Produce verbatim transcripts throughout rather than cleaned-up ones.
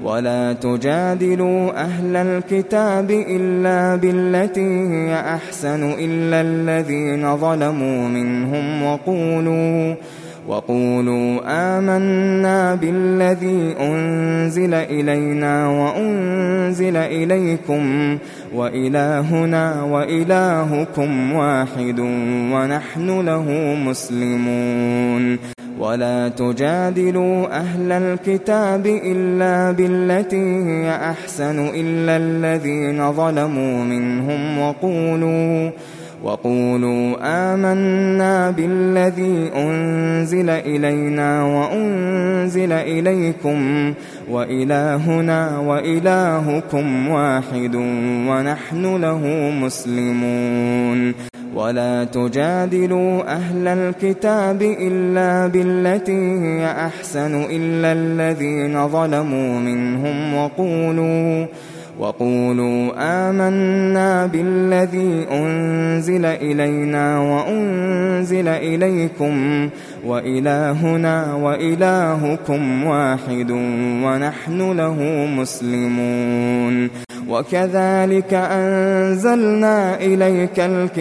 ولا تجادلوا أهل الكتاب إلا بالتي هي أحسن إلا الذين ظلموا منهم وقولوا وقولوا آمنا بالذي أنزل إلينا وأنزل إليكم وإلهنا وإلهكم واحد ونحن له مسلمون. ولا تجادلوا أهل الكتاب إلا بالتي هي أحسن إلا الذين ظلموا منهم وقولوا وقولوا آمنا بالذي أنزل إلينا وأنزل إليكم وإلهنا وإلهكم واحد ونحن له مسلمون. ولا تجادلوا أهل الكتاب إلا بالتي هي أحسن إلا الذين ظلموا منهم وقولوا وقولوا آمنا بالذي أنزل إلينا وأنزل إليكم وإلهنا وإلهكم واحد ونحن له مسلمون. وكذلك أنزلنا إليك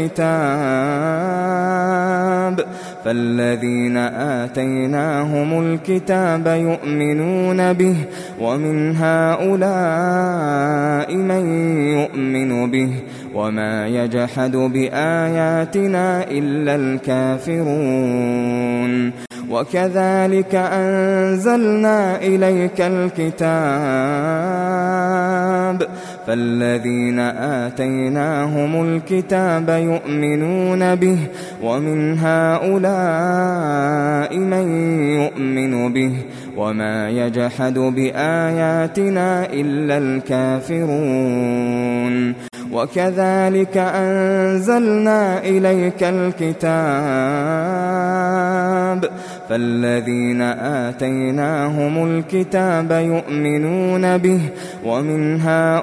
الكتاب فالذين آتيناهم الكتاب يؤمنون به ومن هؤلاء من يؤمن به وما يجحد بآياتنا إلا الكافرون. وكذلك أنزلنا إليك الكتاب فالذين آتيناهم الكتاب يؤمنون به ومن هؤلاء من يؤمن به وما يجحد بآياتنا إلا الكافرون. وكذلك أنزلنا إليك الكتاب فالذين آتيناهم الكتاب يؤمنون به ومن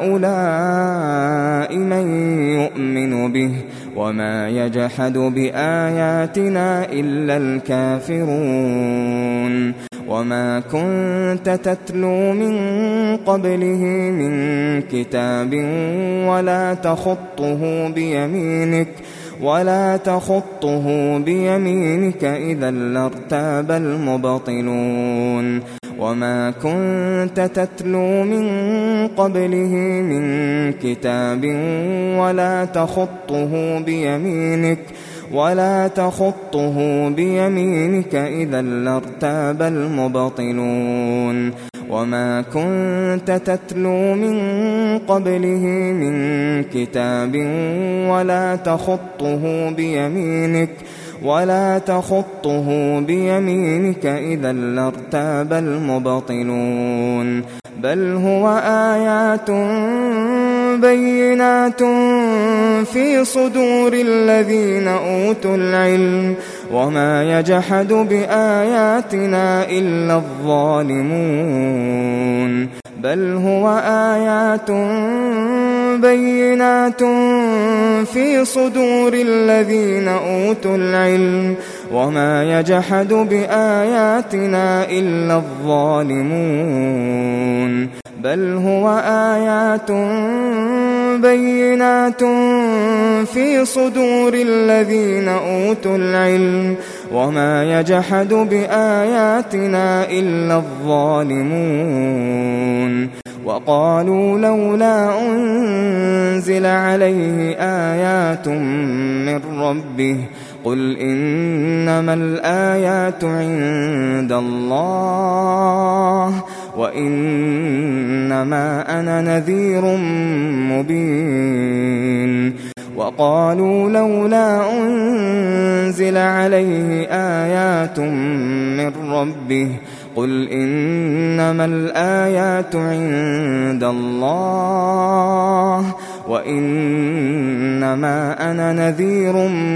هؤلاء من يؤمن به وما يجحد بآياتنا إلا الكافرون. وما كنت تتلو من قبله من كتاب ولا تخطه بيمينك ولا تخطه بيمينك إذا لارتاب المبطلون. وما كنت تتلو من قبله من كتاب ولا تخطه بيمينك ولا تخطه بيمينك إذا لارتاب المبطلون. وما كنت تتلو من قبله من كتاب ولا تخطه بيمينك ولا تخطه بيمينك إذا لارتاب المبطلون. بل هو آيات بينات في صدور الذين أوتوا العلم وما يجحد بآياتنا إلا الظالمون. بل هو آيات بينات في صدور الذين أوتوا العلم وما يجحد بآياتنا إلا الظالمون. بل هو آيات بينات في صدور الذين أوتوا العلم وما يجحد بآياتنا إلا الظالمون. وقالوا لولا أنزل عليه آيات من ربه قل إنما الآيات عند الله وإنما أنا نذير مبين. وقالوا لولا أنزل عليه آيات من ربه قل إنما الآيات عند الله وإنما أنا نذير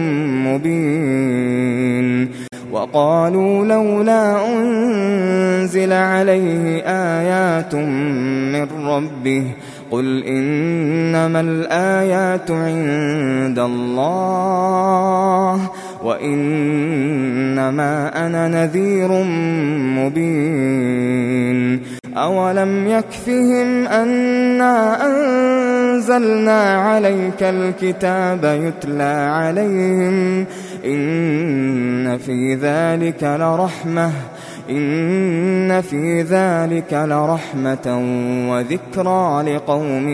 مبين. وقالوا لولا أنزل عليه آيات من ربه قل إنما الآيات عند الله وإنما أنا نذير مبين. أولم يكفهم أنا أنزلنا عليك الكتاب يتلى عليهم إن في ذلك لرحمة إن في ذلك لرحمة وذكرى لقوم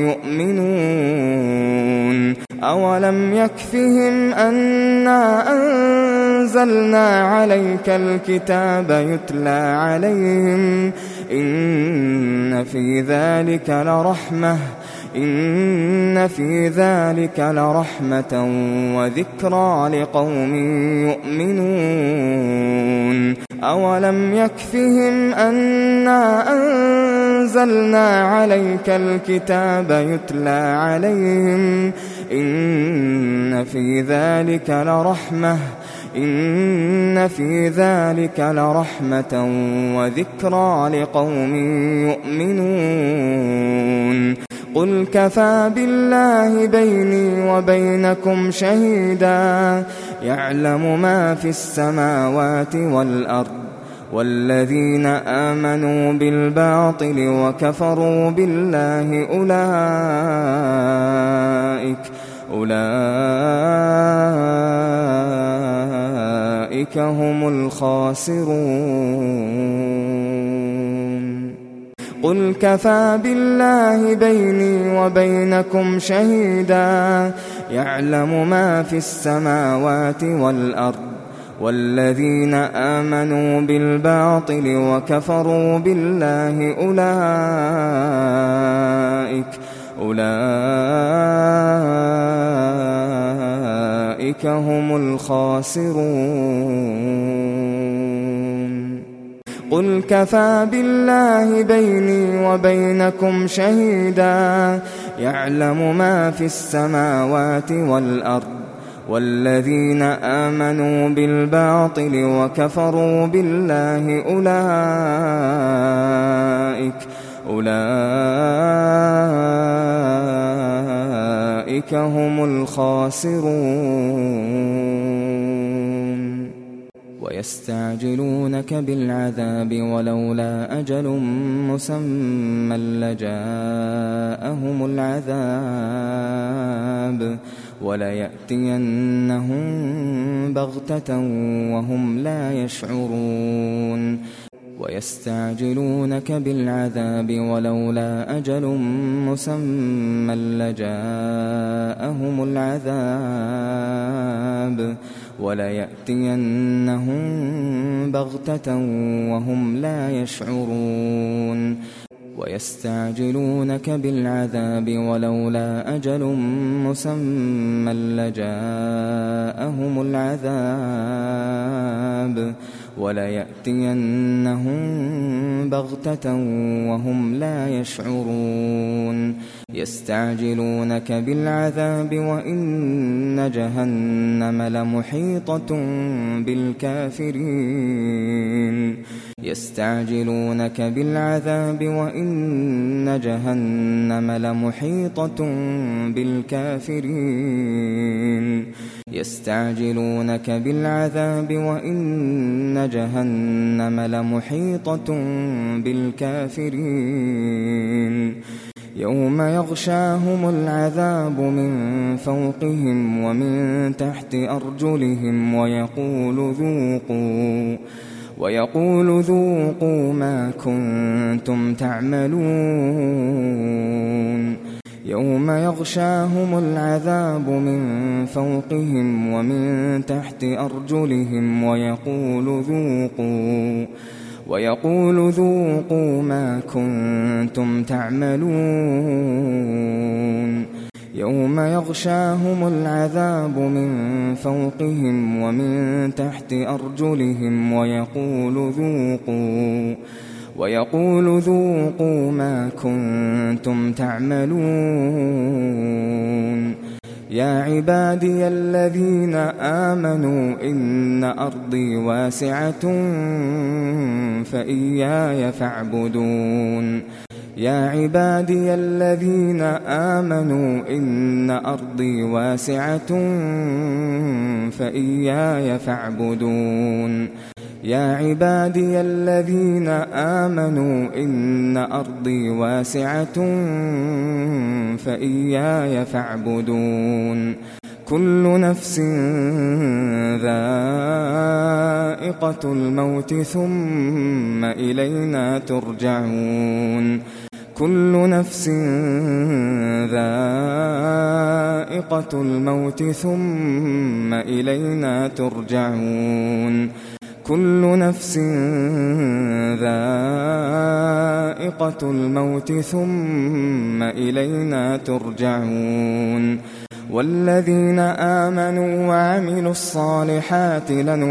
يؤمنون أولم يكفهم أنا أنزلنا عليك الكتاب يتلى عليهم إن في ذلك لرحمة إن في ذلك لرحمة وذكرى لقوم يؤمنون أولم يكفهم أنا أنزلنا عليك الكتاب يتلى عليهم إن في ذلك لرحمة إن في ذلك لرحمة وذكرى لقوم يؤمنون قل كفى بالله بيني وبينكم شهيدا يعلم ما في السماوات والأرض والذين آمنوا بالباطل وكفروا بالله أولئك أولئك هم الخاسرون قل كفى بالله بيني وبينكم شهيدا يعلم ما في السماوات والأرض والذين آمنوا بالباطل وكفروا بالله أولئك أولئك هم الخاسرون قل كفى بالله بيني وبينكم شهيدا يعلم ما في السماوات والأرض والذين آمنوا بالباطل وكفروا بالله أولئك أولئك هم الخاسرون ويستعجلونك بالعذاب ولولا أجل مسمى لجاءهم العذاب وليأتينهم بغتة وهم لا يشعرون ويستعجلونك بالعذاب ولولا أجل مسمى لجاءهم العذاب وليأتينهم بغتة وهم لا يشعرون ويستعجلونك بالعذاب ولولا أجل مسمى لجاءهم العذاب وليأتينهم بغتة وهم لا يشعرون يستعجلونك بالعذاب وإن جهنم لمحيطة بالكافرين يستعجلونك بالعذاب وإن جهنم لمحيطة بالكافرين يستعجلونك بالعذاب وإن جهنم لمحيطة بالكافرين يوم يغشاهم العذاب من فوقهم ومن تحت أرجلهم ويقول ذوقوا ويقول ذوقوا ما كنتم تعملون يوم يغشاهم العذاب من فوقهم ومن تحت أرجلهم ويقول ذوقوا ويقول ذوقوا ما كنتم تعملون يوم يغشاهم العذاب من فوقهم ومن تحت أرجلهم ويقول ذوقوا ويقول ذوقوا ما كنتم تعملون يا عبادي الذين آمنوا إن أرضي واسعة فإياي فاعبدون يا عبادي الذين آمنوا إن أرضي واسعة فإياي فاعبدون يا عبادي الذين آمنوا إن أرضي واسعة فإياي فاعبدون كل نفس ذائقة الموت ثم إلينا ترجعون كل نفس ذائقة الموت ثم إلينا ترجعون كل نفس ذائقة الموت ثم إلينا ترجعون والذين آمنوا وعملوا الصالحات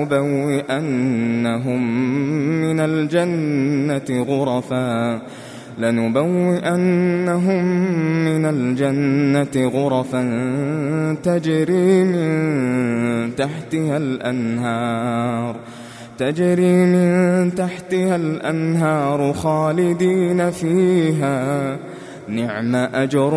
لنبوئنهم من الجنة غرفا لنبوئنهم من الجنة غرفا تجري من تحتها الأنهار تجري من تحتها الأنهار خالدين فيها نعم أجر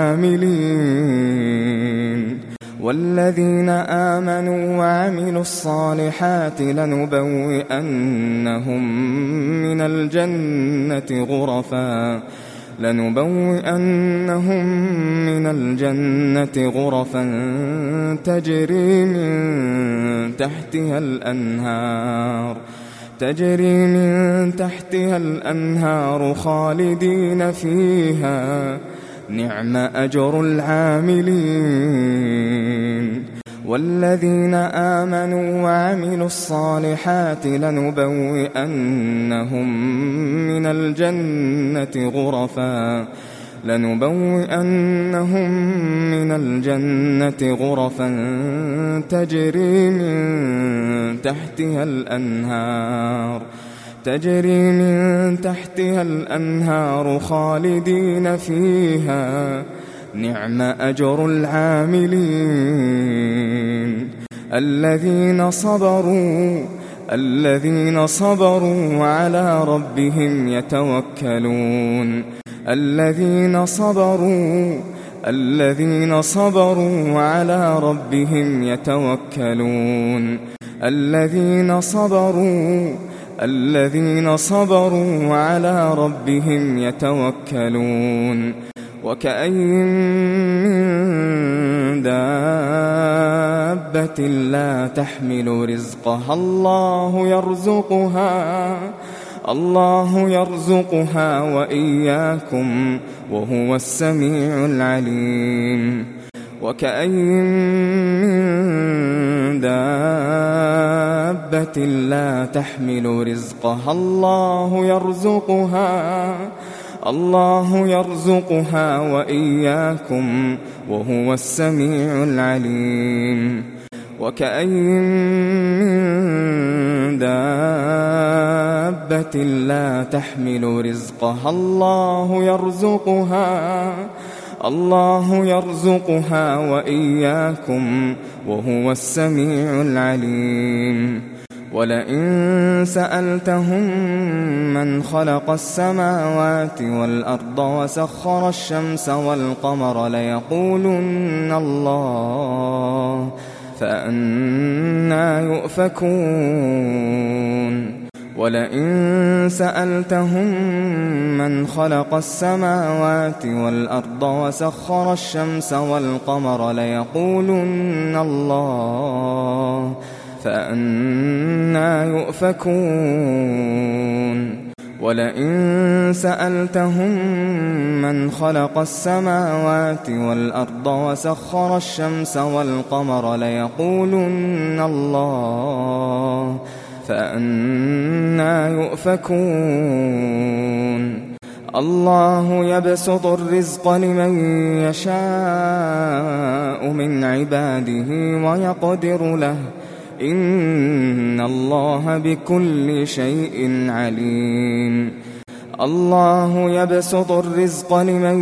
العاملين والذين آمنوا وعملوا الصالحات لنبوئنهم من الجنة غرفا لنبوئنهم من الجنة غرفا تجري من تحتها الأنهار تجري من تحتها الأنهار خالدين فيها نعم أجر العاملين والذين آمنوا وعملوا الصالحات لنبوئنهم من الجنة غرفا لنبوئنهم من الجنة غرفا تجري من تحتها الأنهار تجري من تحتها الأنهار خالدين فيها نعم أجر العاملين الذين صبروا الذين صبروا على ربهم يتوكلون الذين صبروا الذين صبروا على ربهم يتوكلون الذين صبروا الذين صبروا على ربهم يتوكلون وكأين من دابة لا تحمل رزقها الله يرزقها الله يرزقها وإياكم وهو السميع العليم وكأين من دابة لا تحمل رزقها الله يرزقها الله يرزقها وإياكم وهو السميع العليم وكأين من دابة لا تحمل رزقها الله يرزقها الله يرزقها وإياكم وهو السميع العليم ولئن سألتهم من خلق السماوات والأرض وسخر الشمس والقمر ليقولن الله فأنى يؤفكون ولئن سألتهم من خلق السماوات والأرض وسخر الشمس والقمر ليقولن الله فأنى يؤفكون ولئن سألتهم من خلق السماوات والأرض وسخر الشمس والقمر ليقولن الله فأنى يؤفكون الله يبسط الرزق لمن يشاء من عباده ويقدر له إن الله بكل شيء عليم الله يبسط الرزق لمن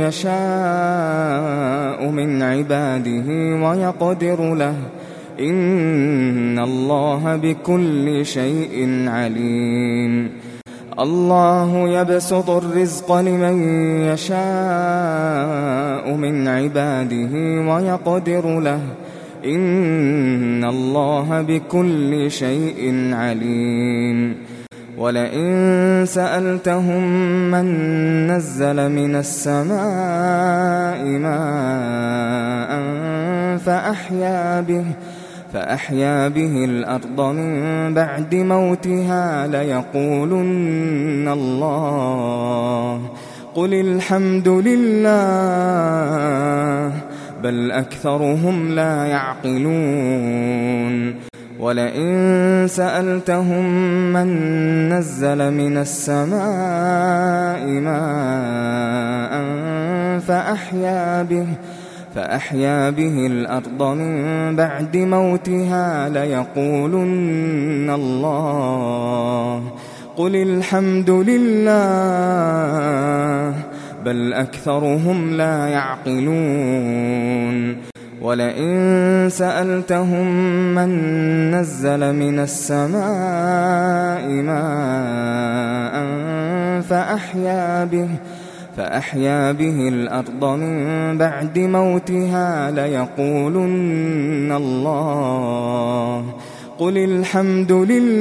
يشاء من عباده ويقدر له إن الله بكل شيء عليم الله يبسط الرزق لمن يشاء من عباده ويقدر له إن الله بكل شيء عليم ولئن سألتهم من نزل من السماء ماء فأحيا به فأحيا به الأرض من بعد موتها ليقولن الله قل الحمد لله بل أكثرهم لا يعقلون ولئن سألتهم من نزل من السماء ماء فأحيا به فأحيا به الأرض من بعد موتها ليقولن الله قل الحمد لله بل أكثرهم لا يعقلون ولئن سألتهم من نزل من السماء ماء فأحيا به فأحيا به الأرض من بعد موتها ليقولن الله قل الحمد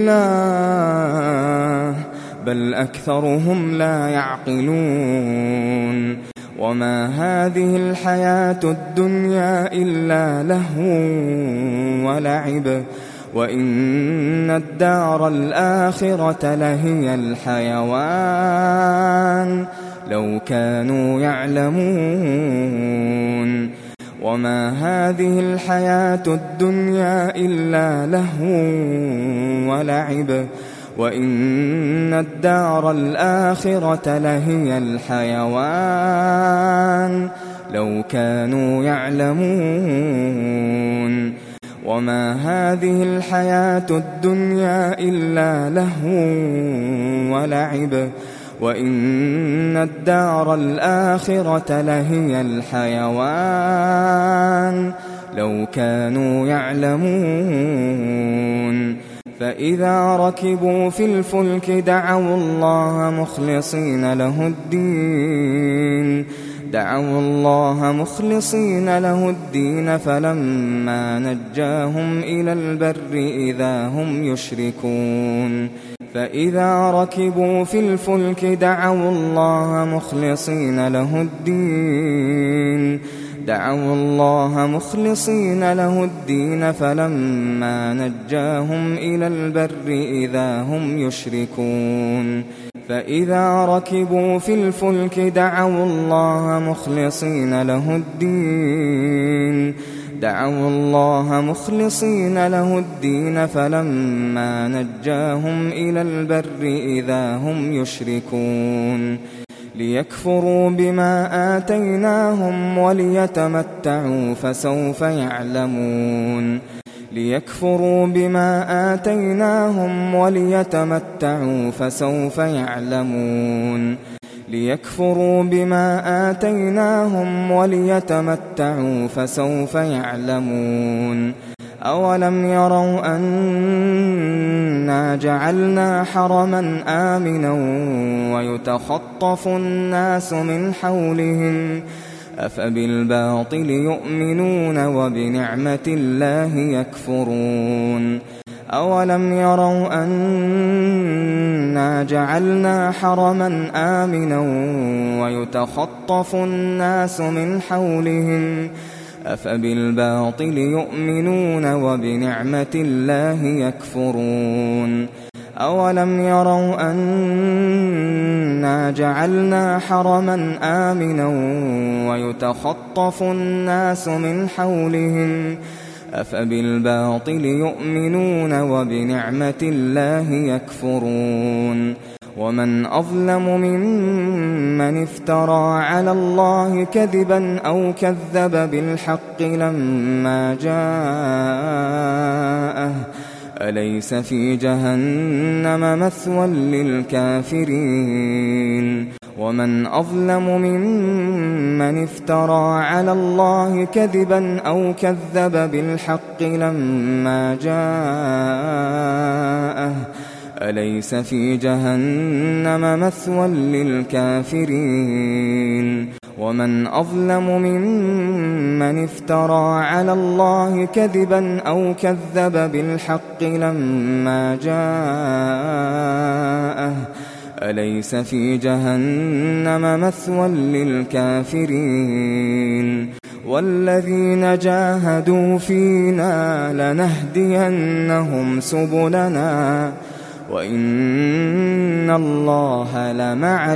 لله بل أكثرهم لا يعقلون وما هذه الحياة الدنيا إلا لهو ولعب وإن الدار الآخرة لهي الحيوان لو كانوا يعلمون وما هذه الحياة الدنيا إلا لهو ولعب وإن الدار الآخرة لهي الحيوان لو كانوا يعلمون وما هذه الحياة الدنيا إلا لهو ولعب وإن الدار الآخرة لهي الحيوان لو كانوا يعلمون فإذا ركبوا في الفلك دعوا الله مخلصين له الدين دعوا الله مخلصين له الدين فلما نجاهم إلى البر إذا هم يشركون فإذا ركبوا في الفلك دعوا الله مخلصين له الدين دعوا الله مخلصين له الدين فلما نجاهم إلى البر إذا هم يشركون فإذا ركبوا في الفلك دعوا الله مخلصين له الدين دعوا الله مخلصين له الدين فلما نجاهم إلى البر إذا هم يشركون ليكفروا بما آتيناهم وليتمتعوا فسوف يعلمون ليكفروا بما آتيناهم وليتمتعوا فسوف يعلمون ليكفروا بما آتيناهم وليتمتعوا فسوف يعلمون أولم يروا أنا جعلنا حرما آمنا ويتخطف الناس من حولهم أفبالباطل يؤمنون وبنعمة الله يكفرون أولم يروا أنا جعلنا حرما آمنا ويتخطف الناس من حولهم أفبالباطل يؤمنون وبنعمة الله يكفرون أولم يروا أنا جعلنا حرما آمنا ويتخطف الناس من حولهم أفبالباطل يؤمنون وبنعمة الله يكفرون ومن أظلم ممن افترى على الله كذبا أو كذب بالحق لما جاءه أليس في جهنم مثوى للكافرين ومن أظلم ممن افترى على الله كذبا أو كذب بالحق لما جاءه أليس في جهنم مثوى للكافرين ومن أظلم ممن افترى على الله كذبا أو كذب بالحق لما جاءه أليس في جهنم مثوى للكافرين والذين جاهدوا فينا لنهدينهم سبلنا وإن الله لمع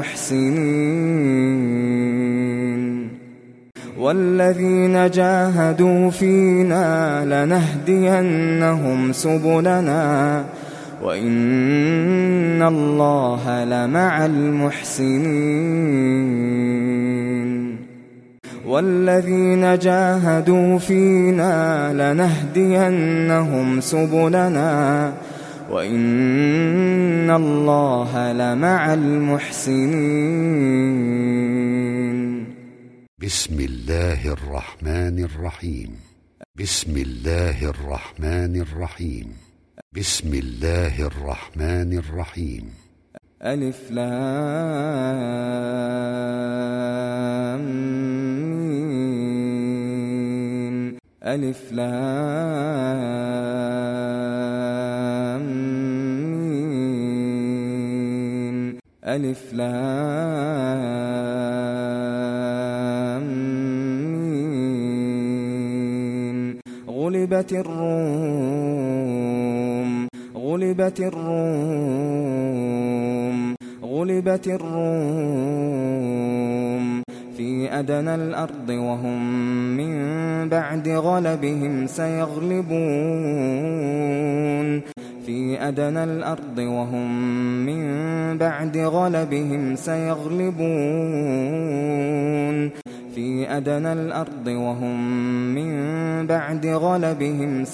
المحسنين والذين جاهدوا فينا لنهدينهم سبلنا وإن الله لمع المحسنين والذين جاهدوا فينا لنهدينهم سبلنا وإن الله لمع المحسنين. بسم الله الرحمن الرحيم. بسم الله الرحمن الرحيم. بسم الله الرحمن الرحيم. ألف لام ميم. ألف لام ميم. ألف لام ميم. غلبت الروم غلبت الروم غلبت الروم في أدنى الأرض وهم من بعد غلبهم سيغلبون في أدنى الأرض وهم من بعد غلبهم سيغلبون في أدنى الأرض وهم من بعد غلبهم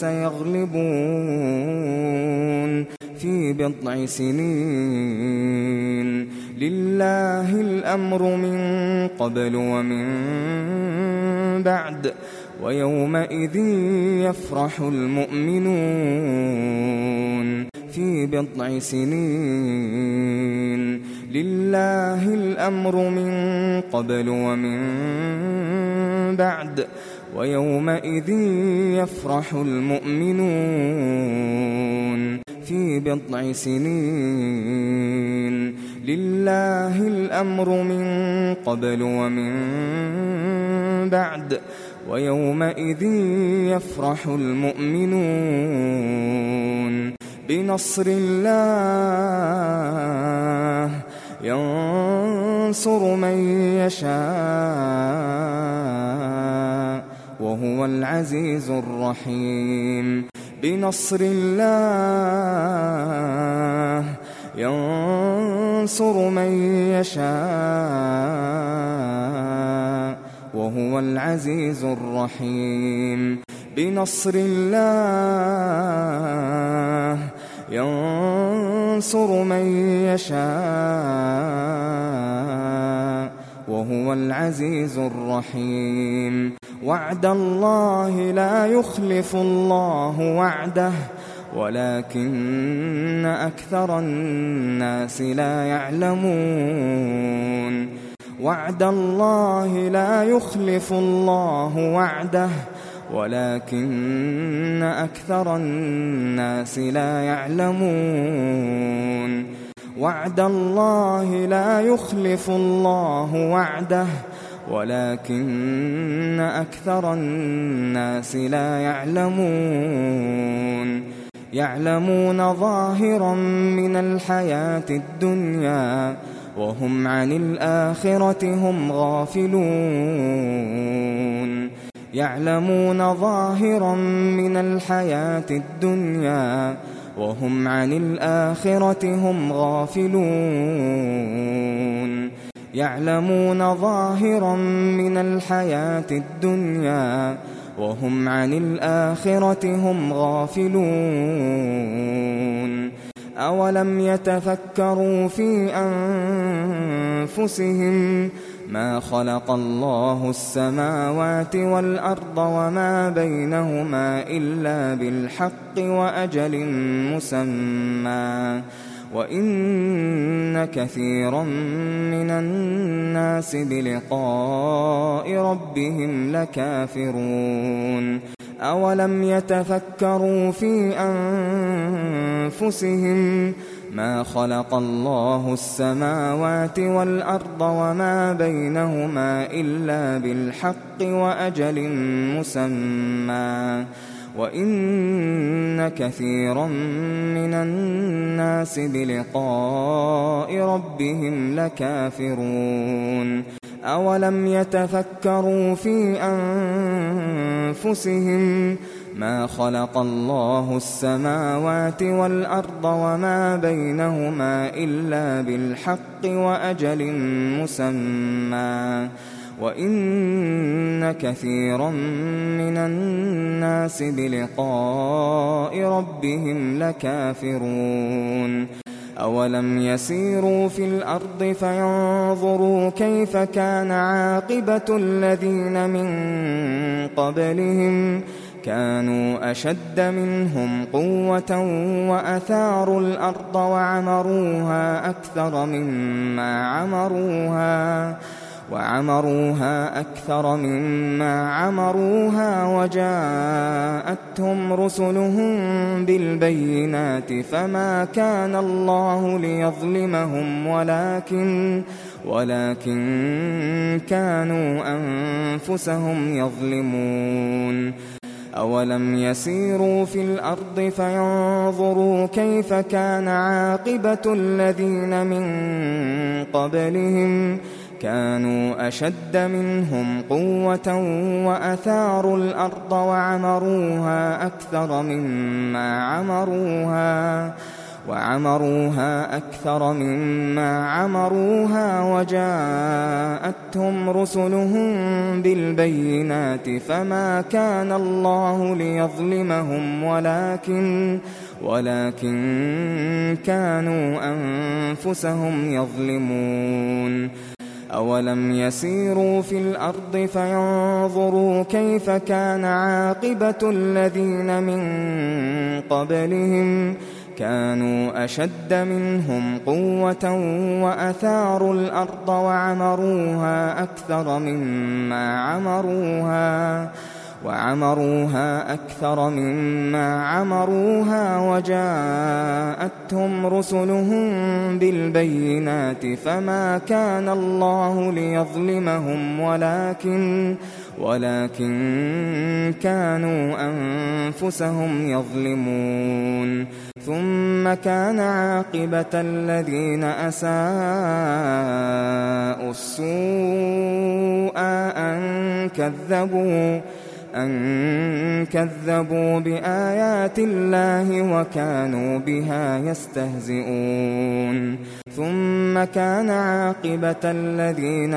سيغلبون في بضع سنين لله الأمر من قبل ومن بعد ويومئذ يفرح المؤمنون في بضع سنين لله الأمر من قبل ومن بعد ويومئذ يفرح المؤمنون في بضع سنين لله الأمر من قبل ومن بعد ويومئذ يفرح المؤمنون بنصر الله ينصر من يشاء وهو العزيز الرحيم بنصر الله ينصر من يشاء وهو العزيز الرحيم بنصر الله ينصر من يشاء وهو العزيز الرحيم وعد الله لا يخلف الله وعده ولكن أكثر الناس لا يعلمون وعد الله لا يخلف الله وعده ولكن أكثر الناس لا يعلمون وعد الله لا يخلف الله وعده ولكن أكثر الناس لا يعلمون يعلمون ظاهرا من الحياة الدنيا وهم عن الآخرة هم غافلون يعلمون ظاهرا من الحياة الدنيا وهم عن الآخرة هم غافلون يعلمون ظاهرا من الحياة الدنيا وهم عن الآخرة هم غافلون أولم يتفكروا في أنفسهم ما خلق الله السماوات والأرض وما بينهما إلا بالحق وأجل مسمى وَإِنَّ كَثِيرًا مِنَ النَّاسِ بِلِقَاءِ رَبِّهِمْ لَكَافِرُونَ أَوَلَمْ يَتَفَكَّرُوا فِي أَنفُسِهِمْ مَا خَلَقَ اللَّهُ السَّمَاوَاتِ وَالْأَرْضَ وَمَا بَيْنَهُمَا إِلَّا بِالْحَقِّ وَأَجَلٍ مُّسَمًّى وَإِنَّ كَثِيرًا مِنَ النَّاسِ بِلِقَاءِ رَبِّهِمْ لَكَافِرُونَ أَوَلَمْ يَتَفَكَّرُوا فِي أَنفُسِهِمْ مَا خَلَقَ اللَّهُ السَّمَاوَاتِ وَالْأَرْضَ وَمَا بَيْنَهُمَا إِلَّا بِالْحَقِّ وَأَجَلٍ مُّسَمًّى وَإِنَّ كَثِيرًا مِنَ النَّاسِ بِلِقَاءِ رَبِّهِمْ لَكَافِرُونَ أَوَلَمْ يَسِيرُوا فِي الْأَرْضِ فَيَنظُرُوا كَيْفَ كَانَ عَاقِبَةُ الَّذِينَ مِن قَبْلِهِمْ كَانُوا أَشَدَّ مِنْهُمْ قُوَّةً وَأَثَارُوا الْأَرْضَ وَعَمَرُوهَا أَكْثَرَ مِمَّا عَمَرُوهَا وَعَمَرُوهَا أَكْثَرَ مِمَّا عَمَرُوهَا وَجَاءَتْهُمْ رُسُلُهُم بِالْبَيِّنَاتِ فَمَا كَانَ اللَّهُ لِيَظْلِمَهُمْ وَلَكِن وَلَكِن كَانُوا أَنفُسَهُمْ يَظْلِمُونَ أَوَلَمْ يَسِيرُوا فِي الْأَرْضِ فَيَنظُرُوا كَيْفَ كَانَ عَاقِبَةُ الَّذِينَ مِن قَبْلِهِمْ كَانُوا أَشَدَّ مِنْهُمْ قُوَّةً وَأَثَارُوا الْأَرْضَ وَعَمَرُوهَا أَكْثَرَ مِمَّا عَمَرُوهَا وَعَمَرُوهَا أَكْثَرَ مِمَّا عَمَرُوهَا وَجَاءَتْهُمْ رُسُلُهُم بِالْبَيِّنَاتِ فَمَا كَانَ اللَّهُ لِيَظْلِمَهُمْ وَلَكِن وَلَكِن كَانُوا أَنفُسَهُمْ يَظْلِمُونَ أَوَلَمْ يَسِيرُوا فِي الْأَرْضِ فَيَنظُرُوا كَيْفَ كَانَ عَاقِبَةُ الَّذِينَ مِن قَبْلِهِمْ كَانُوا أَشَدَّ مِنْهُمْ قُوَّةً وَأَثَارُوا الْأَرْضَ وَعَمَرُوهَا أَكْثَرَ مِمَّا عَمَرُوهَا وَعَمَرُوهَا أَكْثَرَ مِمَّا عَمَرُوهَا وَجَاءَتْهُمْ رُسُلُهُم بِالْبَيِّنَاتِ فَمَا كَانَ اللَّهُ لِيَظْلِمَهُمْ وَلَكِن وَلَكِن كَانُوا أَنفُسَهُمْ يَظْلِمُونَ ثُمَّ كَانَ عَاقِبَةَ الَّذِينَ أَسَاءُوا السُّوءَ أَن كَذَّبُوا أَن كَذَّبُوا بِآيَاتِ اللَّهِ وَكَانُوا بِهَا يَسْتَهْزِئُونَ ثُمَّ كَانَ عَاقِبَةَ الَّذِينَ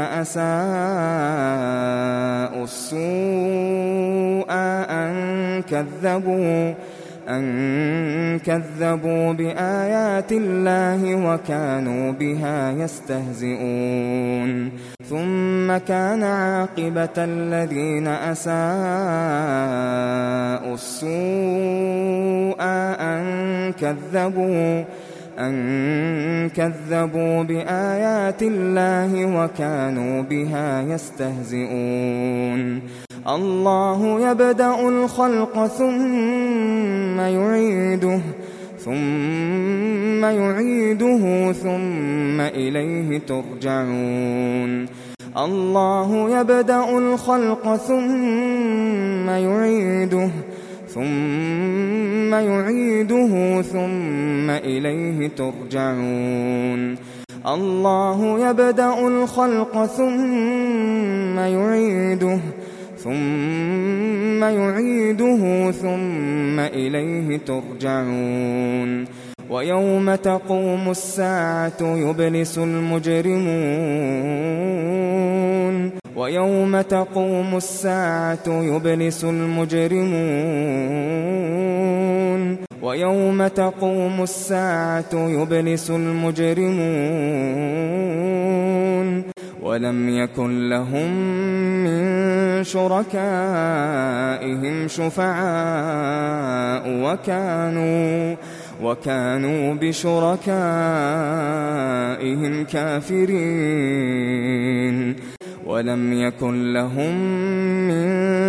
أَسَاءُوا السُّوءَ أَن كَذَّبُوا أَن كَذَّبُوا بِآيَاتِ اللَّهِ وَكَانُوا بِهَا يَسْتَهْزِئُونَ ثُمَّ كَانَ عَاقِبَةَ الَّذِينَ أَسَاءُوا السُّوءَ أَن كَذَّبُوا أَن كَذَّبُوا بِآيَاتِ اللَّهِ وَكَانُوا بِهَا يَسْتَهْزِئُونَ اللَّهُ يَبْدَأُ الْخَلْقَ ثُمَّ يُعِيدُهُ ثُمَّ يُعِيدُهُ ثُمَّ إِلَيْهِ تُرْجَعُونَ اللَّهُ يَبْدَأُ الْخَلْقَ ثُمَّ يُعِيدُهُ ثُمَّ يُعِيدُهُ ثُمَّ إِلَيْهِ تُرْجَعُونَ اللَّهُ يَبْدَأُ الْخَلْقَ ثُمَّ يُعِيدُهُ ثُمَّ يُعِيدُهُ ثُمَّ إِلَيْهِ تُرْجَعُونَ وَيَوْمَ تَقُومُ السَّاعَةُ يُبْلِسُ الْمُجْرِمُونَ وَيَوْمَ تَقُومُ السَّاعَةُ يُبْلِسُ الْمُجْرِمُونَ وَيَوْمَ تَقُومُ السَّاعَةُ يُبْلِسُ الْمُجْرِمُونَ وَلَمْ يَكُنْ لَهُم مِّن شُرَكَائِهِمْ شُفَعَاءُ وَكَانُوا وكانوا بشركائهم كافرين ولم يكن لهم من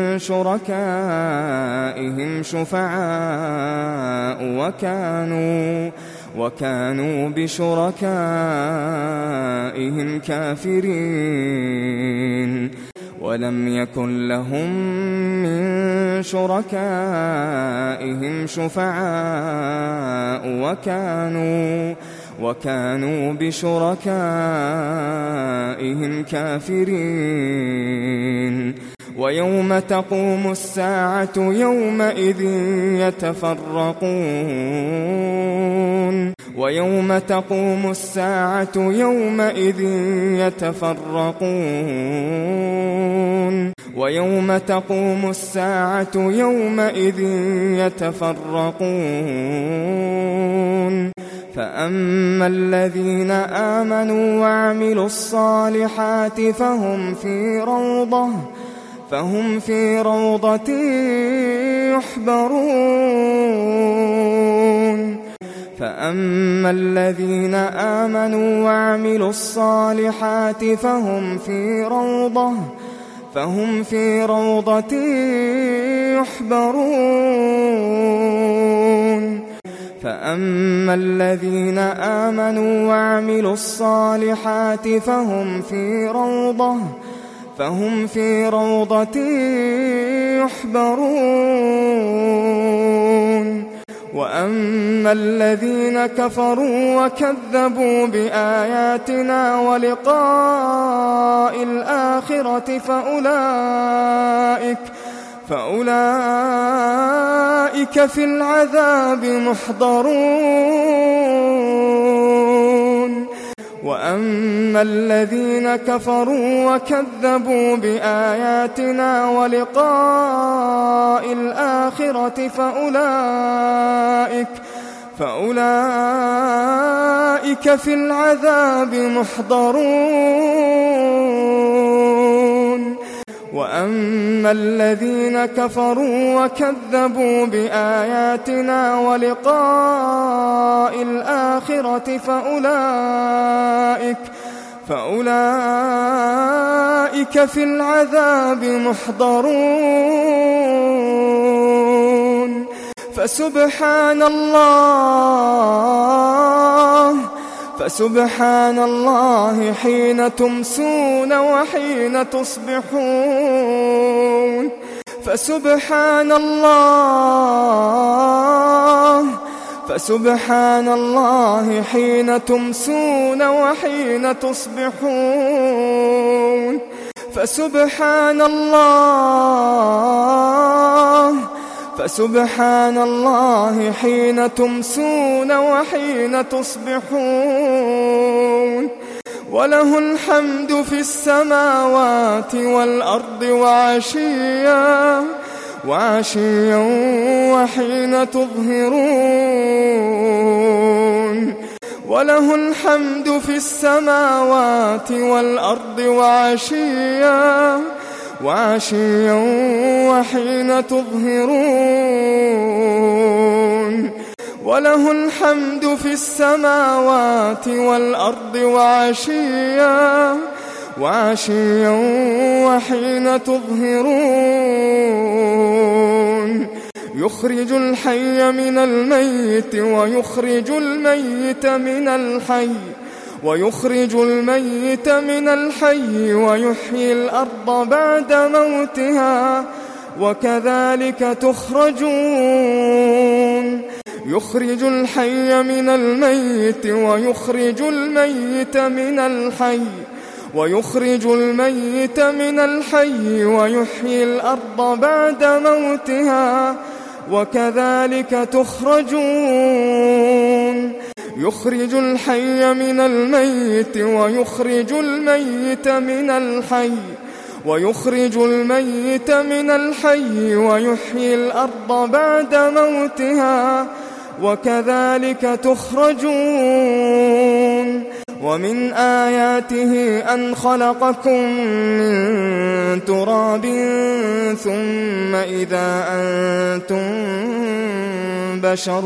شركائهم شفعاء وكانوا وكانوا بشركائهم كافرين ولم يكن لهم من شركائهم شفعاء وكانوا وكانوا بشركائهم كافرين ويوم تقوم الساعة يومئذ يتفرقون ويوم تقوم الساعة يومئذ يتفرقون ويوم تقوم الساعة يومئذ يتفرقون فأما الذين آمنوا وعملوا الصالحات فهم في روضة فهم في روضة يحبرون فأما الذين آمنوا وعملوا الصالحات فهم في روضة فهم في روضة يحبرون فأما الذين آمنوا وعملوا الصالحات فهم في روضة فهم في روضة يحبرون وأما الذين كفروا وكذبوا بآياتنا ولقاء الآخرة فأولئك فأولئك في العذاب محضرون وأما الذين كفروا وكذبوا بآياتنا ولقاء الآخرة فأولئك فأولئك في العذاب محضرون وأما الذين كفروا وكذبوا بآياتنا ولقاء الآخرة فأولئك فأولئك في العذاب محضرون فسبحان الله فسبحان الله حين تمسون وحين تصبحون فسبحان الله فسبحان الله حين تمسون وحين تصبحون فسبحان الله فسبحان الله حين تمسون وحين تصبحون وله الحمد في السماوات والأرض وعشيا وعشيا وحين تظهرون وله الحمد في السماوات والأرض وعشيا وعشيا وحين تظهرون وله الحمد في السماوات والأرض وعشيا وعشيا وحين تظهرون يخرج الحي من الميت ويخرج الميت من الحي ويخرج الميت من الحي ويحيي الأرض بعد موتها وكذلك تخرجون يخرج الحي من الميت ويخرج الميت من الحي ويخرج الميت من الحي ويحيي الأرض بعد موتها وكذلك تخرجون يخرج الحي من الميت ويخرج الميت من الحي ويخرج الميت من الحي ويحيي الأرض بعد موتها وكذلك تخرجون ومن آياته أن خلقكم من تراب ثم إذا أنتم بشر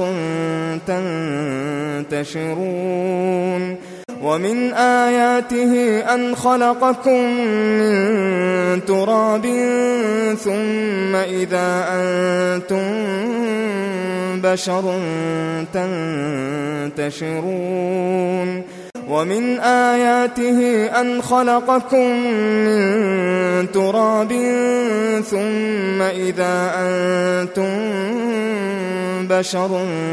تنتشرون ومن آياته أن خلقكم من تراب ثم إذا أنتم بشر تنتشرون ومن آياته أن خلقكم من تراب ثم إذا أنتم بشر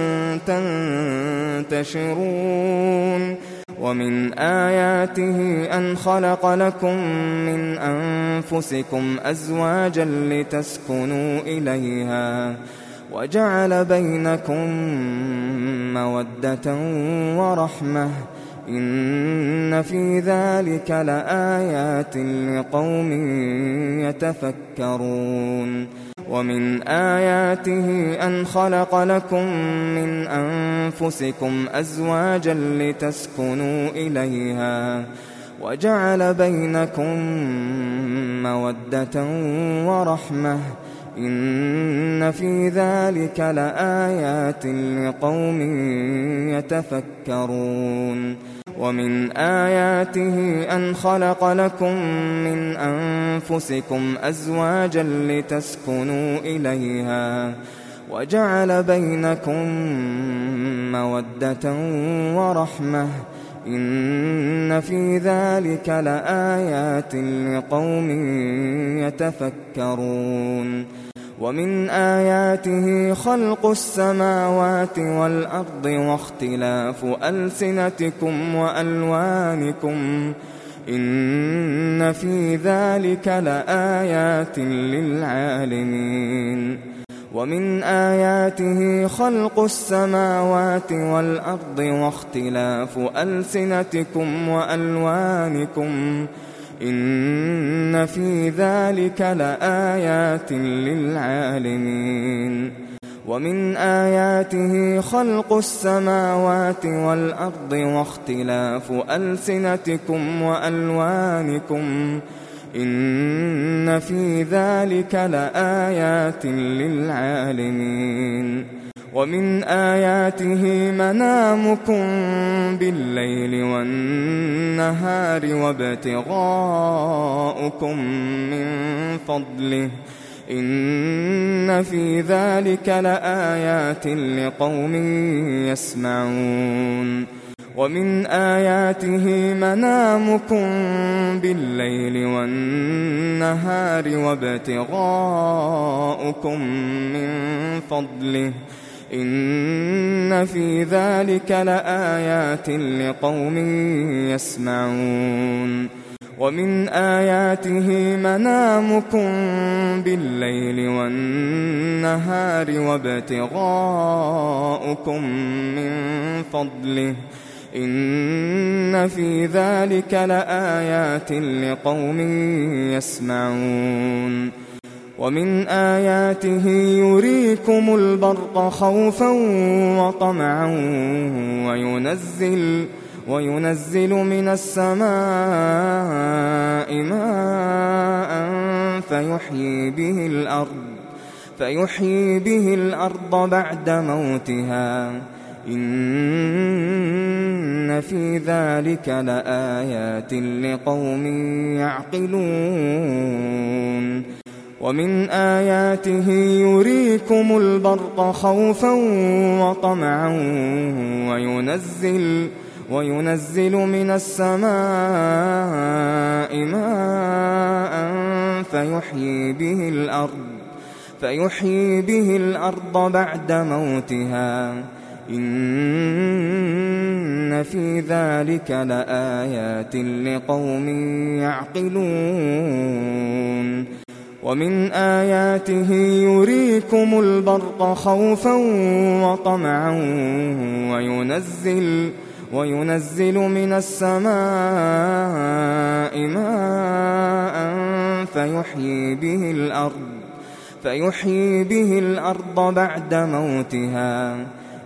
تنتشرون ومن آياته أن خلق لكم من أنفسكم أزواجا لتسكنوا إليها وجعل بينكم مودة ورحمة إن في ذلك لآيات لقوم يتفكرون ومن آياته أن خلق لكم من أنفسكم أزواجا لتسكنوا إليها وجعل بينكم مودة ورحمة إن في ذلك لآيات لقوم يتفكرون ومن آياته أن خلق لكم من أنفسكم أزواجا لتسكنوا إليها وجعل بينكم مودة ورحمة إن في ذلك لآيات لقوم يتفكرون ومن آياته خلق السماوات والأرض واختلاف ألسنتكم وألوانكم إن في ذلك لآيات للعالمين ومن آياته خلق السماوات والأرض واختلاف ألسنتكم وألوانكم إن في ذلك لآيات للعالمين ومن آياته خلق السماوات والأرض واختلاف ألسنتكم وألوانكم إن في ذلك لآيات للعالمين ومن آياته منامكم بالليل والنهار وابتغاؤكم من فضله إن في ذلك لآيات لقوم يسمعون ومن آياته منامكم بالليل والنهار وابتغاؤكم من فضله إن في ذلك لآيات لقوم يسمعون ومن آياته منامكم بالليل والنهار وابتغاؤكم من فضله إن في ذلك لآيات لقوم يسمعون ومن آياته يريكم البرق خوفا وطمعا وينزل وينزل من السماء ماء فيحيي به الأرض فيحيي به الأرض بعد موتها إن في ذلك لآيات لقوم يعقلون ومن آياته يريكم البرق خوفا وطمعا وينزل وينزل من السماء ماء فيحيي به الأرض فيحيي به الأرض بعد موتها إن في ذلك لآيات لقوم يعقلون ومن آياته يريكم البرق خوفا وطمعا وينزل وينزل من السماء ماء فيحيي به الأرض فيحيي به الأرض بعد موتها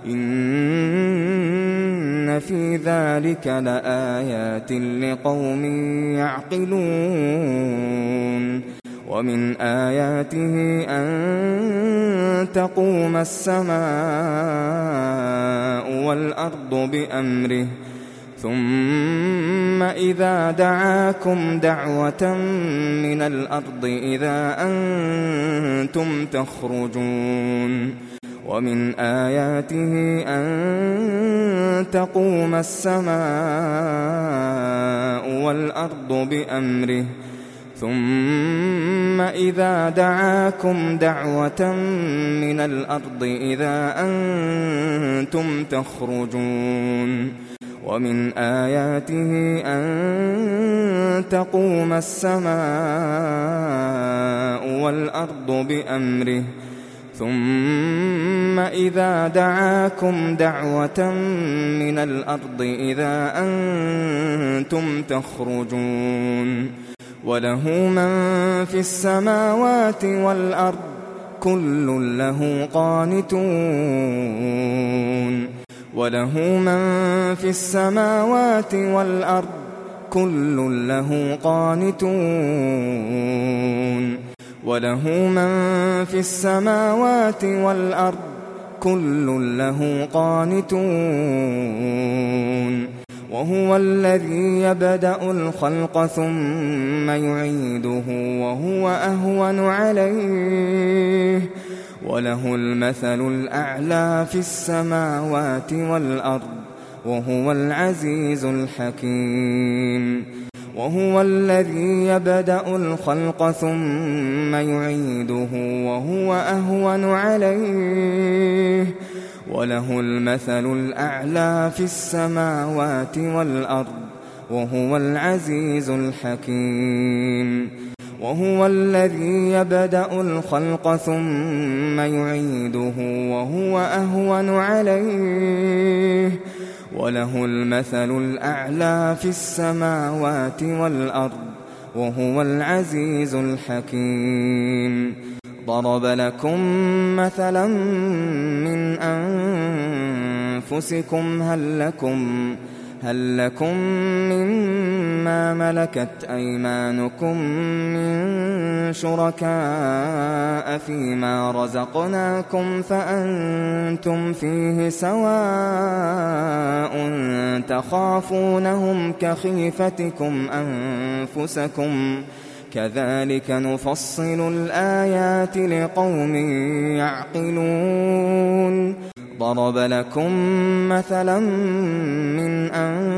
إن في ذلك لآيات لقوم يعقلون ومن آياته أن تقوم السماء والأرض بأمره ثم إذا دعاكم دعوة من الأرض إذا أنتم تخرجون ومن آياته أن تقوم السماء والأرض بأمره ثم إذا دعاكم دعوة من الأرض إذا أنتم تخرجون ومن آياته أن تقوم السماء والأرض بأمره ثم إذا دعاكم دعوة من الأرض إذا أنتم تخرجون وله من في السماوات والأرض كل له قانتون وله من في السماوات والأرض كل له قانتون وله من في السماوات والأرض كل له قانتون وهو الذي يبدأ الخلق ثم يعيده وهو أهون عليه وله المثل الأعلى في السماوات والأرض وهو العزيز الحكيم وهو الذي يبدأ الخلق ثم يعيده وهو أهون عليه وله المثل الأعلى في السماوات والأرض وهو العزيز الحكيم وهو الذي يبدأ الخلق ثم يعيده وهو أهون عليه وله المثل الأعلى في السماوات والأرض وهو العزيز الحكيم ضرب لكم مثلا من أنفسكم هل لكم هل لكم مما ملكت أيمانكم من شركاء فيما رزقناكم فأنتم فيه سواء تخافونهم كخيفتكم أنفسكم كذلك نفصل الآيات لقوم يعقلون ضرب لكم مثلا من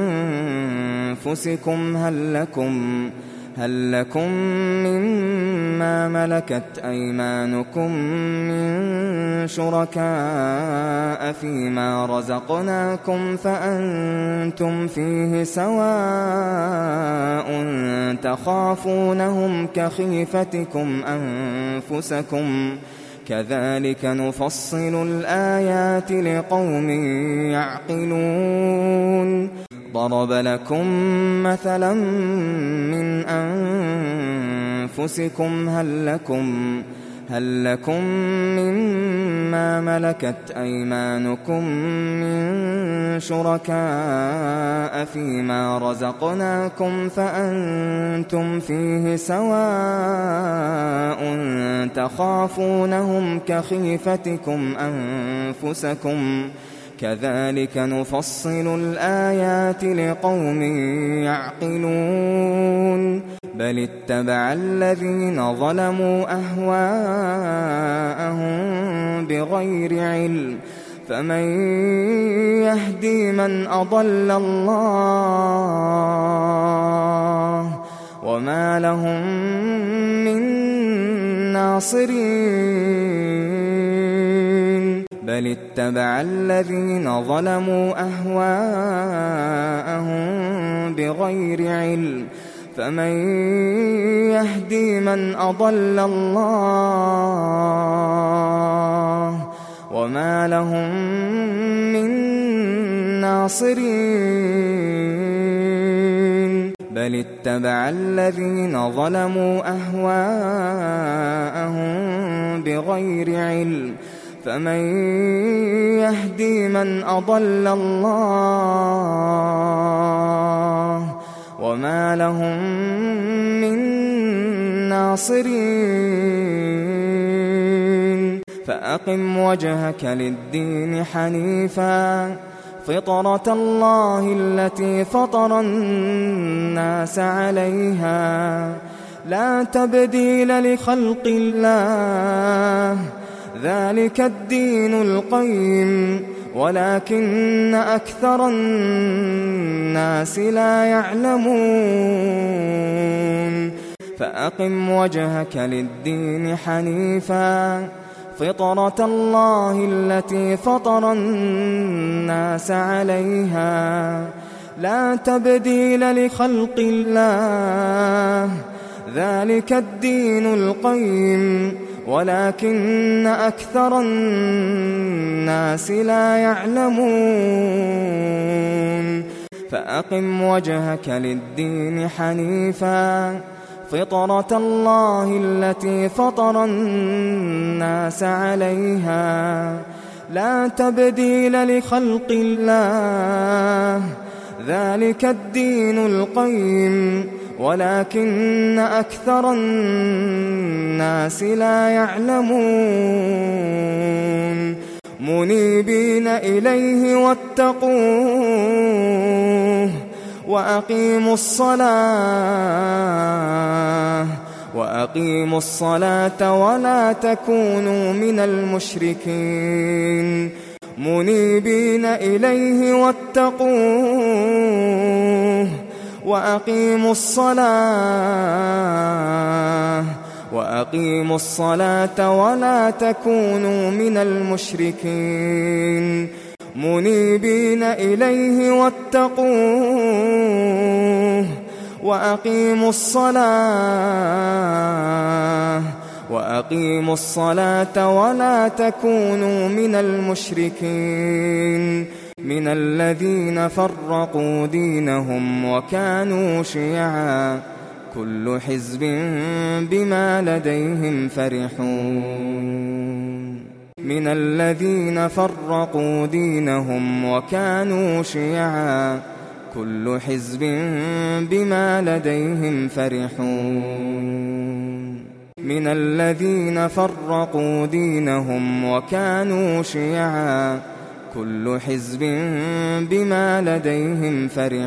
أنفسكم هل لكم هل لكم مما ملكت أيمانكم من شركاء فيما رزقناكم فأنتم فيه سواء تخافونهم كخيفتكم أنفسكم كذلك نفصل الآيات لقوم يعقلون ضرب لكم مثلا من أنفسكم هل لكم هل لكم مما ملكت أيمانكم من شركاء فيما رزقناكم فأنتم فيه سواء تخافونهم كخيفتكم أنفسكم كذلك نفصل الآيات لقوم يعقلون بل اتبع الذين ظلموا أهواءهم بغير علم فمن يهدي من أضل الله وما لهم من ناصرين بل اتبع الذين ظلموا أهواءهم بغير علم فمن يهدي من أضل الله وما لهم من ناصرين بل اتبع الذين ظلموا أهواءهم بغير علم فمن يهدي من أضل الله وما لهم من الناصرين فأقم وجهك للدين حنيفا فطرة الله التي فطر الناس عليها لا تبديل لخلق الله ذلك الدين القيم ولكن أكثر الناس لا يعلمون فأقم وجهك للدين حنيفا فطرة الله التي فطر الناس عليها لا تبديل لخلق الله ذلك الدين القيم ولكن أكثر الناس لا يعلمون فأقم وجهك للدين حنيفا فطرة الله التي فطر الناس عليها لا تبديل لخلق الله ذلك الدين القيم ولكن أكثر الناس لا يعلمون منيبين إليه واتقوه وأقيموا الصلاة وأقيموا الصلاة ولا تكونوا من المشركين منيبين إليه واتقوه وأقيموا الصلاة وأقيموا الصلاة ولا تكونوا من المشركين منيبين إليه واتقوه وأقيموا الصلاة وأقيموا الصلاة ولا تكونوا من المشركين من الذين فرقوا دينهم وكانوا شيعا كل حزب بما لديهم فرحون من الذين فرقوا دينهم وكانوا شيعا كل حزب بما لديهم فرحون من الذين فرقوا دينهم وكانوا شيعا كل حزب بما لديهم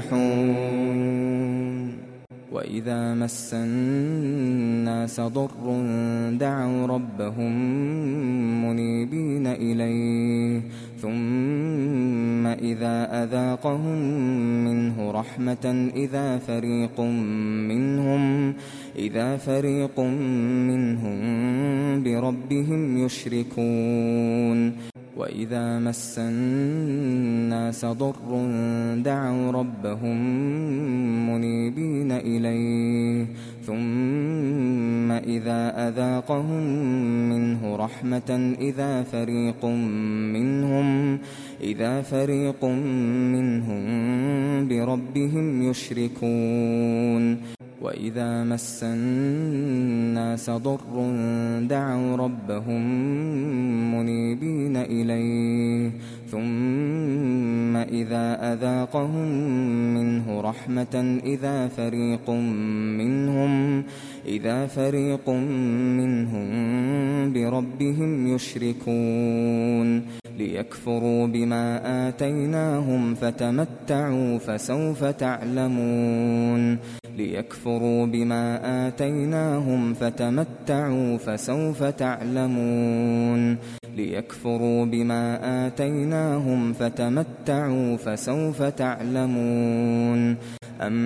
فرحون وإذا مس الناس ضر دعوا ربهم منيبين إليه ثم إذا أذاقهم منه رحمة إذا فريق منهم إذا فريق منهم بربهم يشركون وإذا مس الناس ضر دعوا ربهم منيبين إليه ثم إذا أذاقهم منه رحمة إذا فريق منهم إذا فريق منهم بربهم يشركون وإذا مس الناس ضر دعوا ربهم منيبين إليه ثم إذا أذاقهم منه رحمة إذا فريق منهم إذا فريق منهم بربهم يشركون ليكفروا بما آتيناهم فتمتعوا فسوف تعلمون ليكفروا بما آتيناهم فتمتعوا فسوف تعلمون ليكفروا بما آتيناهم فتمتعوا فسوف تعلمون أم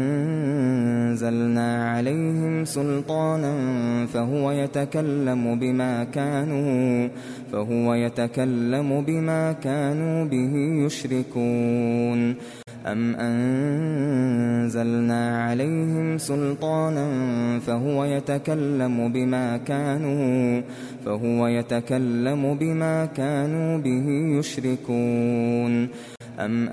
أنزلنا عليهم سلطانا فهو يتكلم بما كانوا فهو يتكلم بما كانوا به يشركون أم أنزلنا عليهم سلطانا فهو يتكلم بما كانوا فهو يتكلم بما كانوا به يشركون أم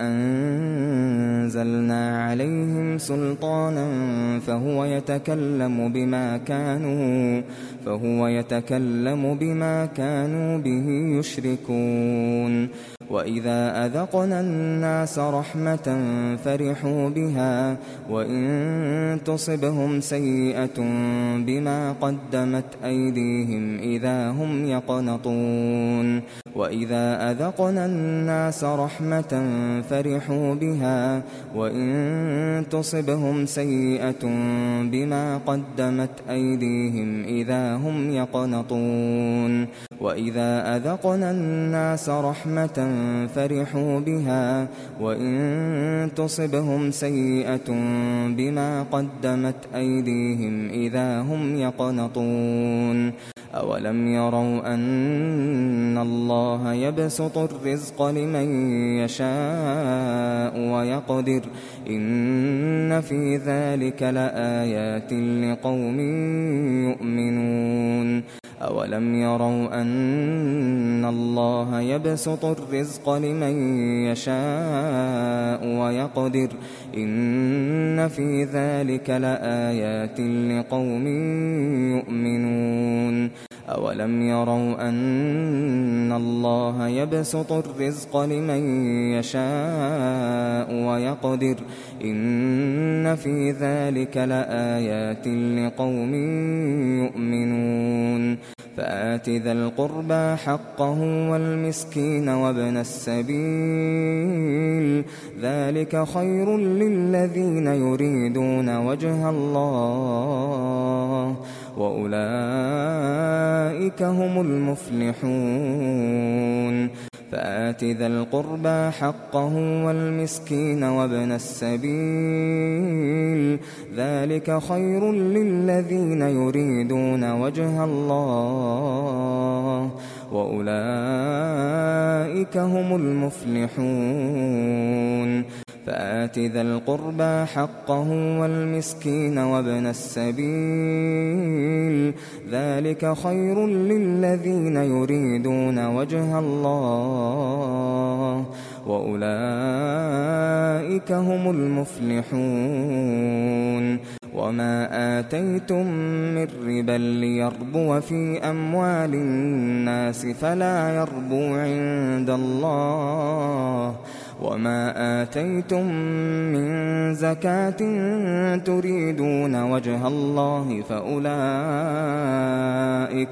أنزلنا عليهم سلطانا فهو يتكلم بما كانوا فهو يتكلم بما كانوا به يشركون وإذا أذقنا الناس رحمة فرحوا بها وإن تصبهم سيئة بما قدمت أيديهم إذا هم يقنطون وإذا أذقنا الناس رحمة فرحوا بها وإن تصبهم سيئة بما قدمت أيديهم إذا هم يقنطون وإذا أذقنا الناس رحمة فرحوا بها وإن تصبهم سيئة بما قدمت أيديهم إذا هم يقنطون أولم يروا أن الله يبسط الرزق لمن يشاء ويقدر إن في ذلك لآيات لقوم يؤمنون أولم يروا أن الله يبسط الرزق لمن يشاء ويقدر إن في ذلك لآيات لقوم يؤمنون أولم يروا أن الله يبسط الرزق لمن يشاء ويقدر إن في ذلك لآيات لقوم يؤمنون فآت ذا القربى حقه والمسكين وابن السبيل ذلك خير للذين يريدون وجه الله وأولئك هم المفلحون فآت ذا القربى حقه والمسكين وابن السبيل ذلك خير للذين يريدون وجه الله وأولئك هم المفلحون فآت ذا القربى حقه والمسكين وابن السبيل ذلك خير للذين يريدون وجه الله وأولئك هم المفلحون وما آتيتم من ربا ليربو في أموال الناس فلا يربو عند الله وما آتيتم من زكاة تريدون وجه الله فأولئك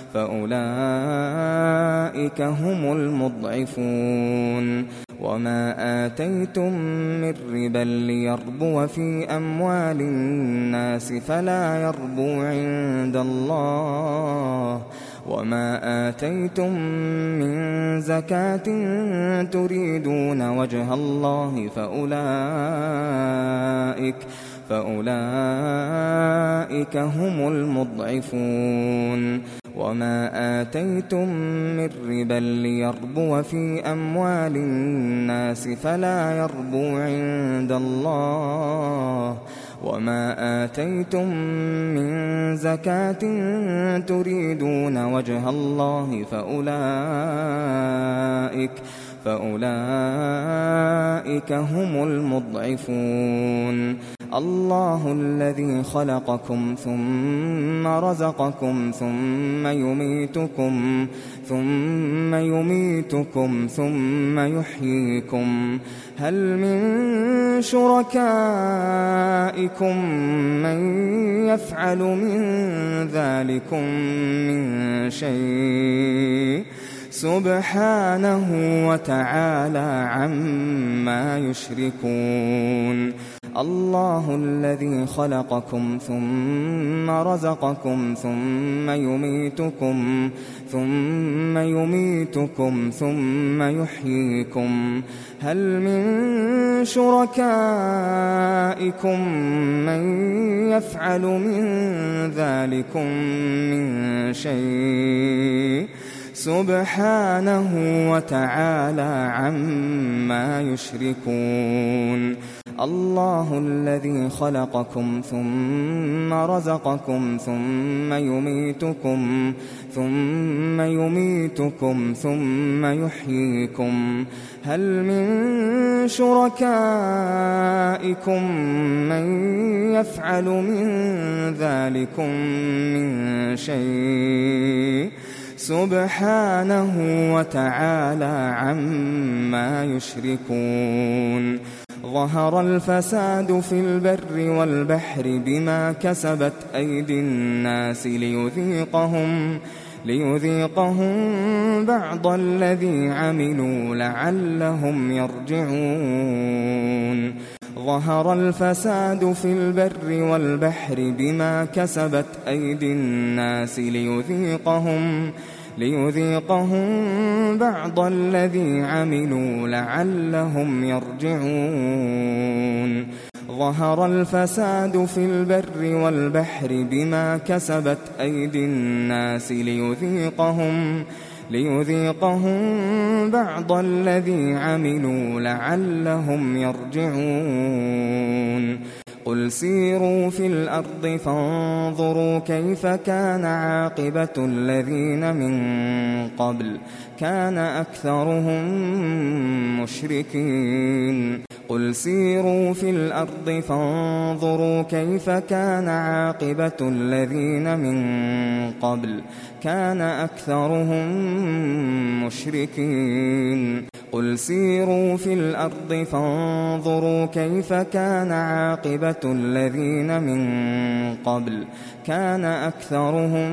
فأولئك هم المضعفون وما آتيتم من ربا ليربو في أموال الناس فلا يربو عند الله وما آتيتم من زكاة تريدون وجه الله فأولئك فأولئك هم المضعفون وما آتيتم من ربا ليربو في أموال الناس فلا يربو عند الله وما آتيتم من زكاة تريدون وجه الله فأولئك فأولئك هم المضعفون الله الذي خلقكم ثم رزقكم ثم يميتكم ثم يميتكم ثم يحييكم هل من شركائكم من يفعل من ذلكم من شيء سبحانه وتعالى عما يشركون الله الذي خلقكم ثم رزقكم ثم يميتكم ثم يميتكم ثم يحييكم هل من شركائكم من يفعل من ذلكم من شيء سبحانه وتعالى عما يشركون الله الذي خلقكم ثم رزقكم ثم يميتكم ثم يميتكم ثم يحييكم هل من شركائكم من يفعل من ذلكم من شيء سبحانه وتعالى عما يشركون ظهر الفساد في البر والبحر بما كسبت أيدي الناس ليذيقهم ليذيقهم بعض الذي عملوا لعلهم يرجعون ظهر الفساد في البر والبحر بما كسبت أيدي الناس ليذيقهم ليذيقهم بعض الذي عملوا لعلهم يرجعون ظهر الفساد في البر والبحر بما كسبت أيدي الناس ليذيقهم ليذيقهم بعض الذي عملوا لعلهم يرجعون قل سيروا في الأرض فانظروا كيف كان عاقبة الذين من قبل كان أكثرهم مشركين قل سيروا في الأرض فانظروا كيف كان عاقبة الذين من قبل كان أكثرهم مشركين قل سيروا في الأرض فانظروا كيف كان عاقبة الذين من قبل كان أكثرهم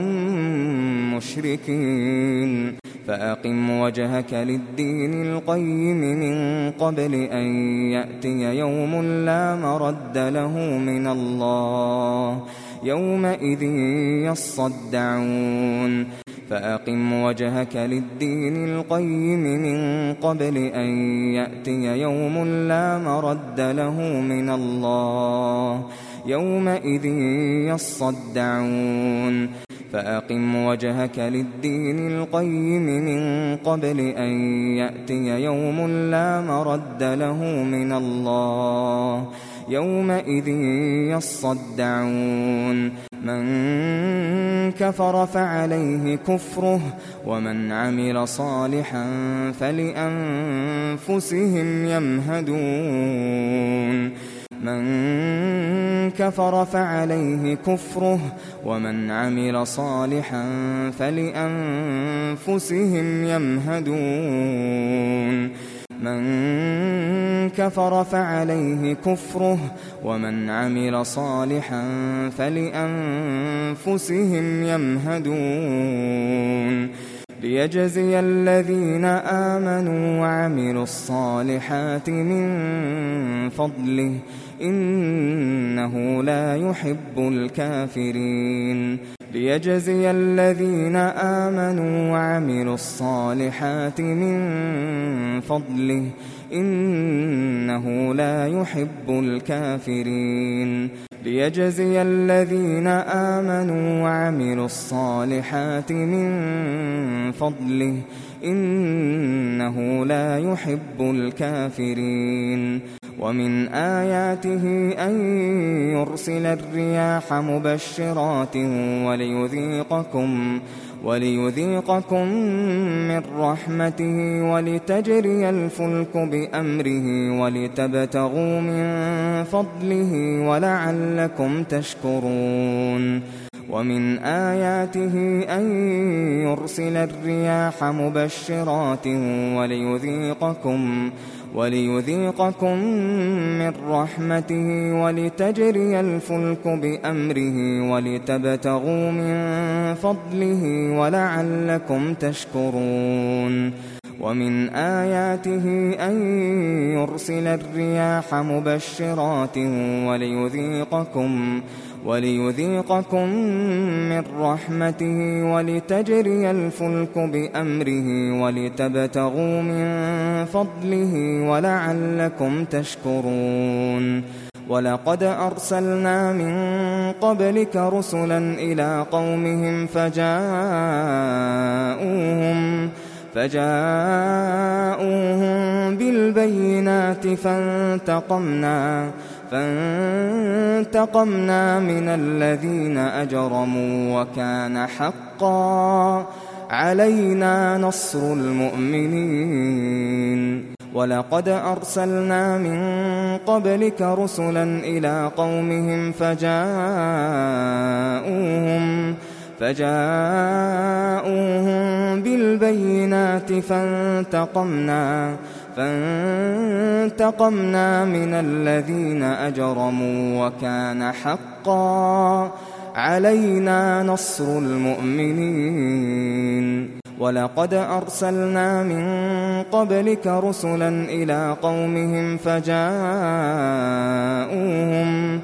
مشركين فأقم وجهك للدين القيم من قبل أن يأتي يوم لا مرد له من الله يومئذ يصدعون فأقم وجهك للدين القيم من قبل أن يأتي يوم لا مرد له من الله يومئذ يصدعون فأقم وجهك للدين القيم من قبل أن يأتي يوم لا مرد له من الله يومئذ يصدعون من كفر فعليه كفره ومن عمل صالحا فلأنفسهم يمهدون من كفر فعليه كفره ومن عمل صالحا فلأنفسهم يمهدون من كفر فعليه كفره ومن عمل صالحا فلأنفسهم يمهدون ليجزي الذين آمنوا وعملوا الصالحات من فضله إنه لا يحب الكافرين ليجزي الذين آمنوا وعملوا الصالحات من فضله إنه لا يحب الكافرين ليجزي الذين آمنوا وعملوا الصالحات من فضله إنه لا يحب الكافرين ومن آياته أن يرسل الرياح مبشرات وليذيقكم وليذيقكم من رحمته ولتجري الفلك بأمره ولتبتغوا من فضله ولعلكم تشكرون ومن آياته أن يرسل الرياح مبشرات وليذيقكم وليذيقكم من رحمته ولتجري الفلك بأمره ولتبتغوا من فضله ولعلكم تشكرون ومن آياته أن يرسل الرياح مبشرات وليذيقكم وليذيقكم من رحمته ولتجري الفلك بأمره ولتبتغوا من فضله ولعلكم تشكرون ولقد أرسلنا من قبلك رسلا إلى قومهم فجاءوهم فجاءوهم بالبينات فانتقمنا فانتقمنا من الذين أجرموا وكان حقا علينا نصر المؤمنين ولقد أرسلنا من قبلك رسلا إلى قومهم فجاءوهم فجاءوهم بالبينات فانتقمنا فانتقمنا من الذين أجرموا وكان حقا علينا نصر المؤمنين. ولقد أرسلنا من قبلك رسلا إلى قومهم فجاءوهم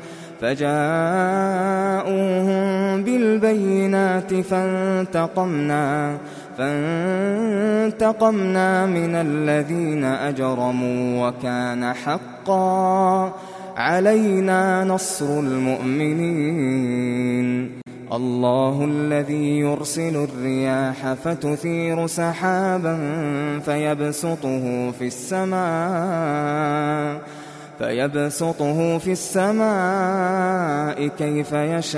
فجاءوهم بالبينات فانتقمنا فانتقمنا من الذين أجرموا وكان حقا علينا نصر المؤمنين. الله الذي يرسل الرياح فتثير سحابا فيبسطه في السماء فيبسطه في السماء كيف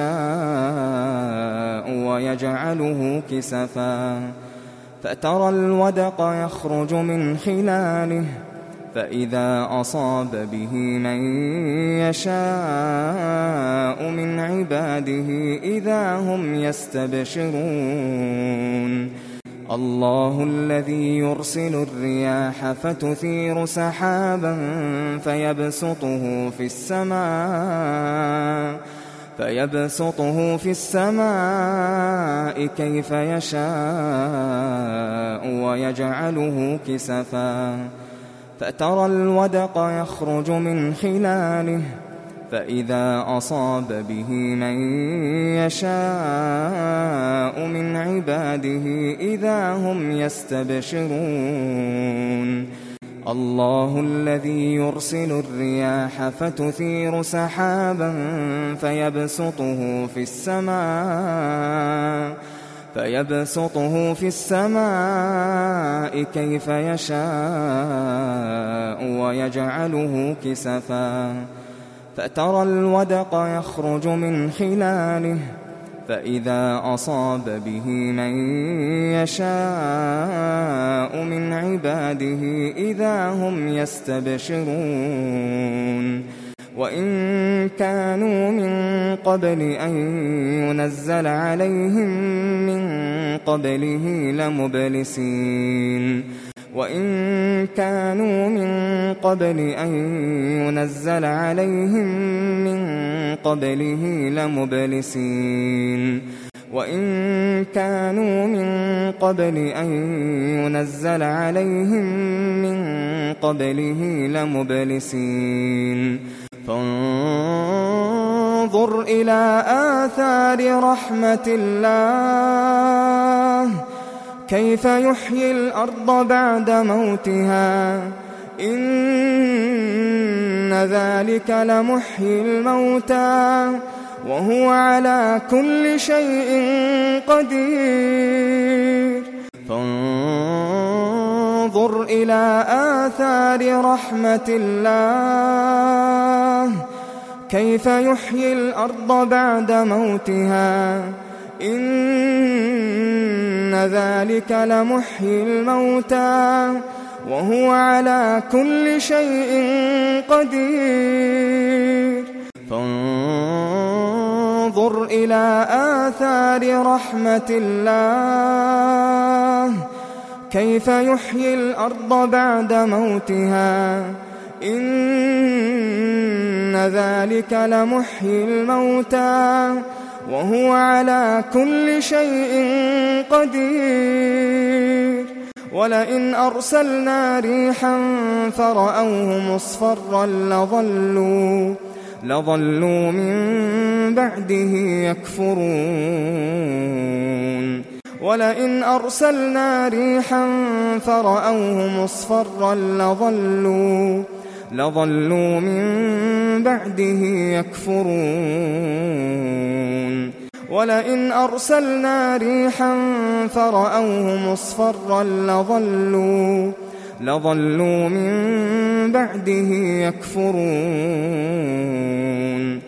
يشاء ويجعله كسفا فترى الودق يخرج من خلاله فإذا أصاب به من يشاء من عباده إذا هم يستبشرون. الله الذي يرسل الرياح فتثير سحابا فيبسطه في السماء فيبسطه في السماء كيف يشاء ويجعله كسفا فترى الودق يخرج من خلاله فإذا أصاب به من يشاء من عباده إذا هم يستبشرون. الله الذي يرسل الرياح فتثير سحابا فيبسطه في السماء فيبسطه في السماء كيف يشاء ويجعله كسفا فترى الودق يخرج من خلاله فإذا أصاب به من يشاء من عباده إذا هم يستبشرون. وإن كانوا من قبل أن ينزل عليهم من قبله لمبلسين وإن كانوا من قبل أن ينزل عليهم من قبله لمبلسين وإن كانوا من قبل أن ينزل عليهم من قبله لمبلسين فانظر إلى آثار رحمة الله كيف يحيي الأرض بعد موتها إن ذلك لمحيي الموتى وهو على كل شيء قدير. فانظر إلى آثار رحمة الله كيف يحيي الأرض بعد موتها إن ذلك لمحيي الموتى وهو على كل شيء قدير. فانظر إلى آثار رحمة الله كيف يحيي الأرض بعد موتها إن ذلك لمحيي الموتى وهو على كل شيء قدير. ولئن أرسلنا ريحا فرأوه مصفرا لظلوا لظلوا من بعده يكفرون. ولئن أرسلنا ريحا فرأوه مصفرا لظلوا لظلوا من بعده يكفرون. ولئن أرسلنا ريحا فرأوه مصفرا لظلوا لظلوا من بعده يكفرون.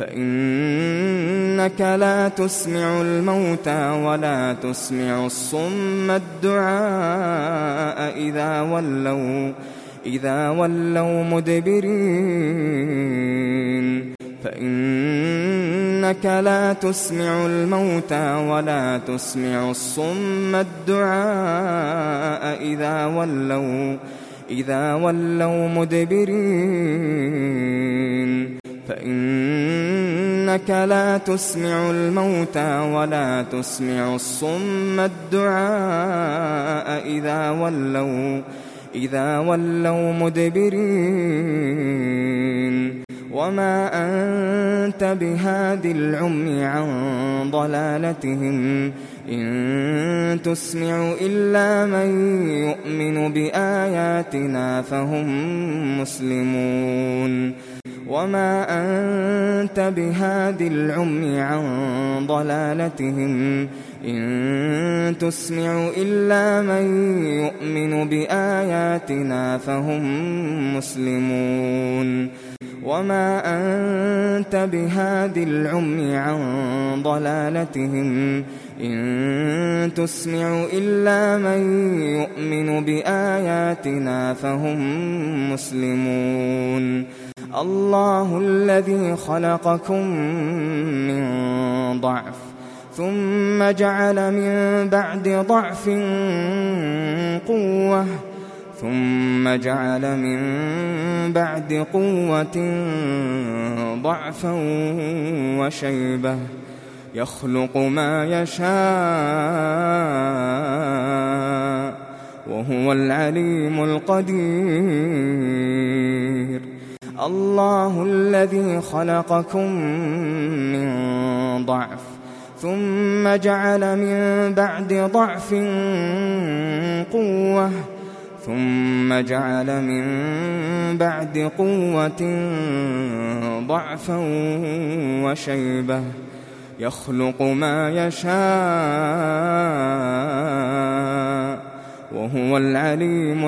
فإنك لا تسمع الموتى ولا تسمع الصم الدعاء إذا ولوا إذا ولوا مدبرين. فإنك لا تسمع الموتى ولا تسمع الصم الدعاء إذا ولوا إذا ولوا مدبرين فإنك لا تسمع الموتى ولا تسمع الصم الدعاء إذا ولوا إذا ولوا مدبرين وما أنت بهاد العمي عن ضلالتهم إن تسمع إلا من يؤمن بآياتنا فهم مسلمون وما أنت بهاد العمي عن ضلالتهم إن تسمع إلا من يؤمن بآياتنا فهم مسلمون وما أنت بهاد العمي عن ضلالتهم إن تسمع إلا من يؤمن بآياتنا فهم مسلمون الله الذي خلقكم من ضعف ثم جعل من بعد ضعف قوة ثم جعل من بعد قوة ضعفا وشيبة يخلق ما يشاء وهو العليم القدير الله الذي خلقكم من ضعف ثم جعل من بعد ضعف قوة ثم جعل من بعد قوة ضعفا وشيبة يخلق ما يشاء وهو العليم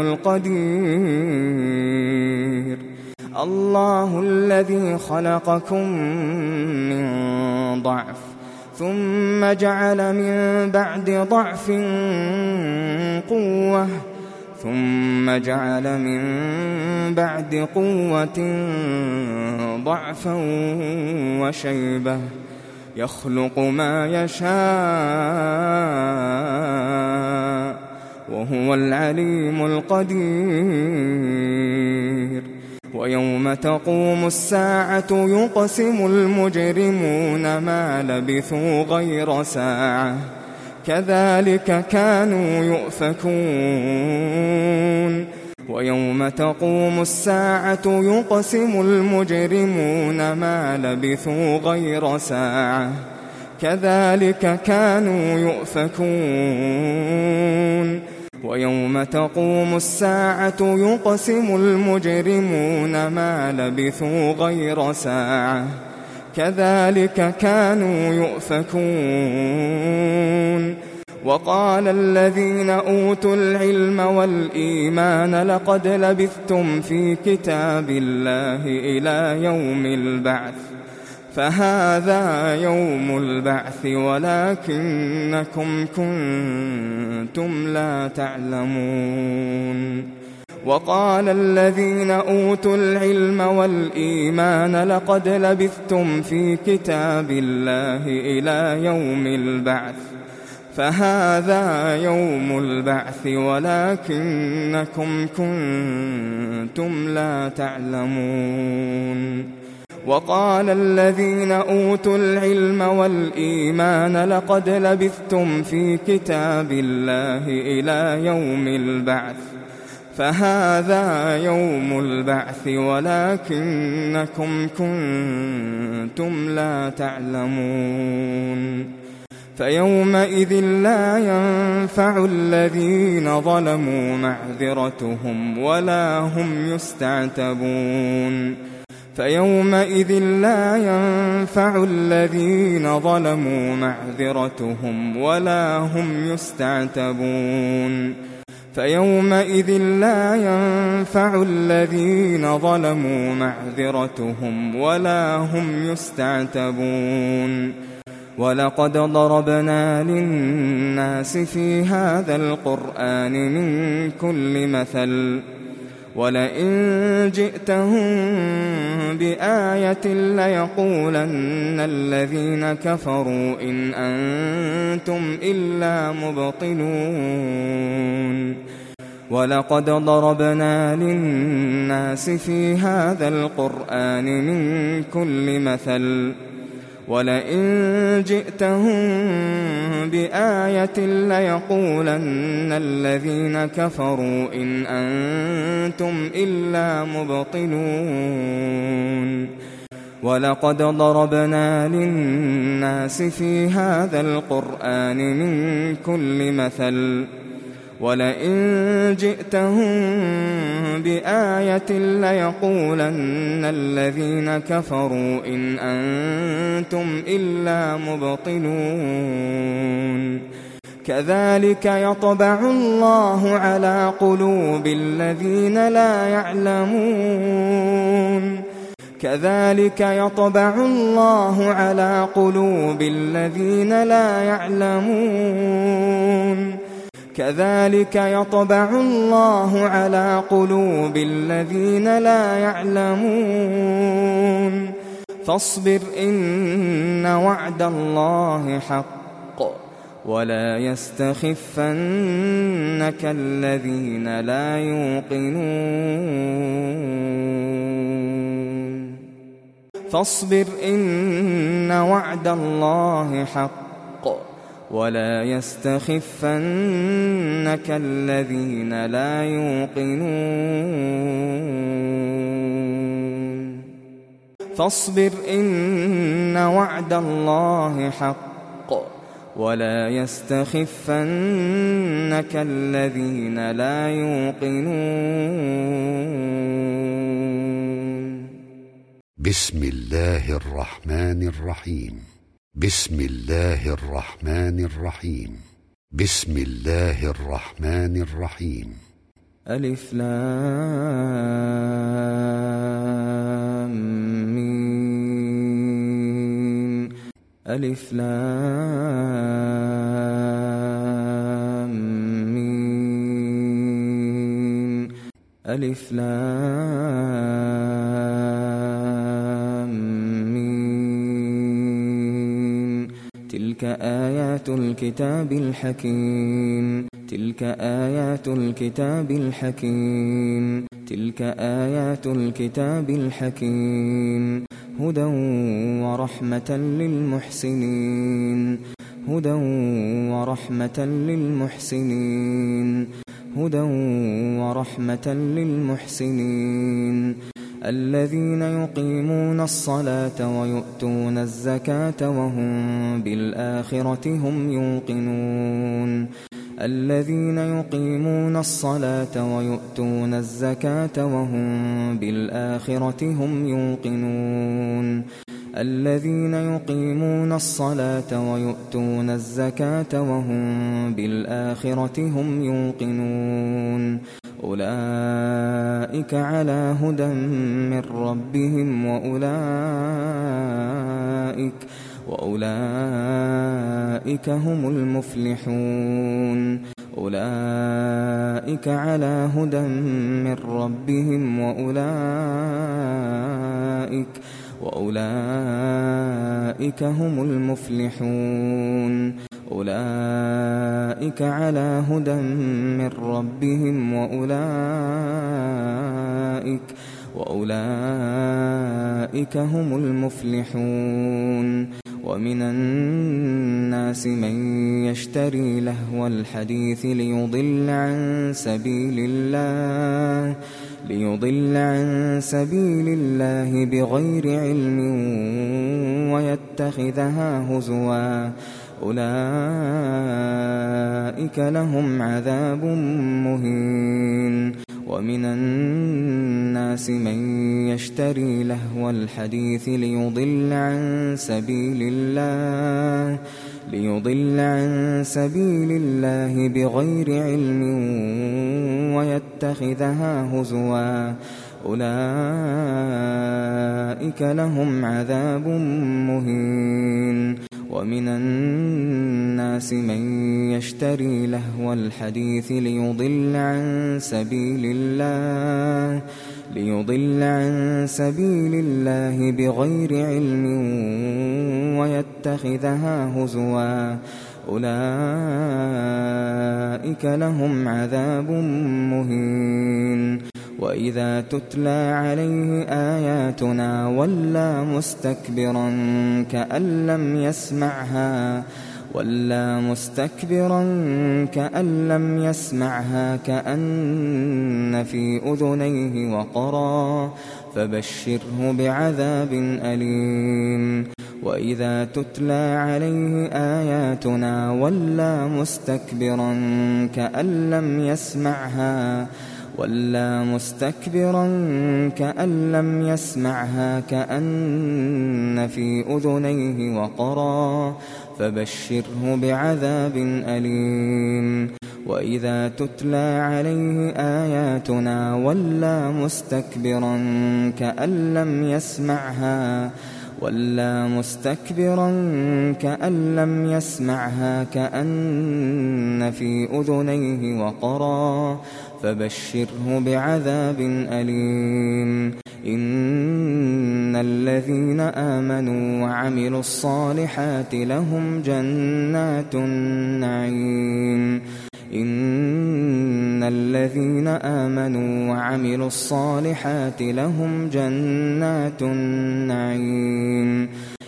القدير الله الذي خلقكم من ضعف ثم جعل من بعد ضعف قوة ثم جعل من بعد قوة ضعفا وشيبة يخلق ما يشاء وهو العليم القدير ويوم تقوم الساعة يقسم المجرمون ما لبثوا غير ساعة كذلك كانوا يؤفكون ويوم تقوم الساعة يقسم المجرمون ما لبثوا غير ساعة كذلك كانوا يؤفكون ويوم تقوم الساعة يقسم المجرمون ما لبثوا غير ساعة كذلك كانوا يؤفكون وقال الذين أوتوا العلم والإيمان لقد لبثتم في كتاب الله إلى يوم البعث فهذا يوم البعث ولكنكم كنتم لا تعلمون وقال الذين أوتوا العلم والإيمان لقد لبثتم في كتاب الله إلى يوم البعث فهذا يوم البعث ولكنكم كنتم لا تعلمون وقال الذين أوتوا العلم والإيمان لقد لبثتم في كتاب الله إلى يوم البعث فهذا يوم البعث ولكنكم كنتم لا تعلمون فيومئذ لا ينفع الذين ظلموا معذرتهم ولا هم يستعتبون فيومئذ لا ينفع الذين ظلموا معذرتهم ولا هم يستعتبون فيومئذ لا ينفع الذين ظلموا معذرتهم ولا هم يستعتبون ولقد ضربنا للناس في هذا القرآن من كل مثل ولئن جئتهم بآية ليقولن الذين كفروا إن أنتم إلا مبطلون ولقد ضربنا للناس في هذا القرآن من كل مثل ولئن جئتهم بآية ليقولن الذين كفروا إن أنتم إلا مبطلون ولقد ضربنا للناس في هذا القرآن من كل مثل ولئن جئتهم بآية ليقولن الذين كفروا إن أنتم إلا مبطلون كذلك يطبع الله على قلوب الذين لا يعلمون كذلك يطبع الله على قلوب الذين لا يعلمون كذلك يطبع الله على قلوب الذين لا يعلمون فاصبر إن وعد الله حق ولا يستخفنك الذين لا يوقنون فاصبر إن وعد الله حق ولا يستخفنك الذين لا يوقنون فاصبر إن وعد الله حق ولا يستخفنك الذين لا يوقنون بسم الله الرحمن الرحيم بسم الله الرحمن الرحيم بسم الله الرحمن الرحيم ألف لام ميم ألف لام ميم ألف لام ميم تلك آيات الكتاب الحكيم تلك آيات الكتاب الحكيم تلك آيات الكتاب الحكيم هدى ورحمة للمحسنين هدى ورحمة للمحسنين هدى ورحمة للمحسنين الذين يقيمون الصلاة ويؤتون الزكاة وهم بالآخرة هم يوقنون الذين يقيمون الصلاة ويؤتون الزكاة وهم بالآخرة هم يوقنون الذين يقيمون الصلاة ويؤتون الزكاة وهم بالآخرة هم يوقنون أولئك على هدى من ربهم وأولئك وأولئك هم المفلحون أولئك على هدى من ربهم وأولئك وأولئك هم المفلحون أولئك على هدى من ربهم وأولئك وأولئك هم المفلحون ومن الناس من يشتري لهو الحديث ليضل عن سبيل الله ليضل عن سبيل الله بغير علم ويتخذها هزوا أولئك لهم عذاب مهين ومن الناس من يشتري لهو الحديث ليضل عن سبيل الله ليضل عن سبيل الله بغير علم ويتخذها هزوا أولئك لهم عذاب مهين ومن الناس من يشتري لهو الحديث ليضل عن سبيل الله ليضل عن سبيل الله بغير علم ويتخذها هزوا أولئك لهم عذاب مهين. وإذا تتلى عليه آياتنا ولى مستكبرا كأن لم يسمعها ولا مستكبرا كأن لم يسمعها كأن في أذنيه وقرا فبشره بعذاب أليم. وإذا تتلى عليه آياتنا ولى مستكبرا كأن لم يسمعها ولا مستكبرا كأن لم يسمعها كأن في أذنيه وقرا فبشره بعذاب أليم. وإذا تتلى عليه آياتنا ولى مستكبرا كأن لم يسمعها ولا مستكبرا كأن لم يسمعها كأن في أذنيه وقرا فبشره بعذاب أليم. إن الذين آمنوا وعملوا الصالحات لهم جنات النعيم إن الذين آمنوا وعملوا الصالحات لهم جنات النعيم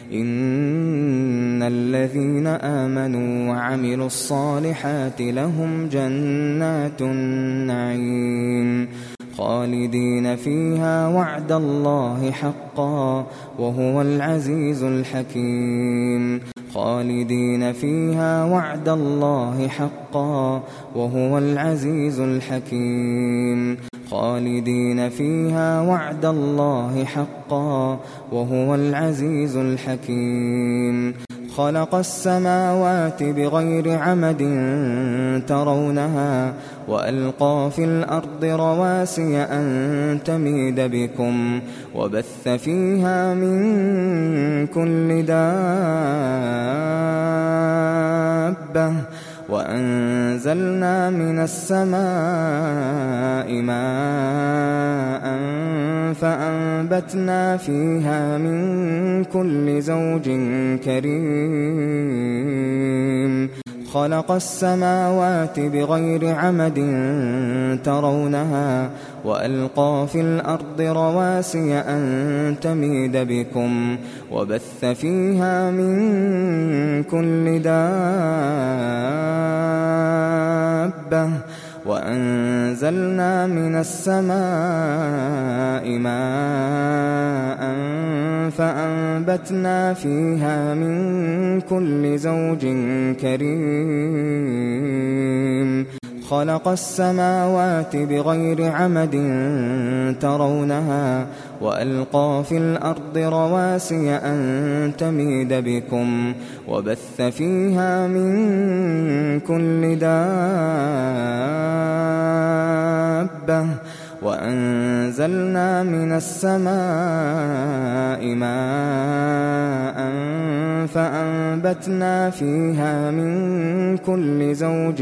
إن الذين آمنوا وعملوا الصالحات لهم جنات النعيم خالدين فيها وعد الله حقا وهو العزيز الحكيم خالدين فيها وعد الله حقا وهو العزيز الحكيم خالدين فيها وعد الله حقا وهو العزيز الحكيم خلق السماوات بغير عمد ترونها وألقى في الأرض رواسي أن تميد بكم وبث فيها من كل دابة وأنزلنا من السماء ماء فأنبتنا فيها من كل زوج كريم خلق السماوات بغير عمد ترونها وألقى في الأرض رواسي أن تميد بكم وبث فيها من كل دابة وأنزلنا من السماء ماء فأنبتنا فيها من كل زوج كريم خلق السماوات بغير عمد ترونها وألقى في الأرض رواسي أن تميد بكم وبث فيها من كل دابة وأنزلنا من السماء ماء فأنبتنا فيها من كل زوج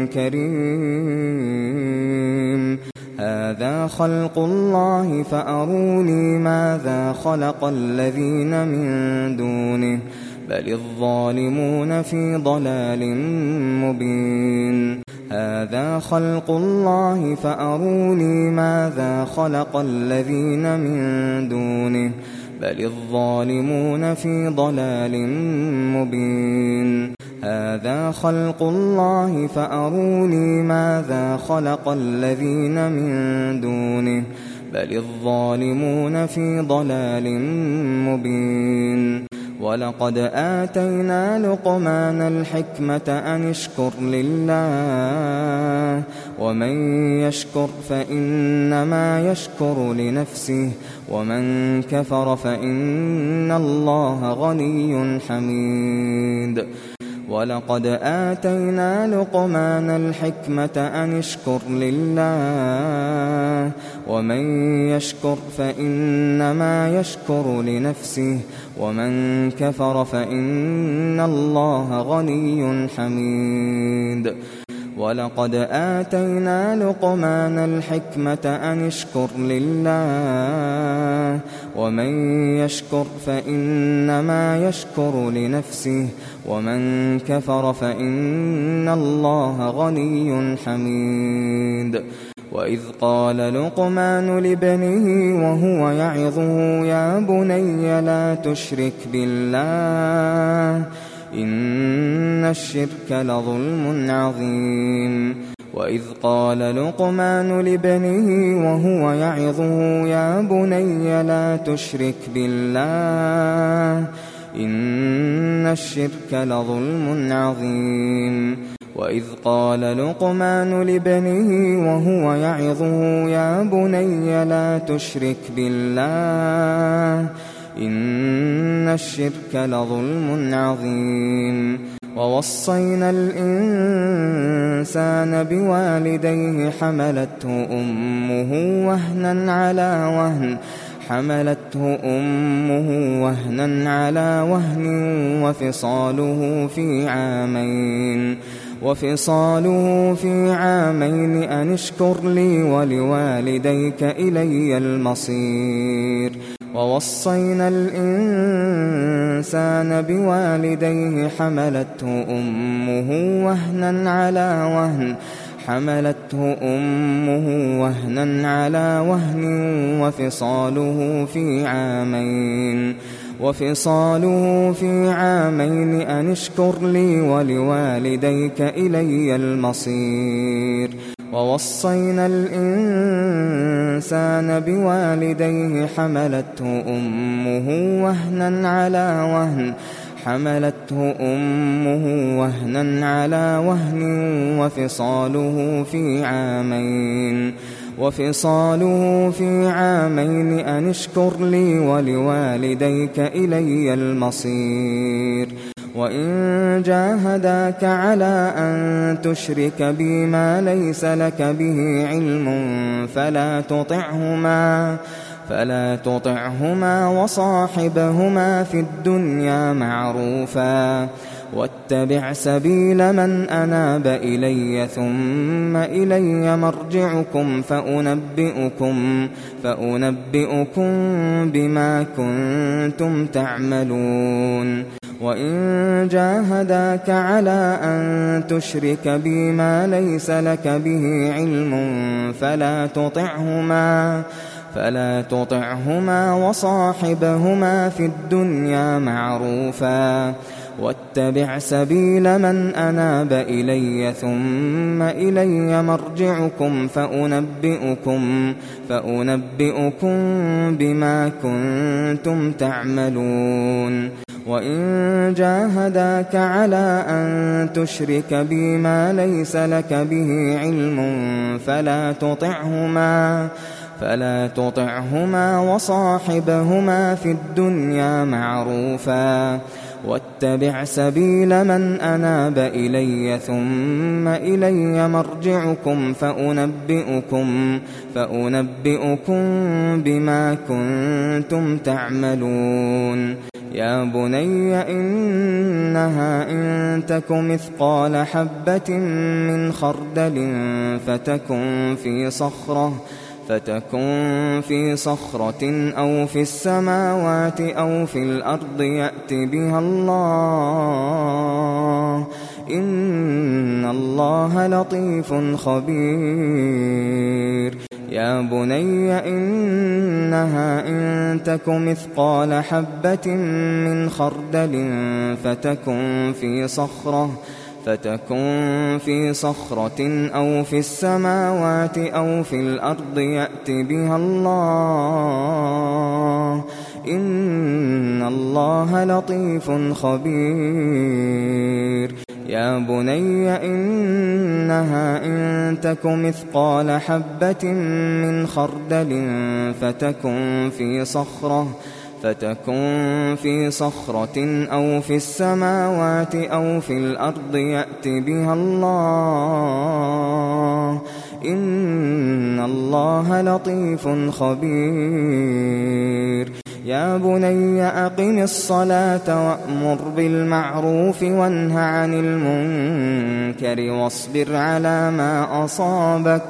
كريم هذا خلق الله فأروني ماذا خلق الذين من دونه بل الظالمون في ضلال مبين هذا خلق الله فأروني ماذا خلق الذين من دونه بل الظالمون في ضلال مبين هذا خلق الله فأروني ماذا خلق الذين من دونه بل الظالمون في ضلال مبين ولقد آتينا لقمان الحكمة أن اشكر لله ومن يشكر فإنما يشكر لنفسه ومن كفر فإن الله غني حميد ولقد آتينا لقمان الحكمة أن اشكر لله ومن يشكر فإنما يشكر لنفسه ومن كفر فإن الله غني حميد. ولقد آتينا لقمان الحكمة أن اشكر لله ومن يشكر فإنما يشكر لنفسه ومن كفر فإن الله غني حميد. وإذ قال لقمان لابنه وهو يعظه يا بني لا تشرك بالله إن الشرك لظلم عظيم. وإذ قال لقمان لابنه وهو يعظه يا بني لا تشرك بالله إن الشرك لظلم عظيم. وإذ قال لقمان لابنه وهو يعظه يا بني لا تشرك بالله إن الشرك لظلم عظيم. ووصينا الإنسان بوالديه حملته أمه وهنا على وهن حملته أمه وهنا على وهن وفصاله في عامين وفصاله في عامين أن اشكر لي ولوالديك إلي المصير. ووصينا الإنسان بوالديه حملته أمه وهنا على وهن حملته أمه وهنا على وهن وفصاله في عامين وفصاله في عامين أن اشكر لي ولوالديك إلي المصير. ووصينا الإنسان بوالديه حملته أمه وهنا على وهن حملته أمه وهنا على وهن وفصاله في عامين وفصاله في عامين أن اشكر لي ولوالديك إلي المصير. وإن جاهداك على أن تشرك بي ما ليس لك به علم فلا تطعهما فلا تطعهما وصاحبهما في الدنيا معروفا واتبع سبيل من أناب إلي ثم إلي مرجعكم فأنبئكم فأنبئكم بما كنتم تعملون. وإن جاهداك على أن تشرك بي ما ليس لك به علم فلا تطعهما فلا تطعهما وصاحبهما في الدنيا معروفا واتبع سبيل من أناب إلي ثم إلي مرجعكم فأنبئكم فأنبئكم بما كنتم تعملون. وإن جاهداك على أن تشرك بي ما ليس لك به علم فلا تطعهما فلا تطعهما وصاحبهما في الدنيا معروفا واتبع سبيل من أناب إلي ثم إلي مرجعكم فأنبئكم فأنبئكم بما كنتم تعملون. يا بني إنها إن تك مثقال حبة من خردل فتكن في صخرة فتكن في صخرة أو في السماوات أو في الأرض يأت بها الله إن الله لطيف خبير. يا بني إنها إن تك مثقال حبة من خردل فتكن في صخرة فتكن في صخرة أو في السماوات أو في الأرض يأت بها الله إن الله لطيف خبير. يا بني إنها إن تك مثقال حبة من خردل فتكن في صخرة فتكن في صخرة أو في السماوات أو في الأرض يأت بها الله إن الله لطيف خبير يا بني أقم الصلاة وأمر بالمعروف وانه عن المنكر واصبر على ما أصابك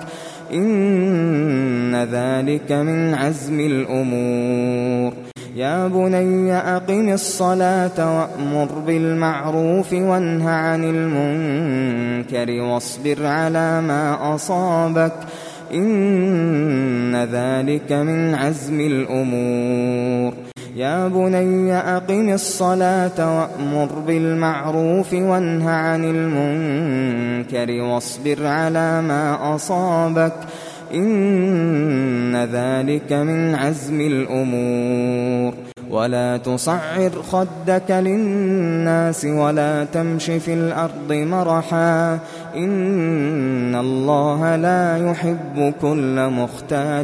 إن ذلك من عزم الأمور يا بني أقم الصلاة وأمر بالمعروف وانه عن المنكر واصبر على ما أصابك إن ذلك من عزم الأمور يا بني أقم الصلاة وأمر بالمعروف وانه عن المنكر واصبر على ما أصابك إن ذلك من عزم الأمور ولا تصعر خدك للناس ولا تمش في الأرض مرحا إن الله لا يحب كل مختال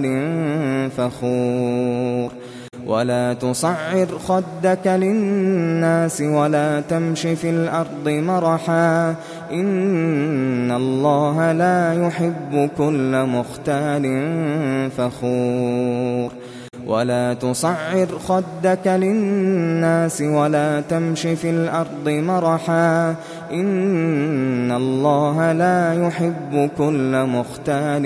فخور ولا تصعر خدك للناس ولا تمش في الأرض مرحا إن الله لا يحب كل مختال فخور ولا تصعر خدك للناس ولا تمش في الأرض مرحا إن الله لا يحب كل مختال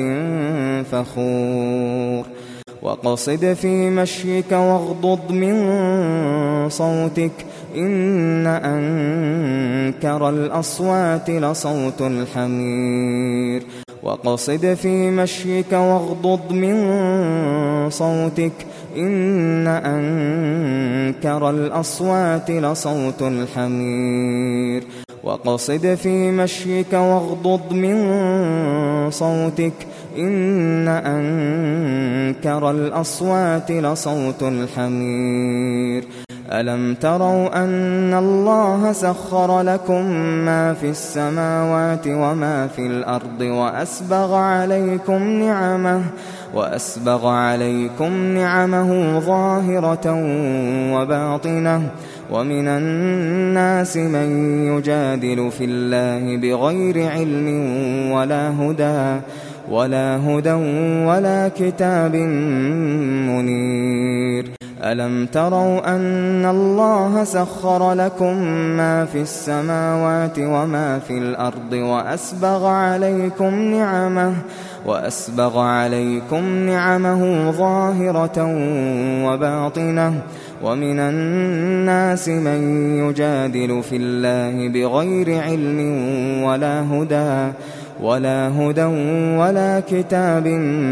فخور وقصد في مشيك واغضض من صوتك إن أنكر الأصوات لصوت الحمير وقصد في مشيك واغضض من صوتك إن أنكر الأصوات لصوت الحمير وقصد في مشيك واغضض من صوتك إن أنكر الأصوات لصوت الحمير ألم تروا أن الله سخر لكم ما في السماوات وما في الأرض وأسبغ عليكم نعمه وأسبغ عليكم نعمه ظاهرة وباطنة ومن الناس من يجادل في الله بغير علم ولا هدى ولا هدى ولا كتاب منير ألم تروا أن الله سخر لكم ما في السماوات وما في الأرض وأسبغ عليكم نعمه وأسبغ عليكم نعمه ظاهرة وباطنة ومن الناس من يجادل في الله بغير علم ولا هدى ولا هدى ولا كتاب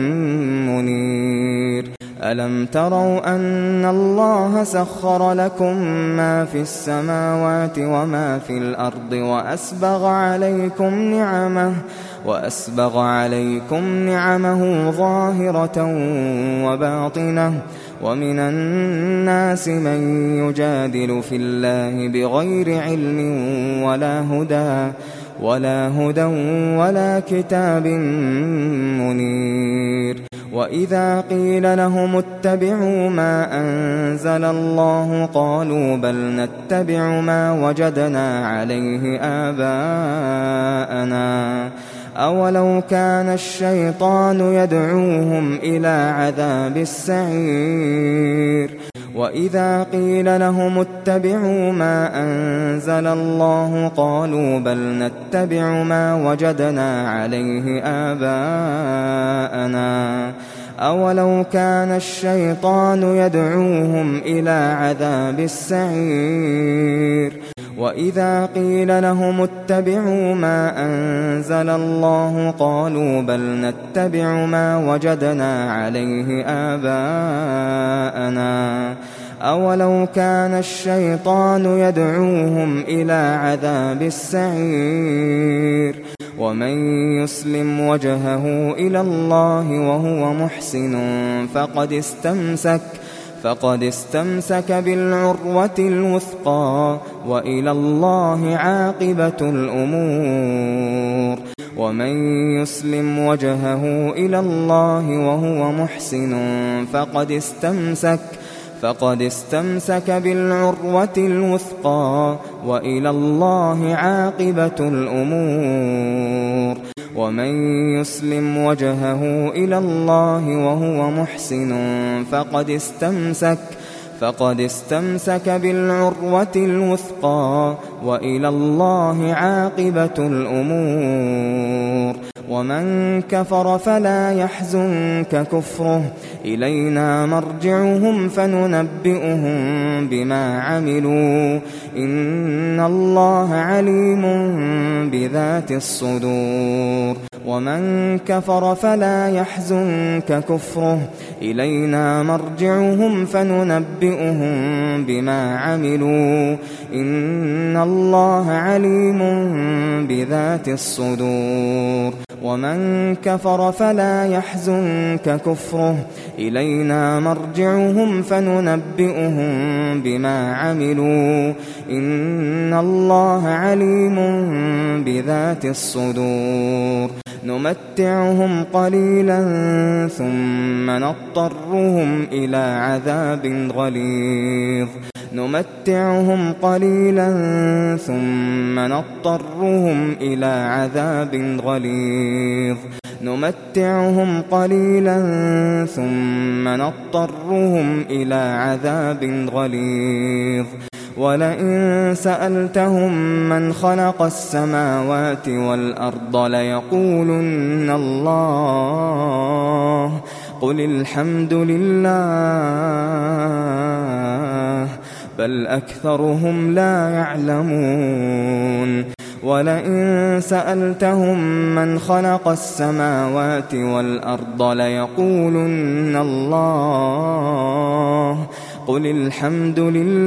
منير ألم تروا أن الله سخر لكم ما في السماوات وما في الأرض وأسبغ عليكم نعمه وأسبغ عليكم نعمه ظاهرة وباطنة ومن الناس من يجادل في الله بغير علم ولا هدى ولا هدى ولا كتاب منير وإذا قيل لهم اتبعوا ما أنزل الله قالوا بل نتبع ما وجدنا عليه آباءنا أولو كان الشيطان يدعوهم إلى عذاب السعير وإذا قيل لهم اتبعوا ما أنزل الله قالوا بل نتبع ما وجدنا عليه آباءنا أولو كان الشيطان يدعوهم إلى عذاب السعير وإذا قيل لهم اتبعوا ما أنزل الله قالوا بل نتبع ما وجدنا عليه آباءنا أولو كان الشيطان يدعوهم إلى عذاب السعير ومن يسلم وجهه إلى الله وهو محسن فقد استمسك فقد استمسك بالعروة الوثقى وإلى الله عاقبة الأمور ومن يسلم وجهه إلى الله وهو محسن فقد استمسك فقد استمسك بالعروة الوثقى وإلى الله عاقبة الأمور ومن يسلم وجهه إلى الله وهو محسن فقد استمسك فقد استمسك بالعروة الوثقى وإلى الله عاقبة الأمور ومن كفر فلا يحزنك كفره إلينا مرجعهم فننبئهم بما عملوا إن الله عليم بذات الصدور ومن كفر فلا يحزنك كفره إلينا مرجعهم فننبئهم بما عملوا إن الله عليم بذات الصدور ومن كفر فلا يحزنك كفره إلينا مرجعهم فننبئهم بما عملوا إن الله عليم بذات الصدور نمتعهم قليلا ثم نضطرهم إلى عذاب غليظ نمتعهم قليلا ثم نضطرهم إلى عذاب غليظ نمتعهم قليلا ثم نضطرهم إلى عذاب غليظ ولئن سألتهم من خلق السماوات والأرض ليقولن الله قل الحمد لله بل أكثرهم لا يعلمون ولئن سألتهم من خلق السماوات والأرض ليقولن الله قل الحمد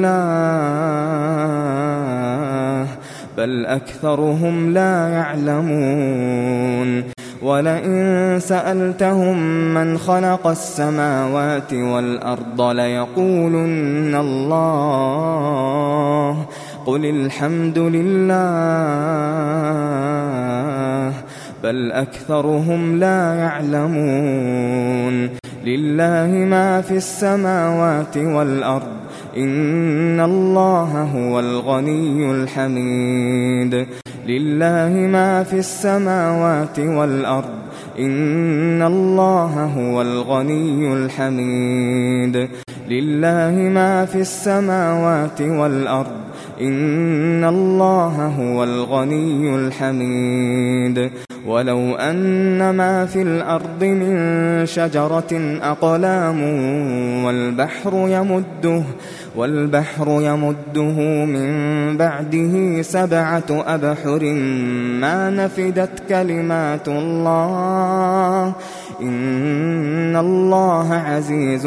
لله بل أكثرهم لا يعلمون ولئن سألتهم من خلق السماوات والأرض ليقولن الله قل الحمد لله بل أكثرهم لا يعلمون لله ما في السماوات والأرض إن الله هو الغني الحميد لله ما في السماوات والأرض إن الله هو الغني الحميد لله ما في السماوات والأرض إن الله هو الغني الحميد ولو أن ما في الأرض من شجرة أقلام والبحر يمده والبحر يمده من بعده سبعة أبحر ما نفدت كلمات الله إن الله عزيز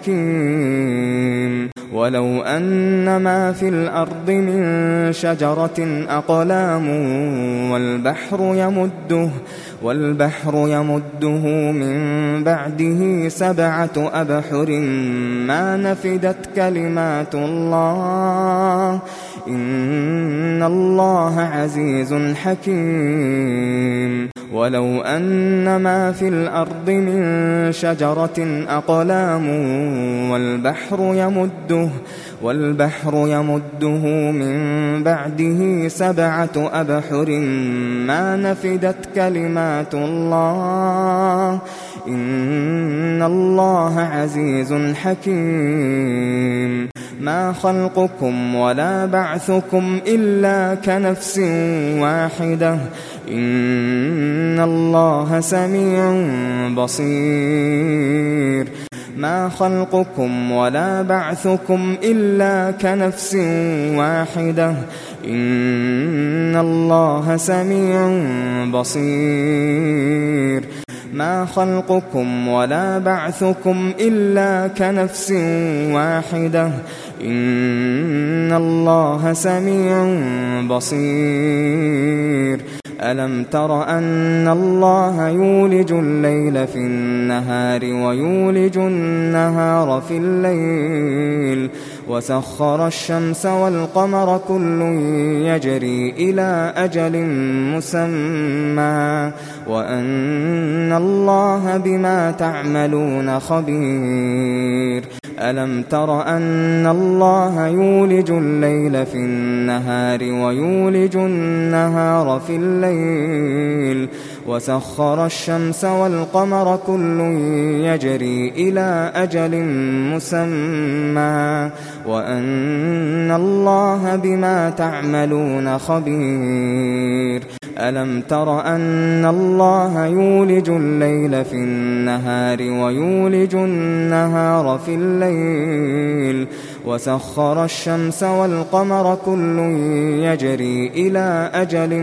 حكيم ولو أن ما في الأرض من شجرة أقلام والبحر يمده والبحر يمده من بعده سبعة أبحر ما نفدت كلمات الله إن الله عزيز حكيم ولو أن ما في الأرض من شجرة أقلام والبحر يمده والبحر يمده من بعده سبعة أبحر ما نفدت كلمات الله إن الله عزيز حكيم ما خلقكم ولا بعثكم إلا كنفس واحدة إن الله سميع بصير ما خلقكم ولا بعثكم إلا كنفس واحدة إن الله سميع بصير ما خلقكم ولا بعثكم إلا كنفس واحدة إن الله سميع بصير ألم تر أن الله يولج الليل في النهار ويولج النهار في الليل وسخر الشمس والقمر كل يجري إلى أجل مسمى وأن الله بما تعملون خبير ألم تر أن الله يولج الليل في النهار ويولج النهار في الليل وسخر الشمس والقمر كل يجري إلى أجل مسمى وأن الله بما تعملون خبير ألم تر أن الله يولج الليل في النهار ويولج النهار في الليل وسخر الشمس والقمر كل يجري إلى أجل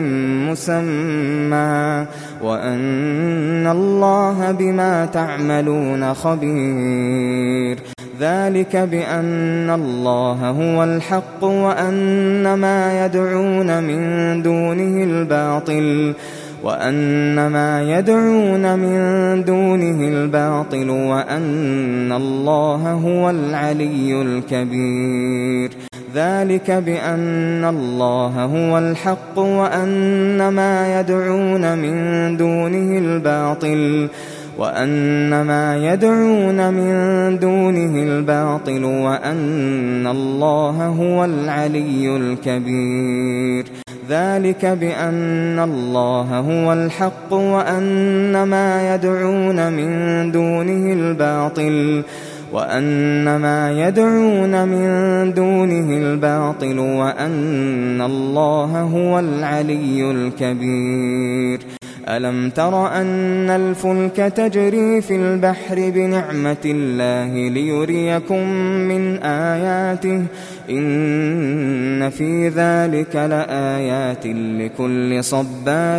مسمى وأن الله بما تعملون خبير ذلك بأن الله هو الحق وأن ما يدعون من دونه الباطل وأن ما يدعون من دونه الباطل وأن الله هو العلي الكبير ذلك بأن الله هو الحق وأن ما يدعون من دونه الباطل وأن ما يدعون من دونه الباطل وأن الله هو العلي الكبير ذلك بأن الله هو الحق وأن ما يدعون من دونه الباطل وأن ما يدعون من دونه الباطل وأن الله هو العلي الكبير ألم تر أن الفلك تجري في البحر بنعمة الله ليريكم من آياته إن في ذلك لآيات لكل صبار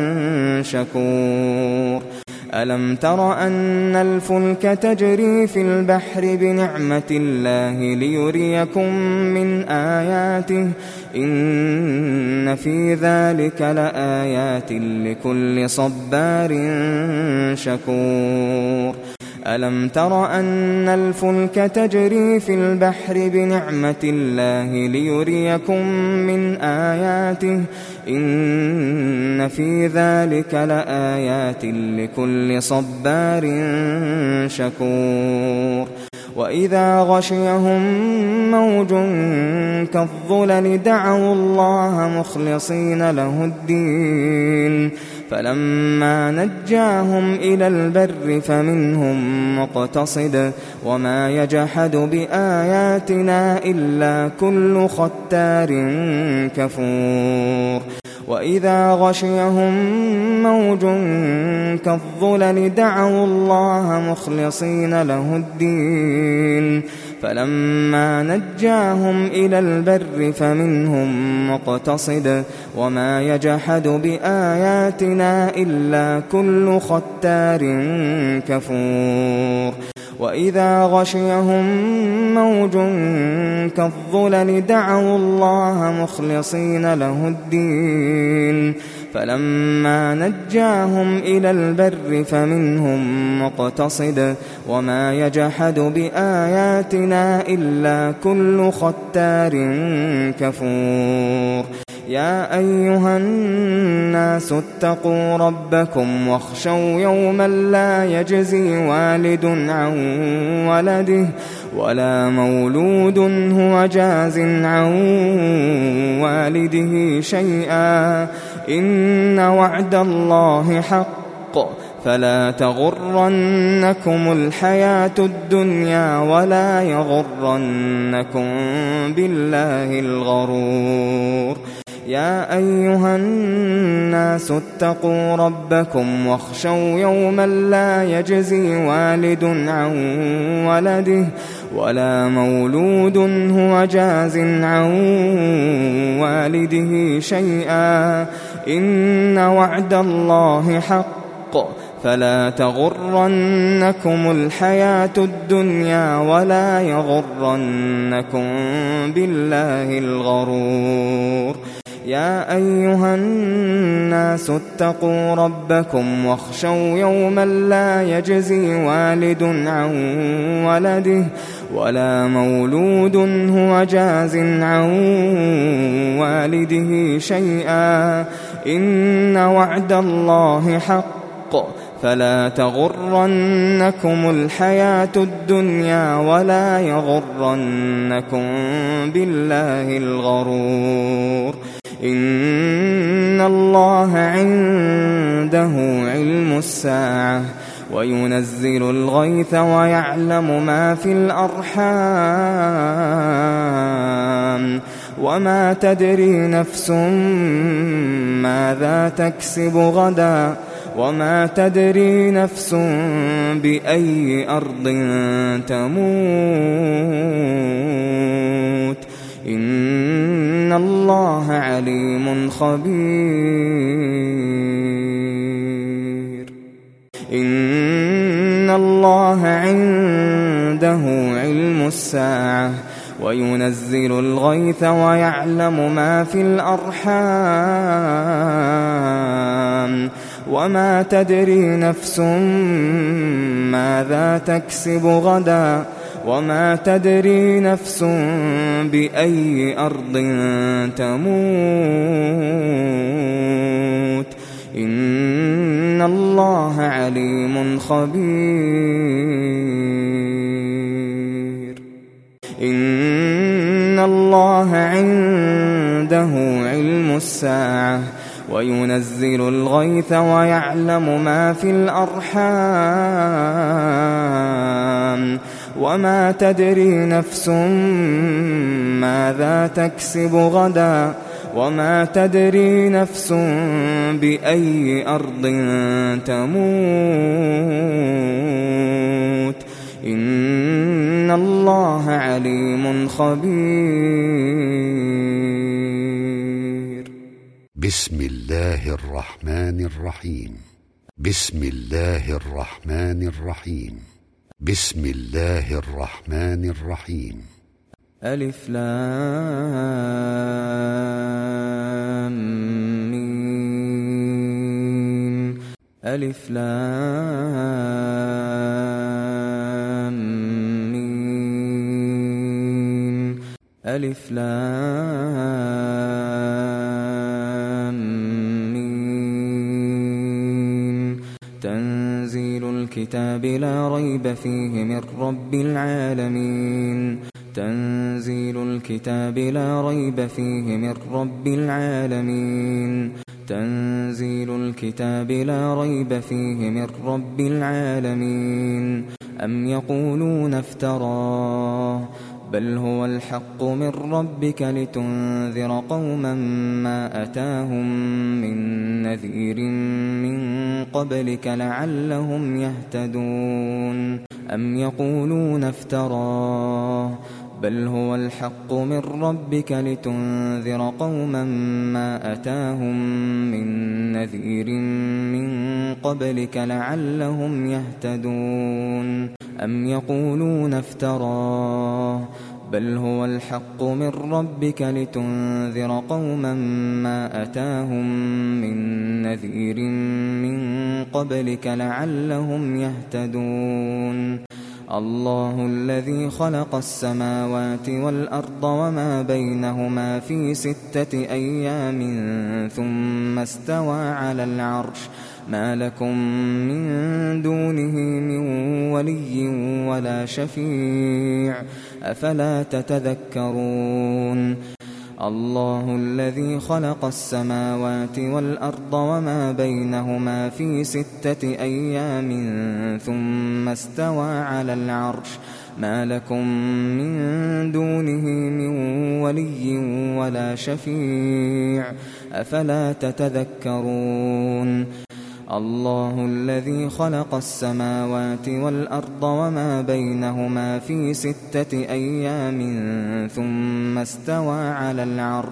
شكور ألم تر أن الفلك تجري في البحر بنعمة الله ليريكم من آياته إن في ذلك لآيات لكل صبار شكور ألم تر أن الفلك تجري في البحر بنعمة الله ليريكم من آياته إن في ذلك لآيات لكل صبار شكور وإذا غشيهم موج كالظلل دعوا الله مخلصين له الدين فلما نجاهم إلى البر فمنهم مقتصد وما يجحد بآياتنا إلا كل ختار كفور وإذا غشيهم موج كالظلل دعوا الله مخلصين له الدين فلما نجاهم إلى البر فمنهم مقتصد وما يجحد بآياتنا إلا كل ختار كفور وإذا غشيهم موج كالظلل دعوا الله مخلصين له الدين فلما نجاهم إلى البر فمنهم مقتصد وما يجحد بآياتنا إلا كل ختار كفور يا أيها الناس اتقوا ربكم واخشوا يوما لا يجزي والد عن ولده ولا مولود هو جاز عن والده شيئا إن وعد الله حق فلا تغرنكم الحياة الدنيا ولا يغرنكم بالله الغرور يا أيها الناس اتقوا ربكم واخشوا يوما لا يجزي والد عن ولده ولا مولود هو جاز عن والده شيئا إن وعد الله حق فلا تغرنكم الحياة الدنيا ولا يغرنكم بالله الغرور يا أيها الناس اتقوا ربكم واخشوا يوما لا يجزي والد عن ولده ولا مولود هو جاز عن والده شيئا إن وعد الله حق فلا تغرنكم الحياة الدنيا ولا يغرنكم بالله الغرور إن الله عنده علم الساعة وينزل الغيث ويعلم ما في الأرحام وما تدري نفس ماذا تكسب غدا وما تدري نفس بأي أرض تموت إن الله عليم خبير إن الله عنده علم الساعة وينزل الغيث ويعلم ما في الأرحام وما تدري نفس ماذا تكسب غدا وما تدري نفس بأي أرض تموت إن الله عليم خبير إن الله عنده علم الساعة وينزل الغيث ويعلم ما في الأرحام وما تدري نفس ماذا تكسب غدا وما تدري نفس بأي أرض تموت إن الله عليم خبير بسم الله الرحمن الرحيم بسم الله الرحمن الرحيم بسم الله الرحمن الرحيم ألف لام ميم ألف لام ميم ألف لام ميم تنزيل الكتاب لا ريب فيه من رب العالمين تنزيل الكتاب لا ريب فيه من رب العالمين تنزيل الكتاب لا ريب فيه من رب العالمين أم يقولون افتراه بل هو الحق من ربك لتنذر قوما ما أتاهم من نذير من قبلك لعلهم يهتدون أم يقولون افتراه بل هو الحق من ربك لتنذر قوما ما أتاهم من نذير من قبلك لعلهم يهتدون أم يقولون افتراه بل هو الحق من ربك لتنذر قوما ما أتاهم من نذير من قبلك لعلهم يهتدون الله الذي خلق السماوات والأرض وما بينهما في ستة أيام ثم استوى على العرش ما لكم من دونه من ولي ولا شفيع أفلا تتذكرون الله الذي خلق السماوات والأرض وما بينهما في ستة أيام ثم استوى على العرش ما لكم من دونه من ولي ولا شفيع أفلا تتذكرون الله الذي خلق السماوات والأرض وما بينهما في ستة أيام ثم استوى على العرش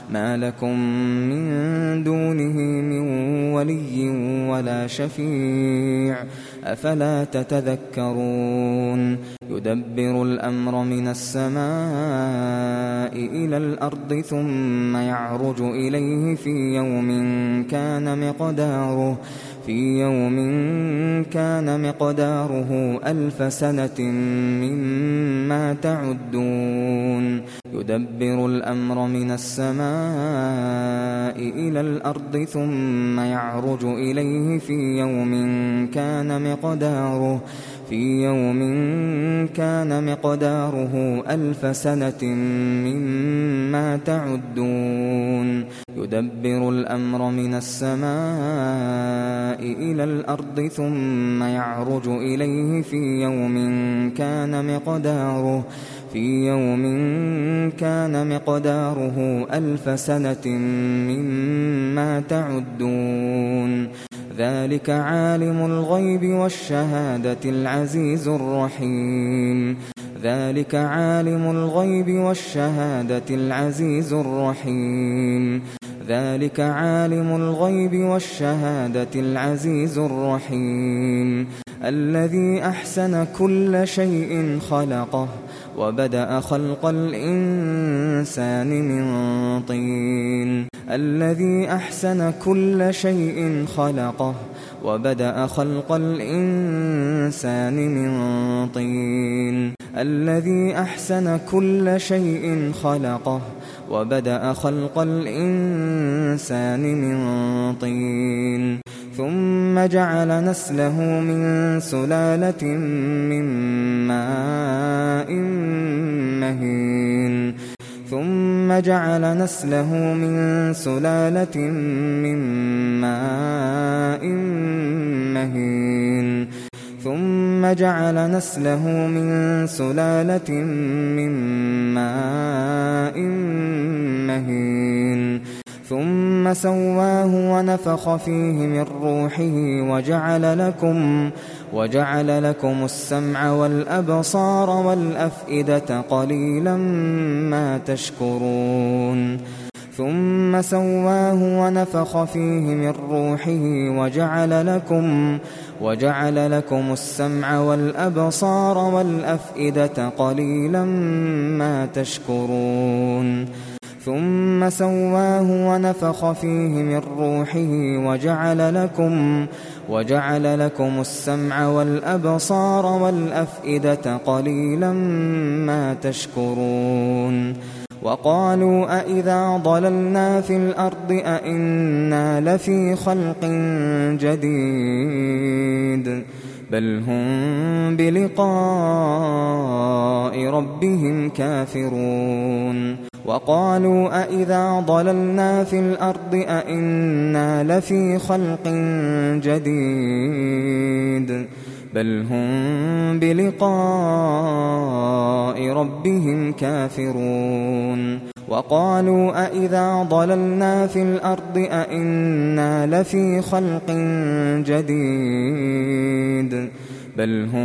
ما لكم من دونه من ولي ولا شفيع أفلا تتذكرون يدبر الأمر من السماء إلى الأرض ثم يعرج إليه في يوم كان مقداره في يوم كان مقداره ألف سنة مما تعدون يدبر الأمر من السماء إلى الأرض ثم يعرج إليه في يوم كان مقداره في يوم كان مقداره ألف سنة مما تعدون يدبر الأمر من السماء إلى الأرض ثم يعرج إليه في يوم كان مقداره في يوم كان مقداره ألف سنة مما تعدون ذلك عالم الغيب والشهادة العزيز الرحيم ذلك عالم الغيب والشهادة العزيز الرحيم ذلك عالم الغيب والشهادة العزيز الرحيم الذي أحسن كل شيء خلقه وبدأ خلق الإنسان من طين الذي أحسن كل شيء خلقه وبدأ خلق الإنسان من طين الذي أحسن كل شيء خلقه وبدأ خلق الإنسان من طين ثم جعل نسله من سلالة من ماء مهين ثم جعل نسله من سلالة من ماء مهين ثم جعل نسله من سلالة من ماء مهين ثم سواه ونفخ فيه من روحه وجعل لكم وجعل لكم السمع والأبصار والأفئدة قليلا ما تشكرون ثم سواه ونفخ فيه من روحه وجعل لكم وجعل لكم السمع والأبصار والأفئدة قليلا ما تشكرون ثم سواه ونفخ فيه من روحه وجعل لكم وجعل لكم السمع والأبصار والأفئدة قليلا ما تشكرون وقالوا أإذا ضللنا في الأرض أإنا لفي خلق جديد بل هم بلقاء ربهم كافرون وقالوا أإذا ضللنا في الأرض أإنا لفي خلق جديد بل هم بلقاء ربهم كافرون وقالوا أإذا ضللنا في الأرض أإنا لفي خلق جديد بل هم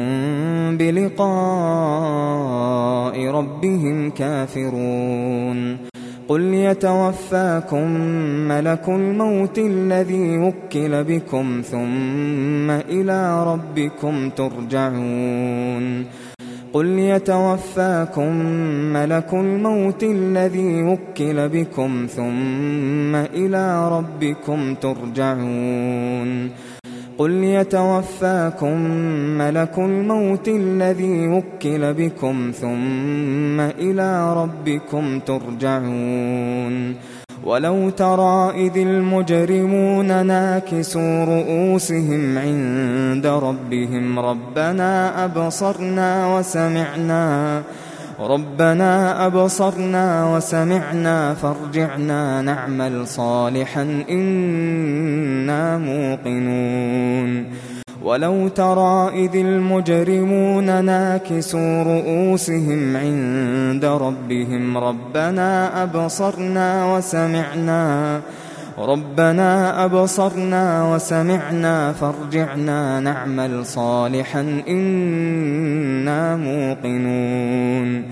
بلقاء ربهم كافرون قل يتوفاكم ملك الموت الذي وكل بكم ثم إلى ربكم ترجعون قل يتوفاكم ملك الموت الذي وكل بكم ثم إلى ربكم ترجعون قل يتوفاكم ملك الموت الذي وكل بكم ثم إلى ربكم ترجعون ولو ترى إذ المجرمون ناكسوا رؤوسهم عند ربهم ربنا أبصرنا وسمعنا ربنا أبصرنا وسمعنا فارجعنا نعمل صالحا إنا موقنون ولو ترى إذ المجرمون ناكسوا رؤوسهم عند ربهم ربنا أبصرنا وسمعنا ربنا أبصرنا وسمعنا فارجعنا نعمل صالحا إنا موقنون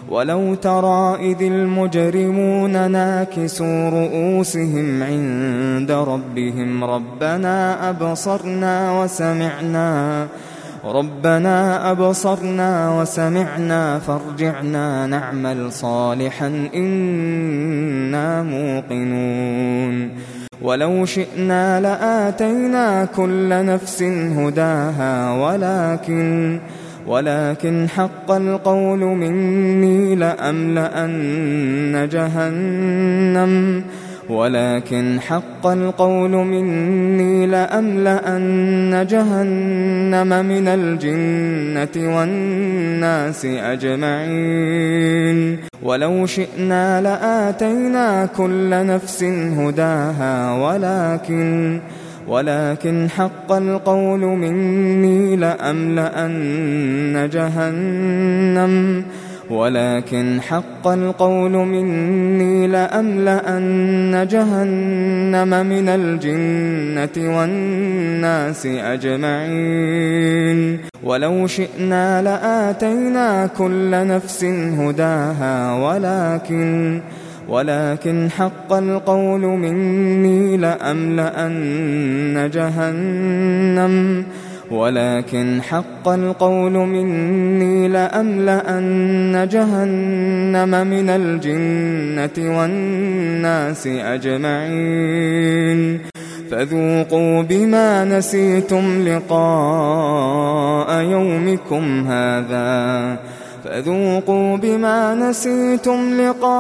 ولو ترى إذ المجرمون ناكسوا رؤوسهم عند ربهم ربنا أبصرنا وسمعنا ربنا أبصرنا وسمعنا فارجعنا نعمل صالحا إنا موقنون ولو شئنا لآتينا كل نفس هداها ولكن ولكن حق القول مني لأملأن جهنم ولكن حق القول مني لأملأن جهنم من الجنة والناس أجمعين ولو شئنا لآتينا كل نفس هداها ولكن ولكن حق القول مني لأملأن جهنم ولكن حق القول مني لأملأن جهنم من الجنة والناس أجمعين ولو شئنا لآتينا كل نفس هداها ولكن ولكن حق القول مني لأملأن جهنم ولكن حق القول مني لأملأن جهنم من الجنة والناس أجمعين فذوقوا بما نسيتم لقاء يومكم هذا فذوقوا بما نسيتم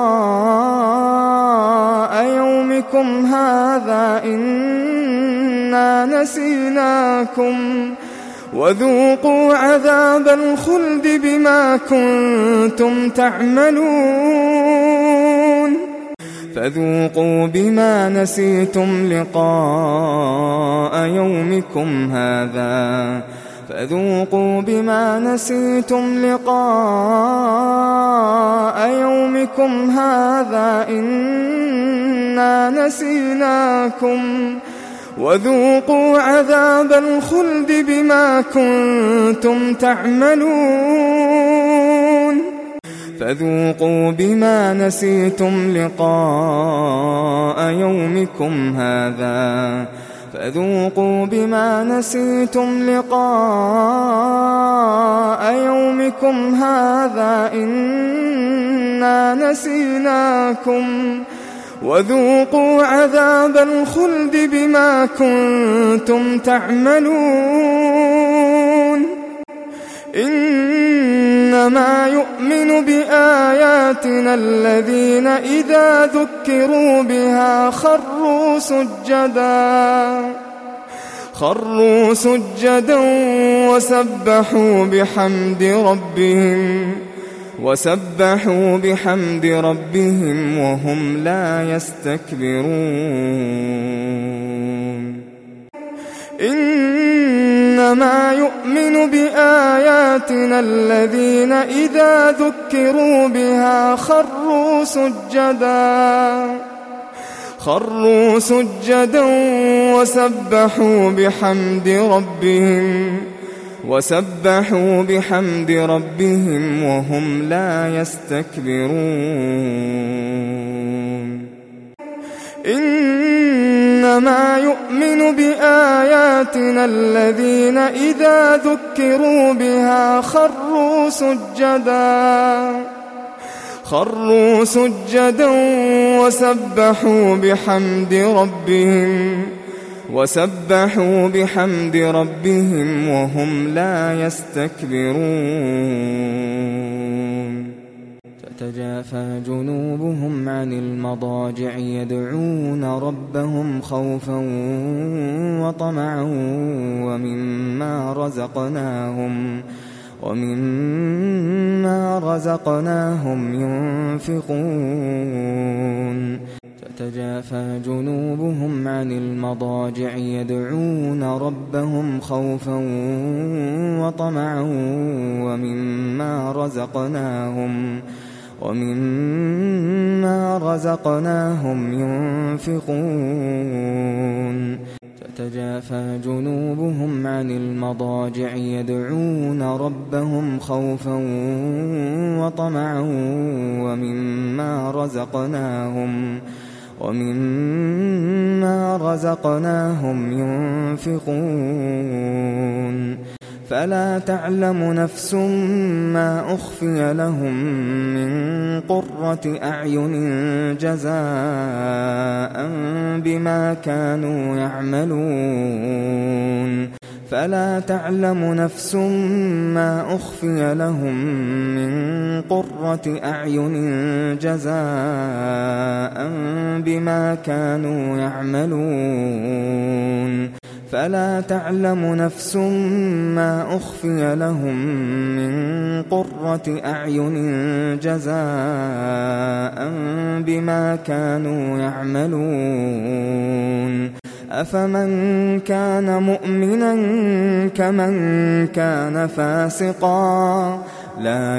لقاء يومكم هذا إنا نسيناكم وذوقوا عذاب الخلد بما كنتم تعملون فذوقوا بما نسيتم لقاء يومكم هذا فذوقوا بما نسيتم لقاء يومكم هذا إنا نسيناكم وذوقوا عذاب الخلد بما كنتم تعملون فذوقوا بما نسيتم لقاء يومكم هذا فذوقوا بما نسيتم لقاء يومكم هذا إنا نسيناكم وذوقوا عذاب الخلد بما كنتم تعملون إنما يؤمن بآياتنا الذين إذا ذكروا بها خروا سجدا خروا سجدا وسبحوا بحمد ربهم وسبحوا بحمد ربهم وهم لا يستكبرون إنما يؤمن بآياتنا الذين إذا ذكروا بها خروا سجدا خروا سجدا وسبحوا بحمد ربهم وسبحوا بحمد ربهم وهم لا يستكبرون إنما يؤمن بآياتنا الذين إذا ذكروا بها خروا سجدا خروا سجدا وسبحوا بحمد ربهم وسبحوا بحمد ربهم وهم لا يستكبرون تتجافى جنوبهم عن المضاجع يدعون ربهم خوفا وطمعا ومما رزقناهم ومما رزقناهم ينفقون تتجافى جنوبهم عن المضاجع يدعون ربهم خوفا وطمعا ومما رزقناهم ومما رزقناهم ينفقون تتجافى جنوبهم عن المضاجع يدعون ربهم خوفا وطمعا ومما رزقناهم ومما رزقناهم ينفقون فلا تعلم نفس ما أخفي لهم من قرة أعين جزاء بما كانوا يعملون فلا تعلم نفس ما أخفي لهم من قرة أعين جزاء بما كانوا يعملون فلا تعلم نفس ما أخفي لهم من قرة أعين جزاء بما كانوا يعملون أفمن كان مؤمنا كمن كان فاسقا لا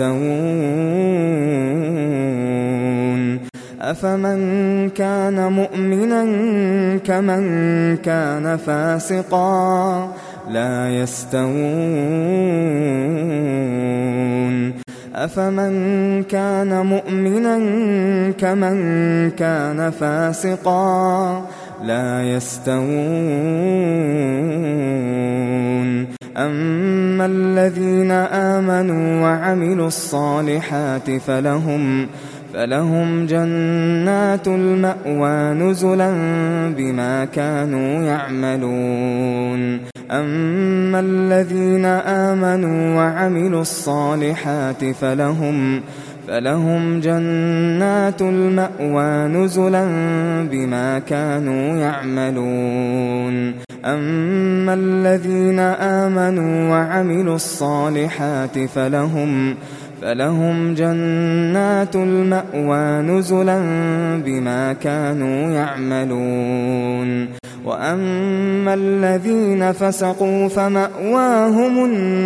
يستوون أفمن كان مؤمنا كمن كان فاسقا لا يستوون أفمن كان مؤمنا كمن كان فاسقا لا يستوون أما الذين آمنوا وعملوا الصالحات فلهم فلهم جنات المأوى نزلا بما كانوا يعملون أما الذين آمنوا وعملوا الصالحات فلهم فلهم جنات المأوى نزلا بما كانوا يعملون أما الذين آمنوا وعملوا الصالحات فلهم فلهم جنات المأوى نزلا بما كانوا يعملون وأما الذين فسقوا فمأواهم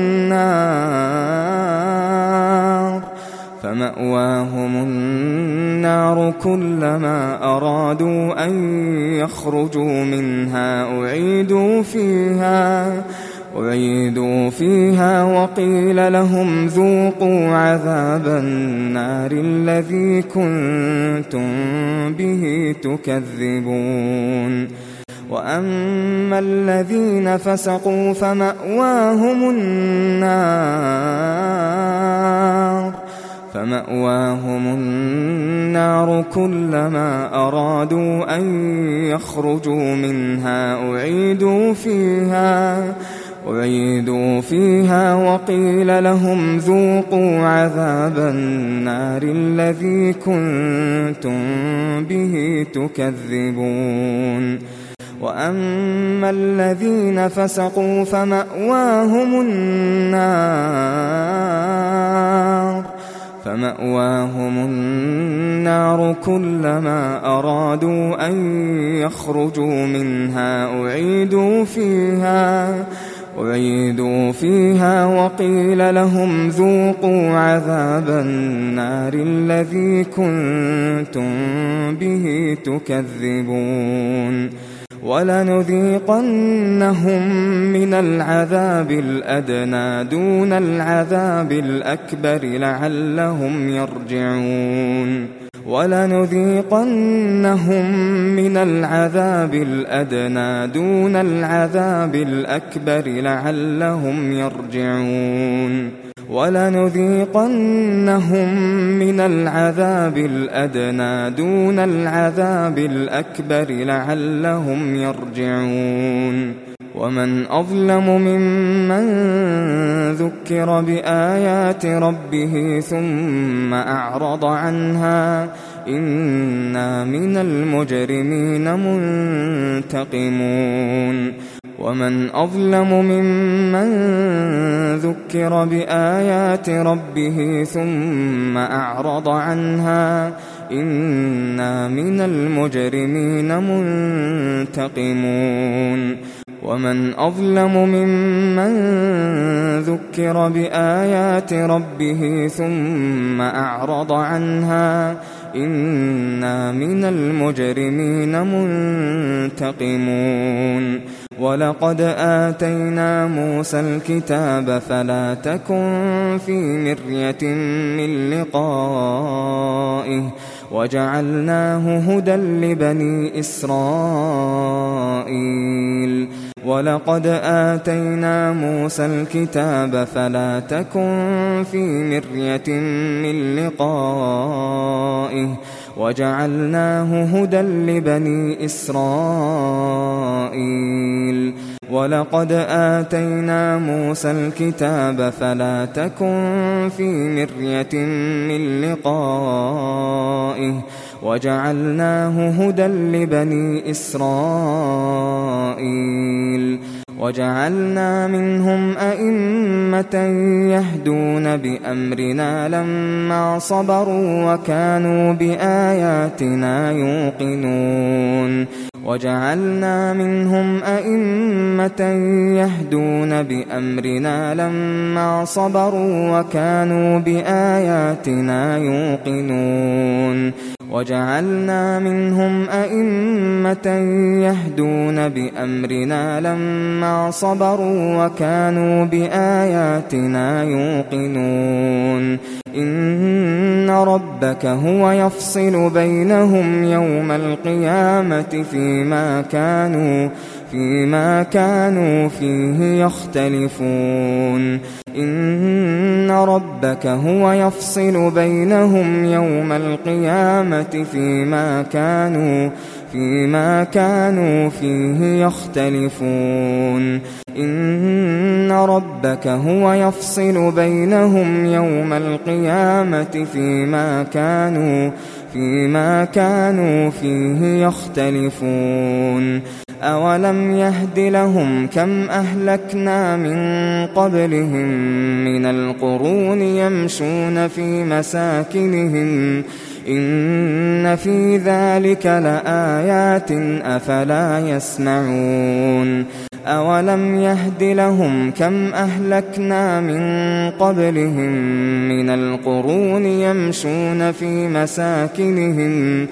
النار فمأواهم النار كلما أرادوا أن يخرجوا منها أعيدوا فيها أعيدوا فيها وقيل لهم ذوقوا عذاب النار الذي كنتم به تكذبون وأما الذين فسقوا فمأواهم النار فمأواهم النار كلما أرادوا أن يخرجوا منها أعيدوا فيها أعيدوا فيها وقيل لهم ذوقوا عذاب النار الذي كنتم به تكذبون وأما الذين فسقوا فمأواهم النار فمأواهم النار كلما أرادوا أن يخرجوا منها أعيدوا فيها أعيدوا فيها وقيل لهم ذوقوا عذاب النار الذي كنتم به تكذبون ولنذيقنهم من العذاب الأدنى دون العذاب الأكبر لعلهم يرجعون ولنذيقنهم من العذاب الأدنى دون العذاب الأكبر لعلهم يرجعون ولنذيقنهم من العذاب الأدنى دون العذاب الأكبر لعلهم يرجعون ومن أظلم ممن ذكر بآيات ربه ثم أعرض عنها إنا من المجرمين منتقمون ومن أظلم ممن ذكر بآيات ربه ثم أعرض عنها إنا من المجرمين منتقمون ومن أظلم ممن ذكر بآيات ربه ثم أعرض عنها إنا من المجرمين منتقمون ولقد آتينا موسى الكتاب فلا تكن في مرية من لقائه وجعلناه هدى لبني إسرائيل ولقد آتينا موسى الكتاب فلا تكن في مرية من لقائه وجعلناه هدى لبني إسرائيل ولقد آتينا موسى الكتاب فلا تكن في مرية من لقائه وجعلناه هدى لبني إسرائيل وجعلنا منهم أئمة يهدون بأمرنا لما صبروا وكانوا بآياتنا يوقنون وجعلنا منهم أئمة يهدون بأمرنا لما صبروا وكانوا بآياتنا يوقنون وجعلنا منهم أئمة يهدون بأمرنا لما صبروا وكانوا بآياتنا يوقنون إن ربك هو يفصل بينهم يوم القيامة فيما كانوا فيما كانوا فيه يختلفون إن ربك هو يفصل بينهم يوم القيامة فيما كانوا فيما كانوا فيه يختلفون إن ربك هو يفصل بينهم يوم القيامة فيما كانوا فيما كانوا فيه يختلفون أولم يهد لهم كم أهلكنا من قبلهم من القرون يمشون في مساكنهم إن في ذلك لآيات أفلا يسمعون أولم يهد لهم كم أهلكنا من قبلهم من القرون يمشون في مساكنهم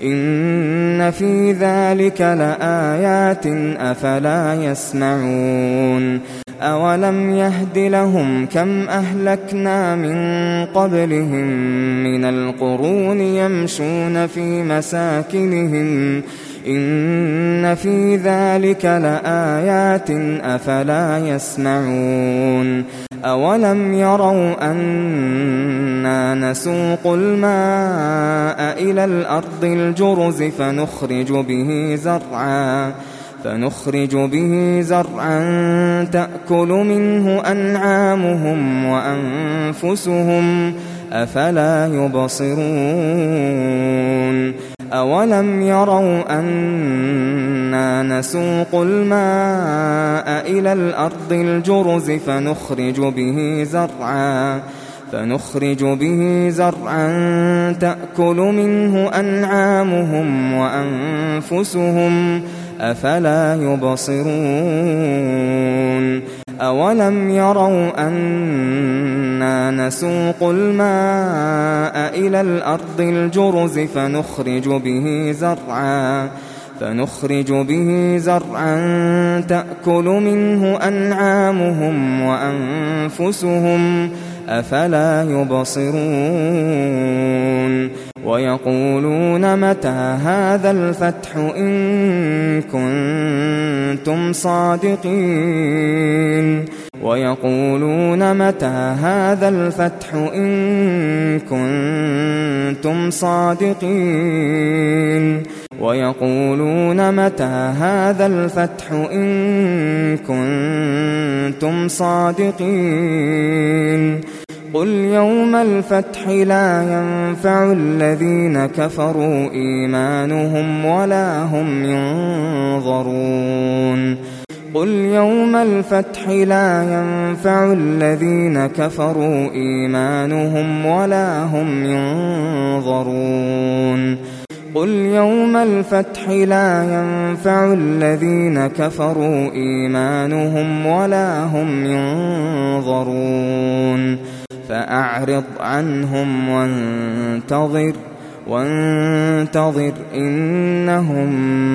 إن في ذلك لآيات أفلا يسمعون أولم يهد لهم كم أهلكنا من قبلهم من القرون يمشون في مساكنهم إن في ذلك لآيات أفلا يسمعون أولم يروا أنا نسوق الماء إلى الأرض الجرز فنخرج به زرعا فنخرج به زرعا تأكل منه أنعامهم وأنفسهم أفلا يبصرون أولم يروا أنا نسوق الماء إلى الأرض الجرز فنخرج به زرعا فنخرج به زرعا تأكل منه أنعامهم وأنفسهم أفلا يبصرون أولم يروا أنا نسوق الماء إلى الأرض الجرز فنخرج به زرعا فنخرج به زرعا تأكل منه أنعامهم وأنفسهم أفلا يبصرون ويقولون متى هذا الفتح إن كنتم صادقين ويقولون متى هذا الفتح إن كنتم صادقين ويقولون متى هذا الفتح إن كنتم صادقين قل يوم الفتح لا ينفع الذين كفروا إيمانهم ولا هم ينظرون قل يوم الفتح لا ينفع الذين كفروا إيمانهم ولا هم ينظرون قل يوم الفتح لا ينفع الذين كفروا إيمانهم ولا هم ينظرون فأعرض عنهم وانتظر وانتظر إنهم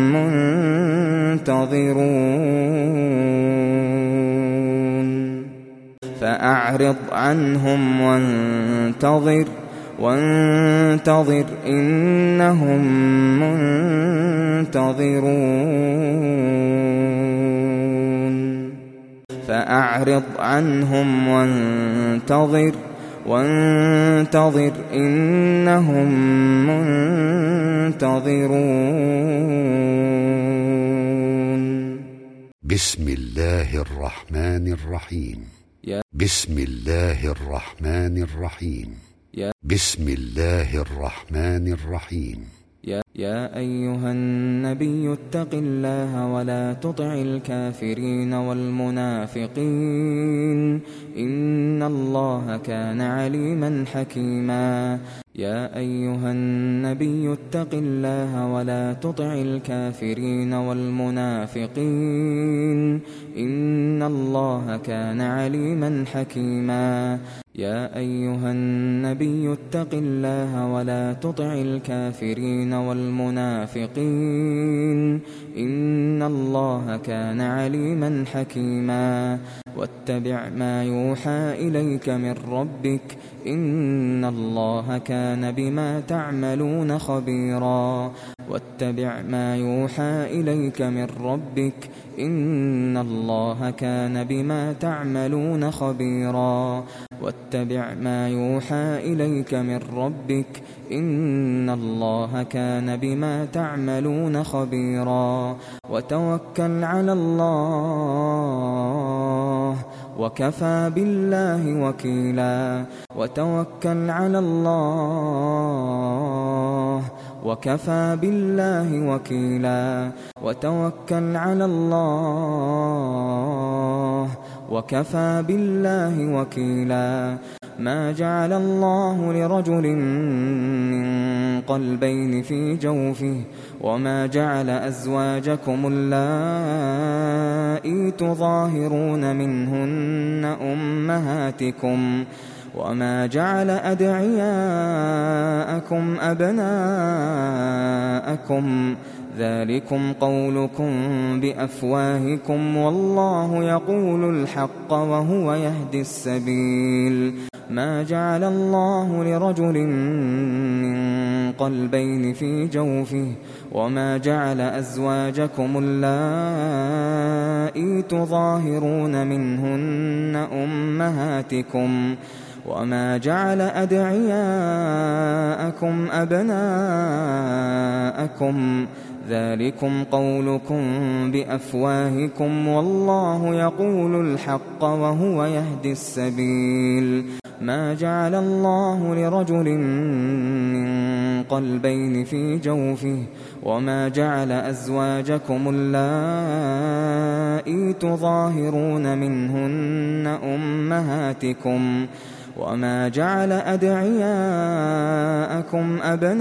منتظرون فأعرض عنهم وانتظر وانتظر إنهم منتظرون فأعرض عنهم وانتظر وانتظر إنهم منتظرون بسم الله الرحمن الرحيم بسم الله الرحمن الرحيم بسم الله الرحمن الرحيم يا, يا أيها النبي اتق الله ولا تطع الكافرين والمنافقين إن الله كان عليما حكيما يا أيها النبي اتق الله ولا تطع الكافرين والمنافقين إن الله كان عليما حكيما يا أيها النبي اتق الله ولا تطع الكافرين والمنافقين إن الله كان عليما حكيما واتبع ما يوحى إليك من ربك إن الله كان بما تعملون خبيرا واتبع ما يوحى إليك من ربك إن الله كان بما تعملون خبيرا واتبع ما يوحى إليك من ربك إن الله كان بما تعملون خبيرا وتوكل على الله وكفى بالله وكيلا وتوكل على الله وكفى بالله وكيلا وتوكل على الله وكفى بالله وكيلا ما جعل الله لرجل من قلبين في جوفه وما جعل أزواجكم اللائي تظاهرون منهن أمهاتكم وما جعل أدعياءكم أبناءكم ذلكم قولكم بأفواهكم والله يقول الحق وهو يهدي السبيل ما جعل الله لرجل من قلبين في جوفه وما جعل أزواجكم اللائي تظاهرون منهن أمهاتكم وما جعل أدعياءكم أبناءكم ذلكم قولكم بأفواهكم والله يقول الحق وهو يهدي السبيل ما جعل الله لرجل من قلبين في جوفه وما جعل أزواجكم اللائي تظاهرون منهن أمهاتكم وما جعل أدعياءكم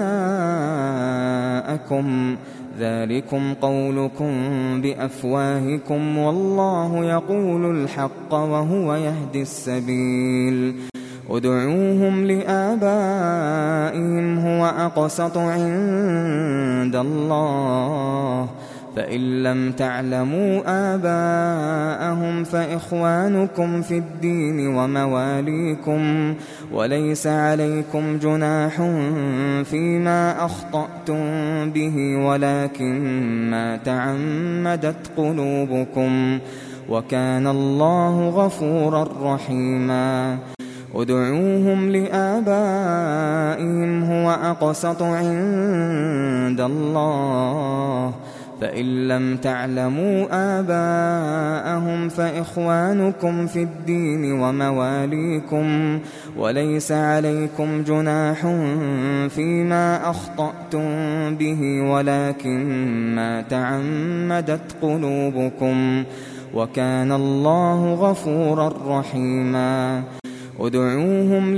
أبناءكم ذلكم قولكم بأفواهكم والله يقول الحق وهو يهدي السبيل ادعوهم لآبائهم هو أقسط عند الله فإن لم تعلموا آباءهم فإخوانكم في الدين ومواليكم وليس عليكم جناح فيما أخطأتم به ولكن ما تعمدت قلوبكم وكان الله غفورا رحيما ادعوهم لآبائهم هو أقسط عند الله فإن لم تعلموا آباءهم فإخوانكم في الدين ومواليكم وليس عليكم جناح فيما أخطأتم به ولكن ما تعمدت قلوبكم وكان الله غفورا رحيما ادعوهم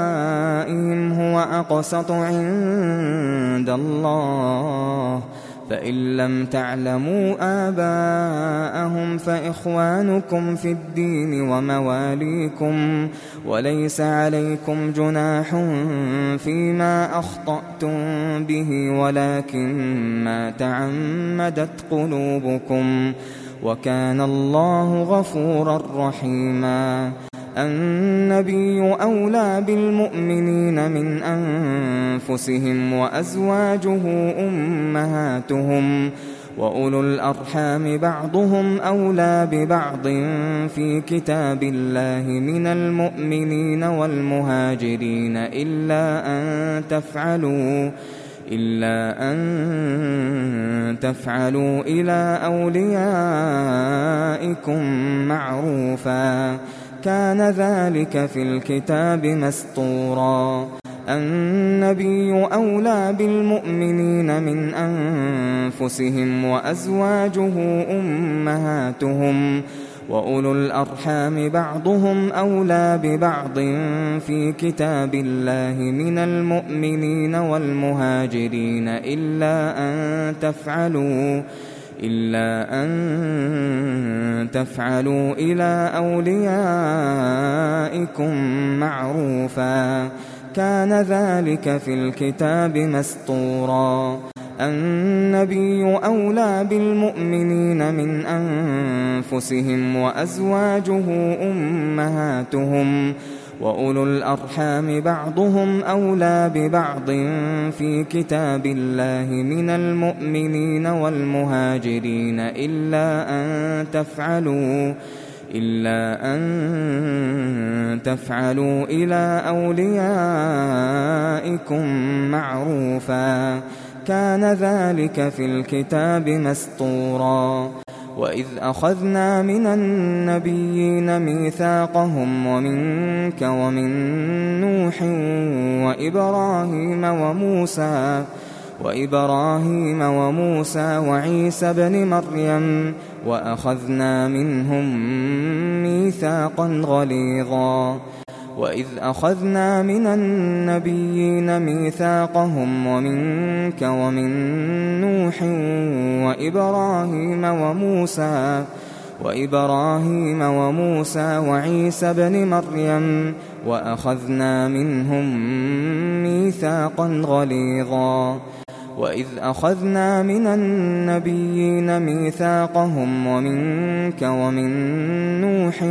لآبائهم هو أقسط عند الله فإن لم تعلموا آباءهم فإخوانكم في الدين ومواليكم وليس عليكم جناح فيما أخطأتم به ولكن ما تعمدت قلوبكم وكان الله غفورا رحيما. النبي أولى بالمؤمنين من أنفسهم وأزواجه أمهاتهم وأولو الأرحام بعضهم أولى ببعض في كتاب الله من المؤمنين والمهاجرين إلا أن تفعلوا إلا أن تفعلوا إلى أوليائكم معروفا كان ذلك في الكتاب مسطورا. النبي أولى بالمؤمنين من أنفسهم وأزواجه أمهاتهم وأولو الأرحام بعضهم أولى ببعض في كتاب الله من المؤمنين والمهاجرين إلا أن تفعلوا إلا أن تفعلوا إلى أوليائكم معروفا كان ذلك في الكتاب مسطورا. النبي أولى بالمؤمنين من أنفسهم وأزواجه أمهاتهم وأولو الأرحام بعضهم أولى ببعض في كتاب الله من المؤمنين والمهاجرين إلا أن تفعلوا إلا أن تفعلوا إلى أوليائكم معروفا كان ذلك في الكتاب مسطورا. وإذ أخذنا من النبيين ميثاقهم ومنك ومن نوح وإبراهيم وموسى وإبراهيم وموسى وعيسى بن مريم وأخذنا منهم ميثاقا غليظا. وإذ أخذنا من النبيين ميثاقهم ومنك ومن نوح وإبراهيم وموسى وإبراهيم وموسى وعيسى بن مريم وأخذنا منهم ميثاقا غليظا. وإذ أخذنا من النبيين ميثاقهم ومنك ومن نوح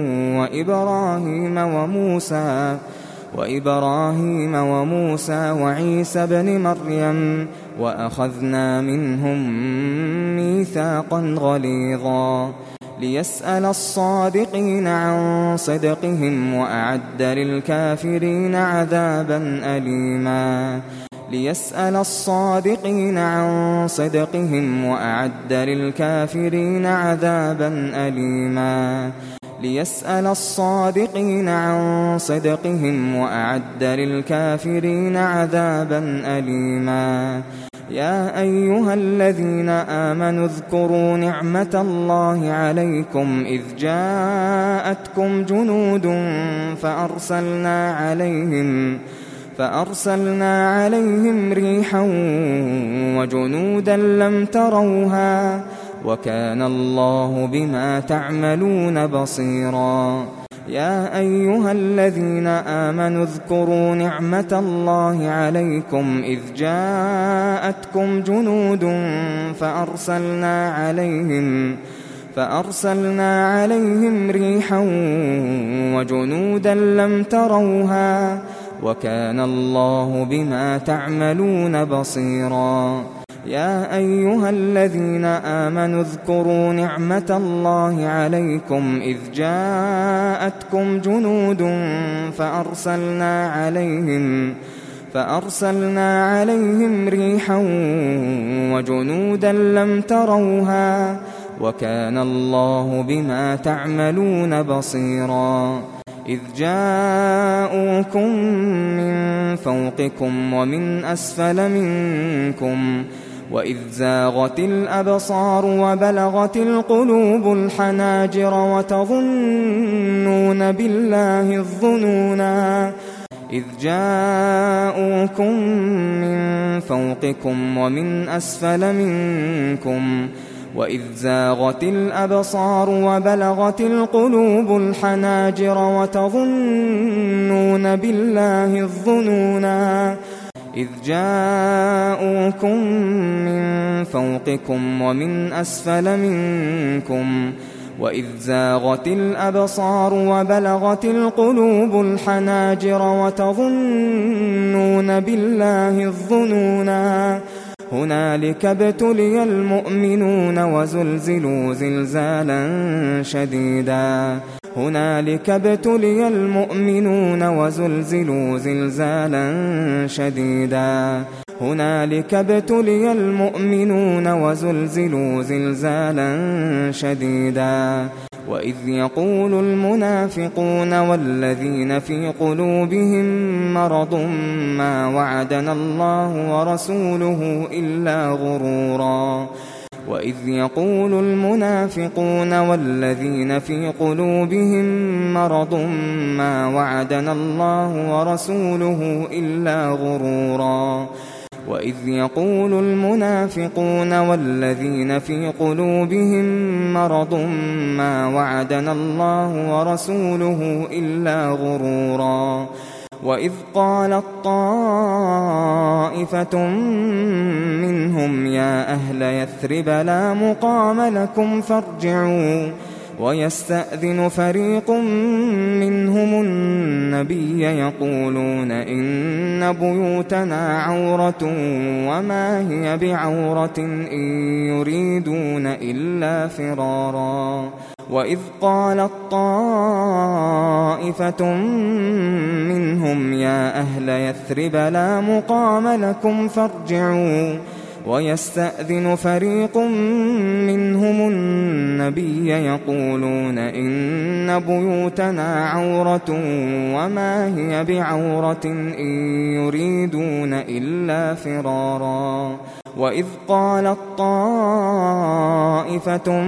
وإبراهيم وموسى وإبراهيم وموسى وعيسى بن مريم وأخذنا منهم ميثاقا غليظا ليسأل الصادقين عن صدقهم وأعد للكافرين عذابا أليما. ليسأل الصادقين عن صدقهم وأعد للكافرين عذابا أليما. ليسأل الصادقين عن صدقهم وأعد للكافرين عذابا أليما. يا أيها الذين آمنوا اذكروا نعمة الله عليكم إذ جاءتكم جنود فأرسلنا عليهم فأرسلنا عليهم ريحا وجنودا لم تروها وكان الله بما تعملون بصيرا. يا أيها الذين آمنوا اذكروا نعمة الله عليكم إذ جاءتكم جنود فأرسلنا عليهم فأرسلنا عليهم ريحا وجنودا لم تروها وكان الله بما تعملون بصيرا. يا أيها الذين آمنوا اذكروا نعمة الله عليكم إذ جاءتكم جنود فأرسلنا عليهم فأرسلنا عليهم ريحا وجنودا لم تروها وكان الله بما تعملون بصيرا. إذ جاءوكم من فوقكم ومن أسفل منكم وإذ زاغت الأبصار وبلغت القلوب الحناجر وتظنون بالله الظنونا إذ جاءوكم من فوقكم ومن أسفل منكم وإذ زاغت الأبصار وبلغت القلوب الحناجر وتظنون بالله الظنونا إذ جاءوكم من فوقكم ومن أسفل منكم وإذ زاغت الأبصار وبلغت القلوب الحناجر وتظنون بالله الظنونا هنالك ابتلي المؤمنون وزلزلوا زلزالا شديدا هنالك ابتلي المؤمنون وزلزلوا زلزالا شديدا هنالك ابتلي المؤمنون وزلزلوا زلزالا شديدا وإذ يقول المنافقون والذين في قلوبهم مرض ما وعدنا الله ورسوله إلا غرورا وإذ يقول المنافقون والذين في قلوبهم مرض ما وعدنا الله ورسوله إلا غرورا وإذ يقول المنافقون والذين في قلوبهم مرض ما وعدنا الله ورسوله إلا غرورا وإذ قالت طائفة منهم يا أهل يثرب لا مقام لكم فارجعوا ويستأذن فريق منهم النبي يقولون إن بيوتنا عورة وما هي بعورة إن يريدون إلا فرارا وإذ قالت طائفة منهم يا أهل يثرب لا مقام لكم فارجعوا ويستأذن فريق منهم النبي يقولون إن بيوتنا عورة وما هي بعورة إن يريدون إلا فرارا وإذ قالت طائفة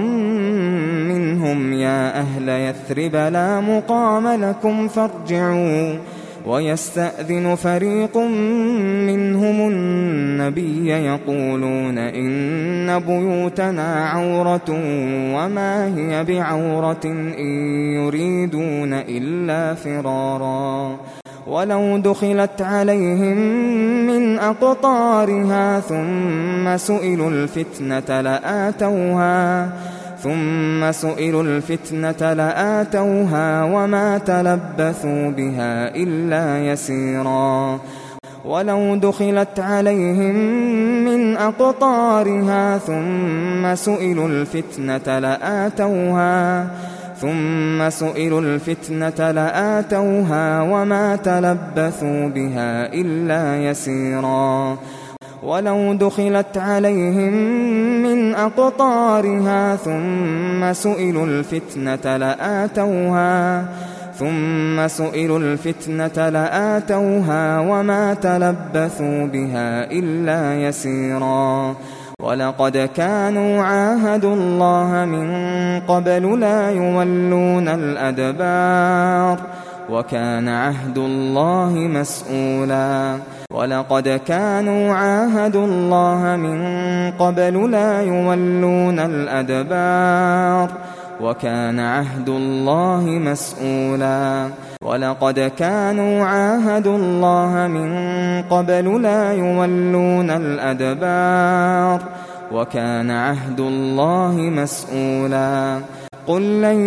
منهم يا أهل يثرب لا مقام لكم فارجعوا ويستأذن فريق منهم النبي يقولون إن بيوتنا عورة وما هي بعورة إن يريدون إلا فرارا ولو دخلت عليهم من أقطارها ثم سئلوا الفتنة لآتوها ثم سئلوا الفتنة لآتوها وما تلبثوا بها إلا يسيرا ولو دخلت عليهم من أقطارها ثم سئلوا الفتنة لآتوها ثم سئلوا الفتنة لآتوها وما تلبثوا بها إلا يسيرا ولو دخلت عليهم من أقطارها ثم سئلوا الفتنة لآتوها ثم سئلوا الفتنة لآتوها وما تلبثوا بها إلا يسيرا ولقد كانوا عاهدوا الله من قبل لا يولون الأدبار وكان عهد الله مسؤولا ولقد كانوا عاهدوا الله من قبل لا يولون الأدبار وكان عهد الله مسؤولا ولقد كانوا عاهدوا الله من قبل لا يولون الأدبار وكان عهد الله مسؤولا قل لن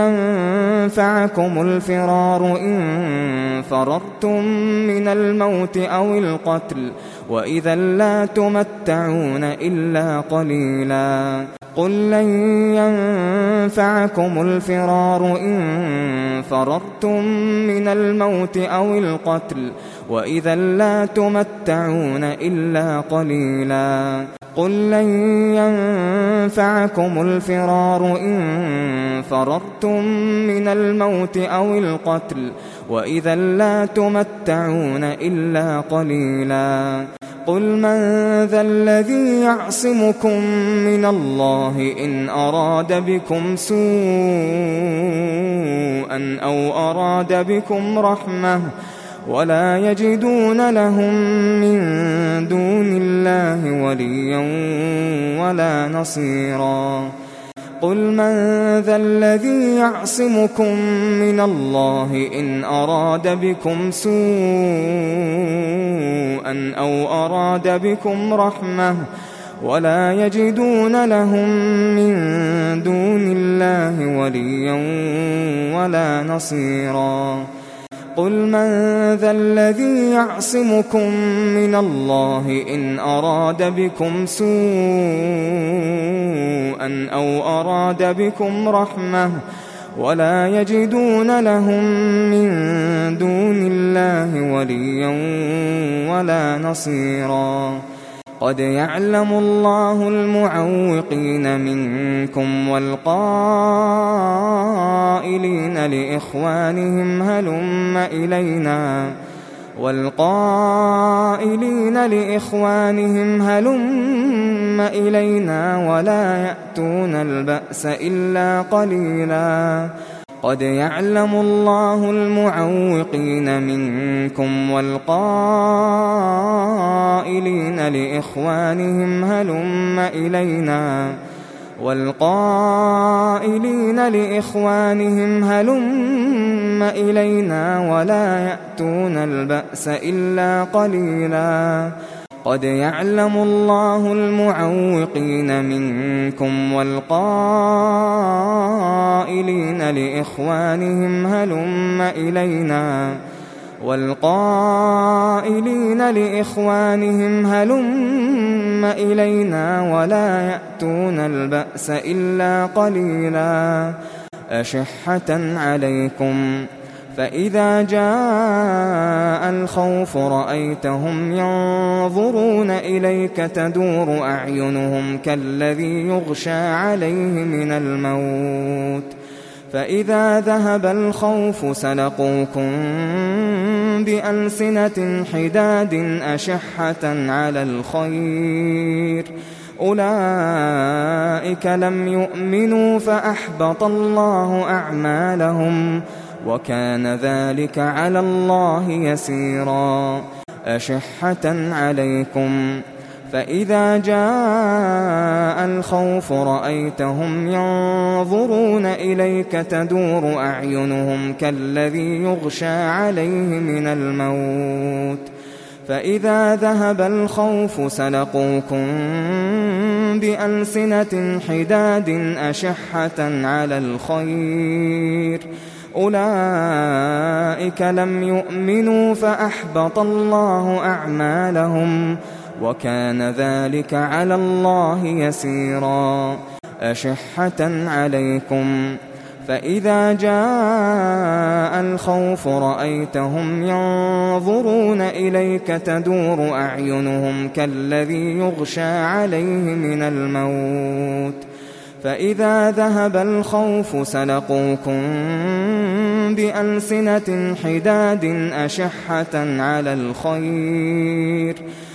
ينفعكم الفرار إن فررتم من الموت أو القتل وإذا لا تمتعون إلا قليلا قل لن ينفعكم الفرار إن فررتم من الموت أو القتل وإذا لا تمتعون إلا قليلا قل لن ينفعكم الفرار إن فررتم من الموت أو القتل وإذا لا تمتعون إلا قليلا قل من ذا الذي يعصمكم من الله إن أراد بكم سوءا أو أراد بكم رحمة ولا يجدون لهم من دون الله وليا ولا نصيرا قل من ذا الذي يعصمكم من الله إن أراد بكم سوءا أو أراد بكم رحمة ولا يجدون لهم من دون الله وليا ولا نصيرا قل من ذا الذي يعصمكم من الله إن أراد بكم سوءا أو أراد بكم رحمة ولا يجدون لهم من دون الله وليا ولا نصيرا قد يعلم الله المعوقين منكم والقائلين لإخوانهم هلم إلينا والقائلين لإخوانهم هلم إلينا ولا يأتون البأس إلا قليلا قد يعلم الله المعوقين منكم والقائلين لإخوانهم هلم إلينا والقائلين لإخوانهم هلم إلينا ولا يأتون البأس إلا قليلا قد يعلم الله المعوقين منكم والقائلين لإخوانهم هلم إلينا والقائلين لإخوانهم هلم إلينا ولا يأتون البأس إلا قليلا أشحة عليكم فإذا جاء الخوف رأيتهم ينظرون إليك تدور أعينهم كالذي يغشى عليه من الموت فإذا ذهب الخوف سلقوكم بألسنة حداد أشحة على الخير أولئك لم يؤمنوا فأحبط الله أعمالهم وكان ذلك على الله يسيرا أشحة عليكم فإذا جاء الخوف رأيتهم ينظرون إليك تدور أعينهم كالذي يغشى عليه من الموت فإذا ذهب الخوف سلقوكم بألسنة حداد أشحة على الخير أولئك لم يؤمنوا فأحبط الله أعمالهم وكان ذلك على الله يسيرا أشحة عليكم فإذا جاء الخوف رأيتهم ينظرون إليك تدور أعينهم كالذي يغشى عليه من الموت فإذا ذهب الخوف سلقوكم بألسنة حداد أشحة على الخير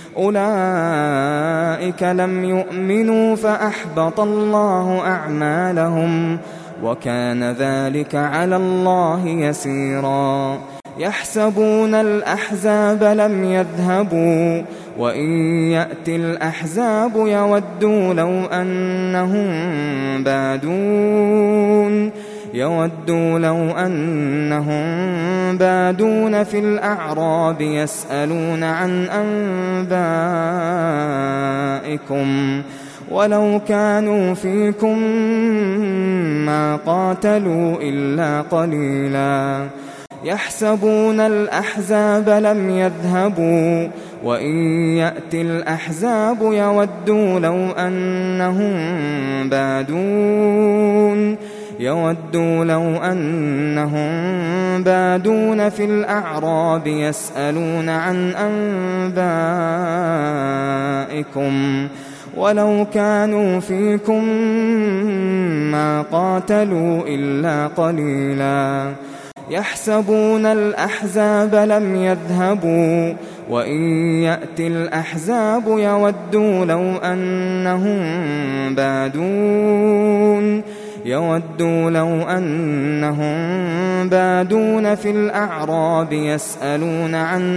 أولئك لم يؤمنوا فأحبط الله أعمالهم وكان ذلك على الله يسيرا يحسبون الأحزاب لم يذهبوا وإن يأتي الأحزاب يودوا لو أنهم بادون يودوا لو أنهم بادون في الأعراب يسألون عن أنبائكم ولو كانوا فيكم ما قاتلوا إلا قليلا يحسبون الأحزاب لم يذهبوا وإن يأتي الأحزاب يودوا لو أنهم بادون يودوا لو أنهم بادون في الأعراب يسألون عن أنبائكم ولو كانوا فيكم ما قاتلوا إلا قليلا يحسبون الأحزاب لم يذهبوا وإن يأتي الأحزاب يودوا لو أنهم بادون يودوا لو أنهم بادون في الأعراب يسألون عن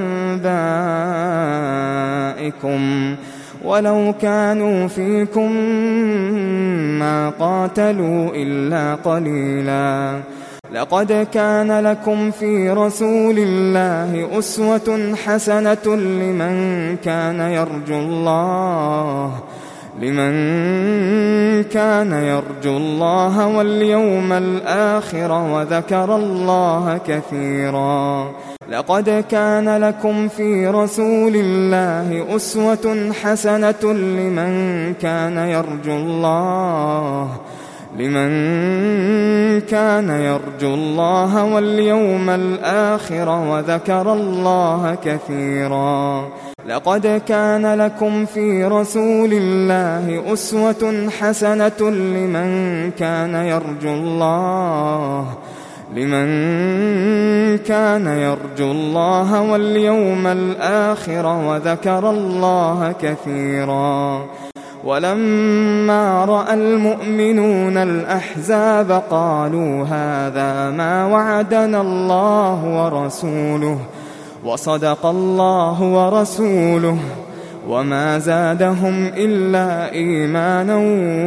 أنبائكم ولو كانوا فيكم ما قاتلوا إلا قليلا لقد كان لكم في رسول الله أسوة حسنة لمن كان يرجو الله لمن كان يرجو الله واليوم الآخر وذكر الله كثيرا لقد كان لكم في رسول الله أسوة حسنة لمن كان يرجو الله لمن كان يرجو الله واليوم الآخر وذكر الله كثيرا لقد كان لكم في رسول الله أسوة حسنة لمن كان يرجو الله لمن كان يرجو الله واليوم الآخر وذكر الله كثيرا ولما رأى المؤمنون الأحزاب قالوا هذا ما وعدنا الله ورسوله وصدق الله ورسوله وما زادهم إلا إيمانا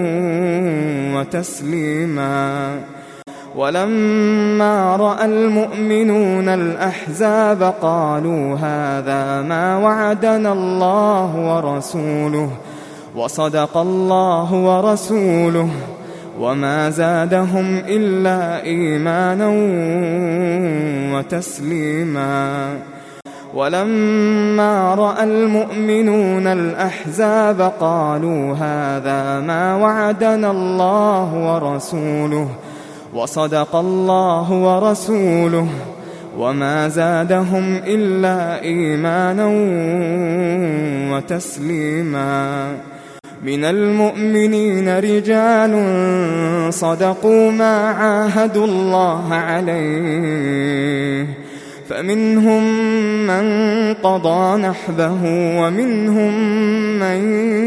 وتسليما ولما رأى المؤمنون الأحزاب قالوا هذا ما وعدنا الله ورسوله وصدق الله ورسوله وما زادهم إلا إيمانا وتسليما ولما رأى المؤمنون الأحزاب قالوا هذا ما وعدنا الله ورسوله وصدق الله ورسوله وما زادهم إلا إيمانا وتسليما من المؤمنين رجال صدقوا ما عاهدوا الله عليه فمنهم من قضى نحبه ومنهم من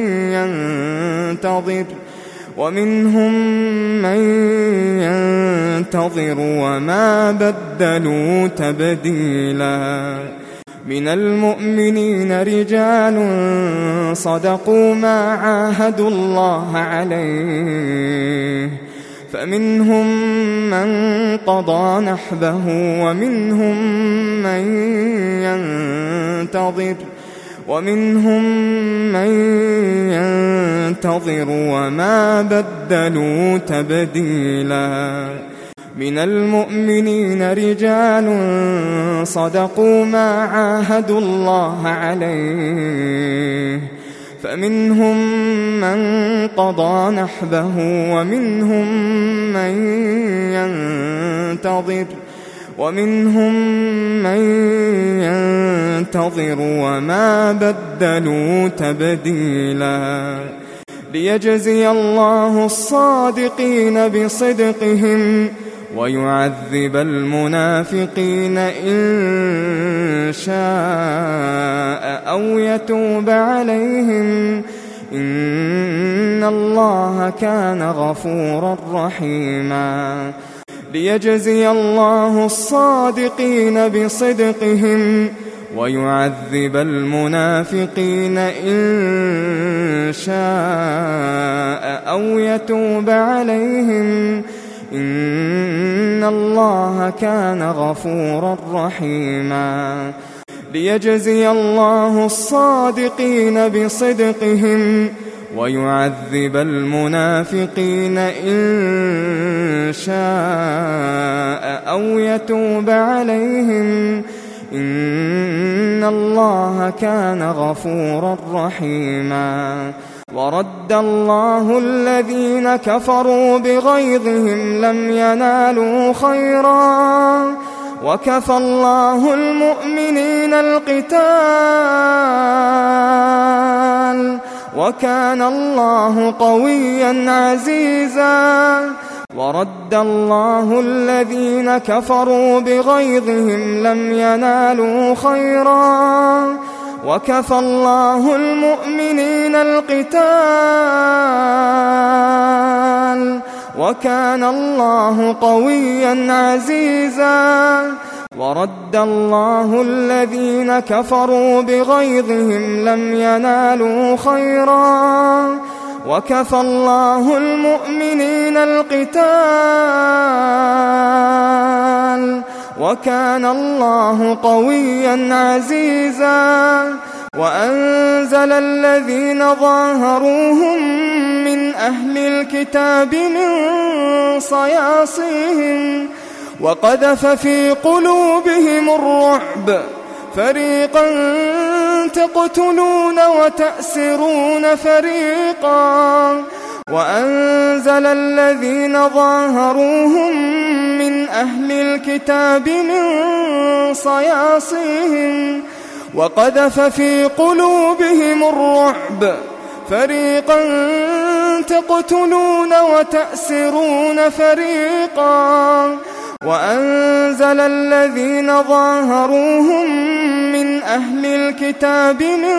ينتظر ومنهم من ينتظر وما بدلوا تبديلا من المؤمنين رجال صدقوا ما عاهدوا الله عليه فمنهم من قضى نحبه ومنهم من ينتظر ومنهم من ينتظر وما بدلوا تبديلا من المؤمنين رجال صدقوا ما عاهدوا الله عليه فمنهم من قضى نحبه ومنهم من ينتظر ومنهم من ينتظر وما بدلوا تبديلا ليجزي الله الصادقين بصدقهم ويعذب المنافقين إن شاء أو يتوب عليهم إن الله كان غفورا رحيما ليجزي الله الصادقين بصدقهم ويعذب المنافقين إن شاء أو يتوب عليهم إن الله كان غفورا رحيما ليجزي الله الصادقين بصدقهم ويعذب المنافقين إن شاء أو يتوب عليهم إن الله كان غفورا رحيما ورد الله الذين كفروا بغيظهم لم ينالوا خيرا وكفى الله المؤمنين القتال وكان الله قويا عزيزا ورد الله الذين كفروا بغيظهم لم ينالوا خيرا وكفى الله المؤمنين القتال وكان الله قويا عزيزا ورد الله الذين كفروا بغيظهم لم ينالوا خيرا وكفى الله المؤمنين القتال وكان الله قويا عزيزا وأنزل الذين ظاهروهم من أهل الكتاب من صياصيهم وقذف في قلوبهم الرعب فريقا تقتلون وتأسرون فريقا وأنزل الذين ظاهروهم من أهل الكتاب من صياصيهم وقذف في قلوبهم الرعب فريقا تقتلون وتأسرون فريقا وأنزل الذين ظاهروهم من أهل الكتاب من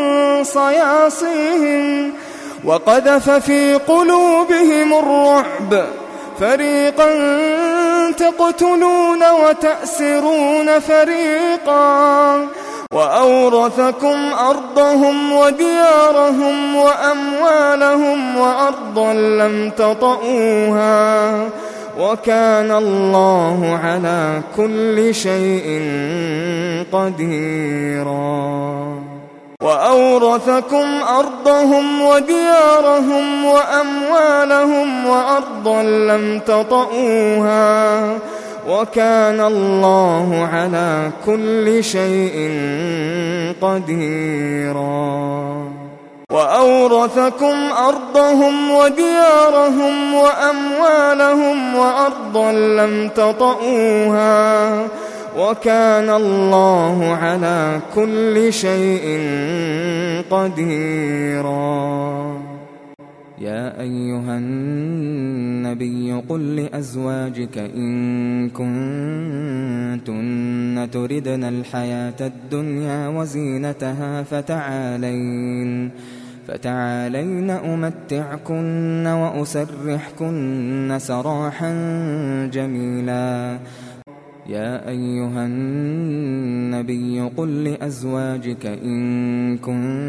صياصيهم وقذف في قلوبهم الرعب فريقا تقتلون وتأسرون فريقا وأورثكم أرضهم وديارهم وأموالهم وأرضا لم تطئوها وكان الله على كل شيء قديرا وأورثكم أرضهم وديارهم وأموالهم وأرضا لم تطئوها وكان الله على كل شيء قديرا وأورثكم أرضهم وديارهم وأموالهم وأرضا لم تطئوها وكان الله على كل شيء قديرا يا أيها النبي قل لأزواجك إن كنتن تردن الحياة الدنيا وزينتها فتعالين فتعالين أمتعكن وأسرحكن سراحا جميلا يا أيها النبي قل لأزواجك إن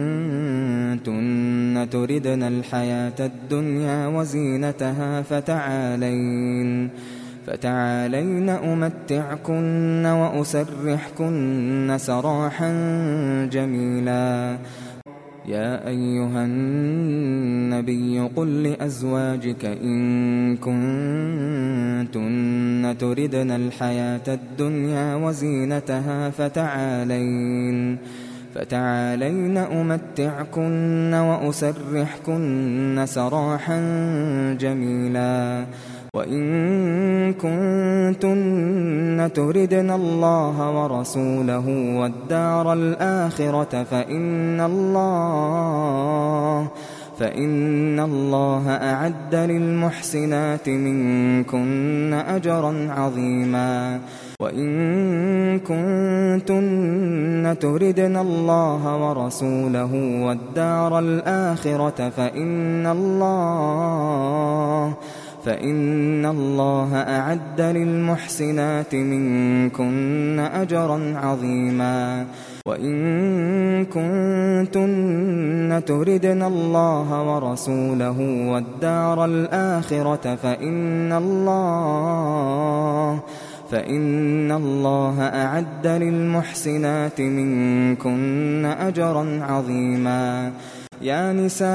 كنتن تردن الحياة الدنيا وزينتها فتعالين فتعالين أمتعكن وأسرحكن سراحا جميلا يا أيها النبي قل لأزواجك إن كنتن تردن الحياة الدنيا وزينتها فتعالين فتعالين أمتعكن وأسرحكن سراحا جميلا وإن كنتن تردن الله ورسوله والدار الآخرة فإن الله فإن الله أعد للمحسنات منكن أجرا عظيما وإن كنتن تردن الله ورسوله والدار الآخرة فإن الله فإن الله أعد للمحسنات منكن أجرا عظيما وإن كنتن تردن الله ورسوله والدار الآخرة فإن الله فإن الله أعد للمحسنات منكن أجرا عظيما يا نساء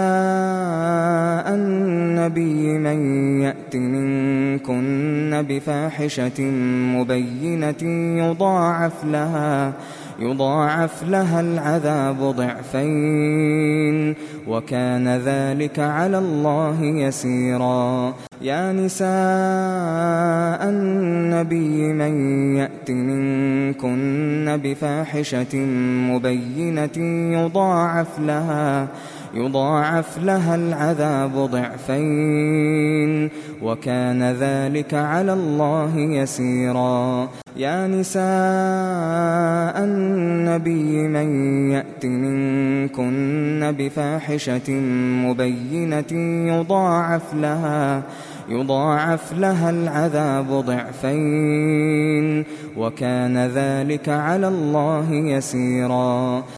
النبي من يأت منكن بفاحشة مبينة يضاعف لها يضاعف لها العذاب ضعفين وكان ذلك على الله يسيرا يا نساء النبي من يأت منكن بفاحشة مبينة يضاعف لها يضاعف لها العذاب ضعفين وكان ذلك على الله يسيرا يا نساء النبي من يأت منكن بفاحشة مبينة يضاعف لها يضاعف لها العذاب ضعفين وكان ذلك على الله يسيرا